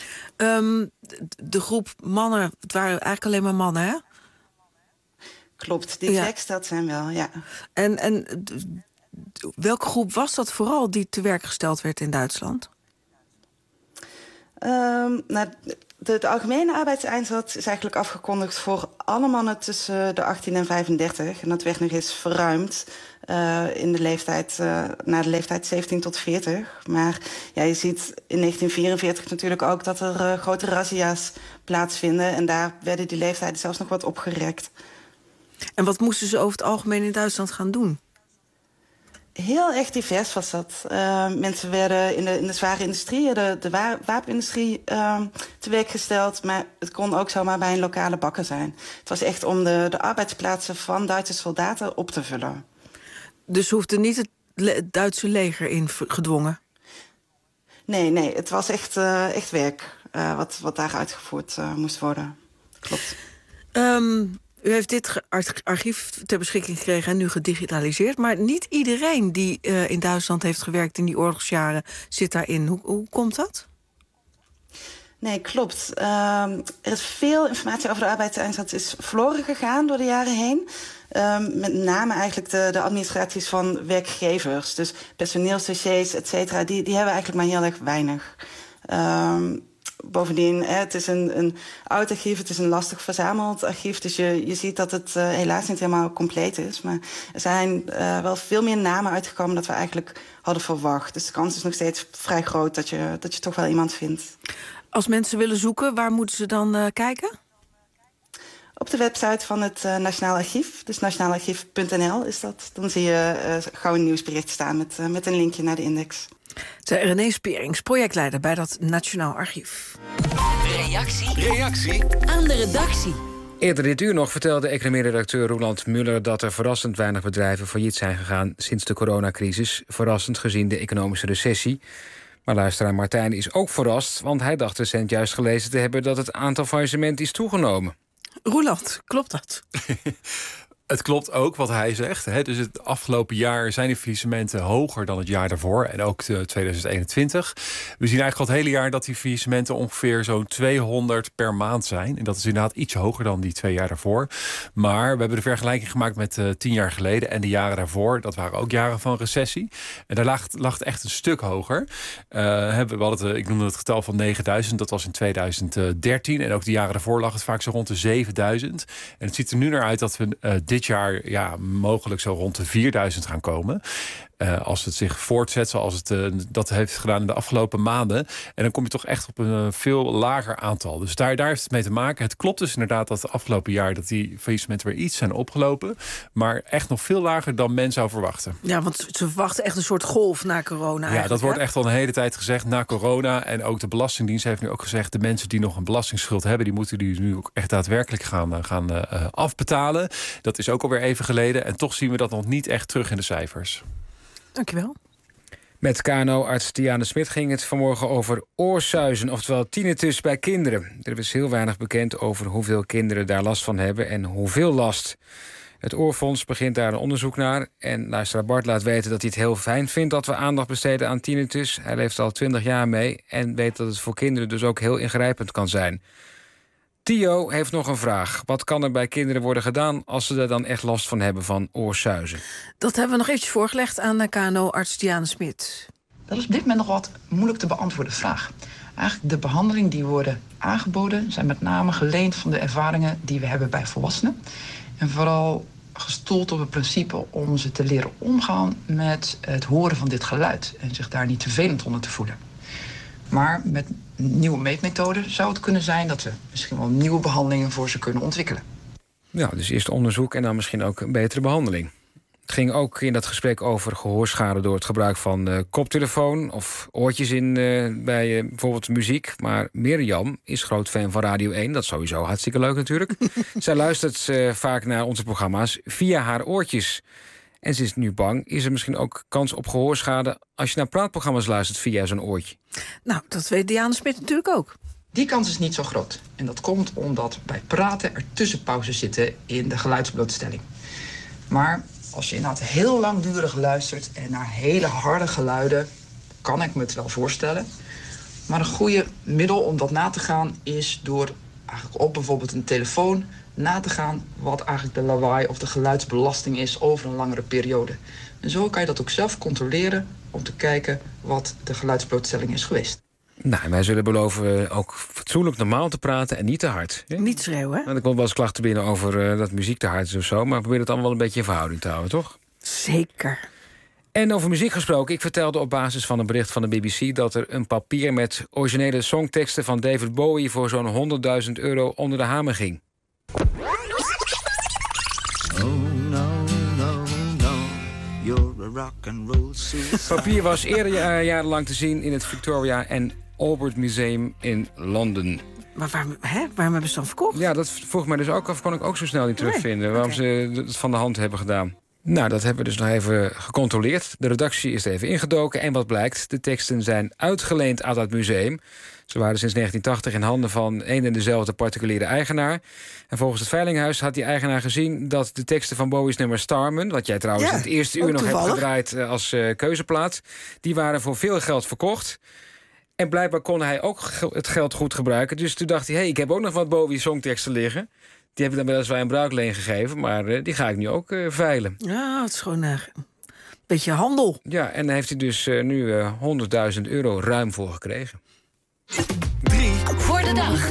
De groep mannen, het waren eigenlijk alleen maar mannen, hè? Klopt, die werkgesteld zijn wel, ja. En welke groep was dat vooral die te werk gesteld werd in Duitsland? De algemene arbeidseinsatz is eigenlijk afgekondigd voor alle mannen tussen de 18 en 35. En dat werd nog eens verruimd in de leeftijd, na de leeftijd 17 tot 40. Maar ja, je ziet in 1944 natuurlijk ook dat er grote razzia's plaatsvinden. En daar werden die leeftijden zelfs nog wat opgerekt. En wat moesten ze over het algemeen in Duitsland gaan doen? Heel erg divers was dat. Mensen werden in de zware industrie, de wapenindustrie, te werk gesteld. Maar het kon ook zomaar bij een lokale bakker zijn. Het was echt om de arbeidsplaatsen van Duitse soldaten op te vullen. Dus hoefde niet het Duitse leger in gedwongen? Nee, het was echt werk wat daar uitgevoerd moest worden. Klopt. U heeft dit archief ter beschikking gekregen en nu gedigitaliseerd. Maar niet iedereen die in Duitsland heeft gewerkt in die oorlogsjaren zit daarin. Hoe komt dat? Nee, klopt. Er is veel informatie over de arbeidseinsatz is verloren gegaan door de jaren heen. Met name eigenlijk de administraties van werkgevers. Dus personeelsdossiers, et cetera, die hebben eigenlijk maar heel erg weinig. Bovendien, het is een oud archief, het is een lastig verzameld archief. Dus je ziet dat het helaas niet helemaal compleet is. Maar er zijn wel veel meer namen uitgekomen dan we eigenlijk hadden verwacht. Dus de kans is nog steeds vrij groot dat je toch wel iemand vindt. Als mensen willen zoeken, waar moeten ze dan kijken? Op de website van het Nationaal Archief, dus nationaalarchief.nl is dat. Dan zie je gauw een nieuwsbericht staan met een linkje naar de index. René Spierings, projectleider bij dat Nationaal Archief. Reactie aan de redactie. Eerder dit uur nog vertelde economie-redacteur Roland Muller dat er verrassend weinig bedrijven failliet zijn gegaan sinds de coronacrisis. Verrassend gezien de economische recessie. Maar luisteraar Martijn is ook verrast, want hij dacht recent juist gelezen te hebben dat het aantal faillissementen is toegenomen. Roland, klopt dat? Het klopt ook wat hij zegt. Hè. Dus het afgelopen jaar zijn de faillissementen hoger dan het jaar daarvoor. En ook 2021. We zien eigenlijk al het hele jaar dat die faillissementen ongeveer zo'n 200 per maand zijn. En dat is inderdaad iets hoger dan die 2 jaar daarvoor. Maar we hebben de vergelijking gemaakt met 10 jaar geleden. En de jaren daarvoor, dat waren ook jaren van recessie. En daar lag het echt een stuk hoger. Ik noemde het getal van 9000. Dat was in 2013. En ook de jaren daarvoor lag het vaak zo rond de 7000. En het ziet er nu naar uit dat we dit jaar mogelijk zo rond de 4000 gaan komen. als het zich voortzet zoals het dat heeft gedaan in de afgelopen maanden. En dan kom je toch echt op een veel lager aantal. Dus daar heeft het mee te maken. Het klopt dus inderdaad dat het afgelopen jaar dat die faillissementen weer iets zijn opgelopen. Maar echt nog veel lager dan men zou verwachten. Ja, want ze verwachten echt een soort golf na corona. Ja, dat wordt echt al een hele tijd gezegd na corona. En ook de Belastingdienst heeft nu ook gezegd, de mensen die nog een belastingsschuld hebben, die moeten die nu ook echt daadwerkelijk gaan afbetalen. Dat is ook alweer even geleden. En toch zien we dat nog niet echt terug in de cijfers. Dankjewel. Met KNO-arts Diane Smit ging het vanmorgen over oorsuizen, oftewel tinnitus bij kinderen. Er is heel weinig bekend over hoeveel kinderen daar last van hebben en hoeveel last. Het Oorfonds begint daar een onderzoek naar. En luisteraar Bart laat weten dat hij het heel fijn vindt dat we aandacht besteden aan tinnitus. Hij leeft al 20 jaar mee en weet dat het voor kinderen dus ook heel ingrijpend kan zijn. Theo heeft nog een vraag. Wat kan er bij kinderen worden gedaan als ze er dan echt last van hebben van oorsuizen? Dat hebben we nog eventjes voorgelegd aan KNO-arts Diane Smit. Dat is op dit moment nog wat moeilijk te beantwoorden vraag. Eigenlijk de behandelingen die worden aangeboden zijn met name geleend van de ervaringen die we hebben bij volwassenen. En vooral gestoeld op het principe om ze te leren omgaan met het horen van dit geluid. En zich daar niet vervelend onder te voelen. Maar met nieuwe meetmethoden zou het kunnen zijn dat we misschien wel nieuwe behandelingen voor ze kunnen ontwikkelen. Ja, dus eerst onderzoek en dan misschien ook een betere behandeling. Het ging ook in dat gesprek over gehoorschade door het gebruik van koptelefoon of oortjes in bij bijvoorbeeld muziek. Maar Mirjam is groot fan van Radio 1. Dat is sowieso hartstikke leuk natuurlijk. Zij luistert vaak naar onze programma's via haar oortjes. En ze is nu bang. Is er misschien ook kans op gehoorschade als je naar praatprogramma's luistert via zo'n oortje? Nou, dat weet Diane Smit natuurlijk ook. Die kans is niet zo groot. En dat komt omdat bij praten er tussenpauzes zitten in de geluidsblootstelling. Maar als je inderdaad heel langdurig luistert en naar hele harde geluiden, kan ik me het wel voorstellen. Maar een goede middel om dat na te gaan is door eigenlijk op bijvoorbeeld een telefoon na te gaan wat eigenlijk de lawaai of de geluidsbelasting is over een langere periode. En zo kan je dat ook zelf controleren om te kijken wat de geluidsblootstelling is geweest. Nou, en wij zullen beloven ook fatsoenlijk normaal te praten en niet te hard. Ja? Niet schreeuwen, hè? Nou, er komt wel eens klachten binnen over dat muziek te hard is of zo, maar probeer het allemaal wel een beetje in verhouding te houden, toch? Zeker. En over muziek gesproken, ik vertelde op basis van een bericht van de BBC dat er een papier met originele songteksten van David Bowie voor zo'n €100.000 onder de hamer ging. Het papier was eerder jarenlang te zien in het Victoria and Albert Museum in Londen. Maar waarom hebben ze dan verkocht? Ja, dat vroeg mij dus ook af, kon ik ook zo snel niet terugvinden. Waarom ze het van de hand hebben gedaan. Nou, dat hebben we dus nog even gecontroleerd. De redactie is er even ingedoken en wat blijkt, de teksten zijn uitgeleend uit het museum. Ze waren sinds 1980 in handen van één en dezelfde particuliere eigenaar. En volgens het Veilinghuis had die eigenaar gezien dat de teksten van Bowie's nummer Starman, wat jij trouwens in het eerste uur nog hebt gedraaid als keuzeplaat, die waren voor veel geld verkocht. En blijkbaar kon hij ook het geld goed gebruiken. Dus toen dacht hij, ik heb ook nog wat Bowie songteksten liggen. Die heb ik dan weliswaar in bruikleen gegeven, maar die ga ik nu ook veilen. Ja, het is gewoon een beetje handel. Ja, en daar heeft hij dus nu €100.000 ruim voor gekregen. 3 voor de dag.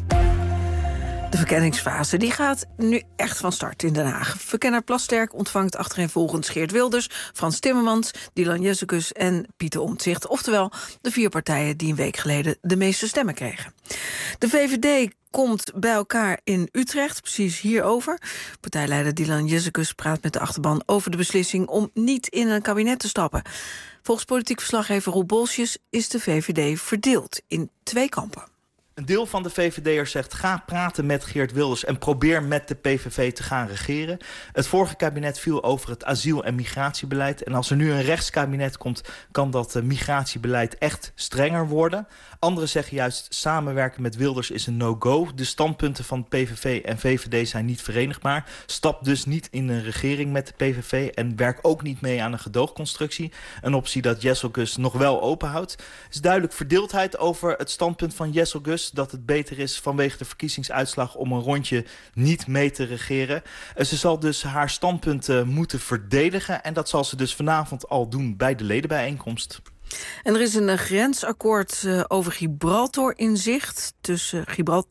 De verkenningsfase die gaat nu echt van start in Den Haag. Verkenner Plasterk ontvangt achtereenvolgens Geert Wilders, Frans Timmermans, Dylan Jezekus en Pieter Omtzigt. Oftewel de 4 partijen die een week geleden de meeste stemmen kregen. De VVD komt bij elkaar in Utrecht, precies hierover. Partijleider Dylan Jezekus praat met de achterban over de beslissing om niet in een kabinet te stappen. Volgens politiek verslaggever Roel Bolsjes is de VVD verdeeld in 2 kampen. Een deel van de VVD'ers zegt, ga praten met Geert Wilders en probeer met de PVV te gaan regeren. Het vorige kabinet viel over het asiel- en migratiebeleid. En als er nu een rechtskabinet komt, kan dat migratiebeleid echt strenger worden. Anderen zeggen juist, samenwerken met Wilders is een no-go. De standpunten van PVV en VVD zijn niet verenigbaar. Stap dus niet in een regering met de PVV en werk ook niet mee aan een gedoogconstructie. Een optie dat Jesselgus nog wel openhoudt. Er is duidelijk verdeeldheid over het standpunt van Jesselgus, dat het beter is vanwege de verkiezingsuitslag om een rondje niet mee te regeren. Ze zal dus haar standpunten moeten verdedigen en dat zal ze dus vanavond al doen bij de ledenbijeenkomst. En er is een grensakkoord over Gibraltar in zicht. Tussen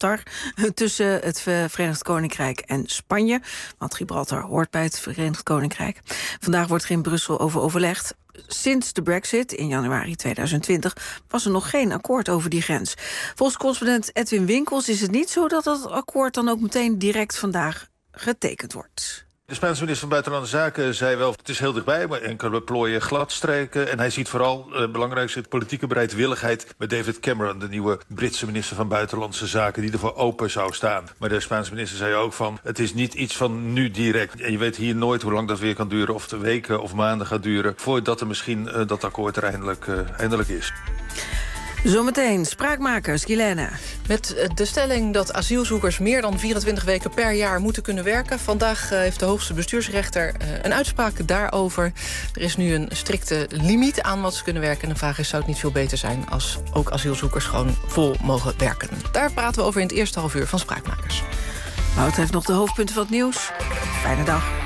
het Verenigd Koninkrijk en Spanje. Want Gibraltar hoort bij het Verenigd Koninkrijk. Vandaag wordt er in Brussel over overlegd. Sinds de Brexit in januari 2020 was er nog geen akkoord over die grens. Volgens correspondent Edwin Winkels is het niet zo dat het akkoord dan ook meteen direct vandaag getekend wordt. De Spaanse minister van Buitenlandse Zaken zei wel, het is heel dichtbij, maar enkele plooien gladstreken. En hij ziet vooral belangrijkste politieke bereidwilligheid met David Cameron, de nieuwe Britse minister van Buitenlandse Zaken, die ervoor open zou staan. Maar de Spaanse minister zei ook van, het is niet iets van nu direct. En je weet hier nooit hoe lang dat weer kan duren, of het weken of maanden gaat duren, voordat er misschien dat akkoord er eindelijk is. Zometeen, spraakmakers, Guilaine. Met de stelling dat asielzoekers meer dan 24 weken per jaar moeten kunnen werken. Vandaag heeft de hoogste bestuursrechter een uitspraak daarover. Er is nu een strikte limiet aan wat ze kunnen werken. En de vraag is, zou het niet veel beter zijn als ook asielzoekers gewoon vol mogen werken? Daar praten we over in het eerste halfuur van Spraakmakers. Wout heeft nog de hoofdpunten van het nieuws. Fijne dag.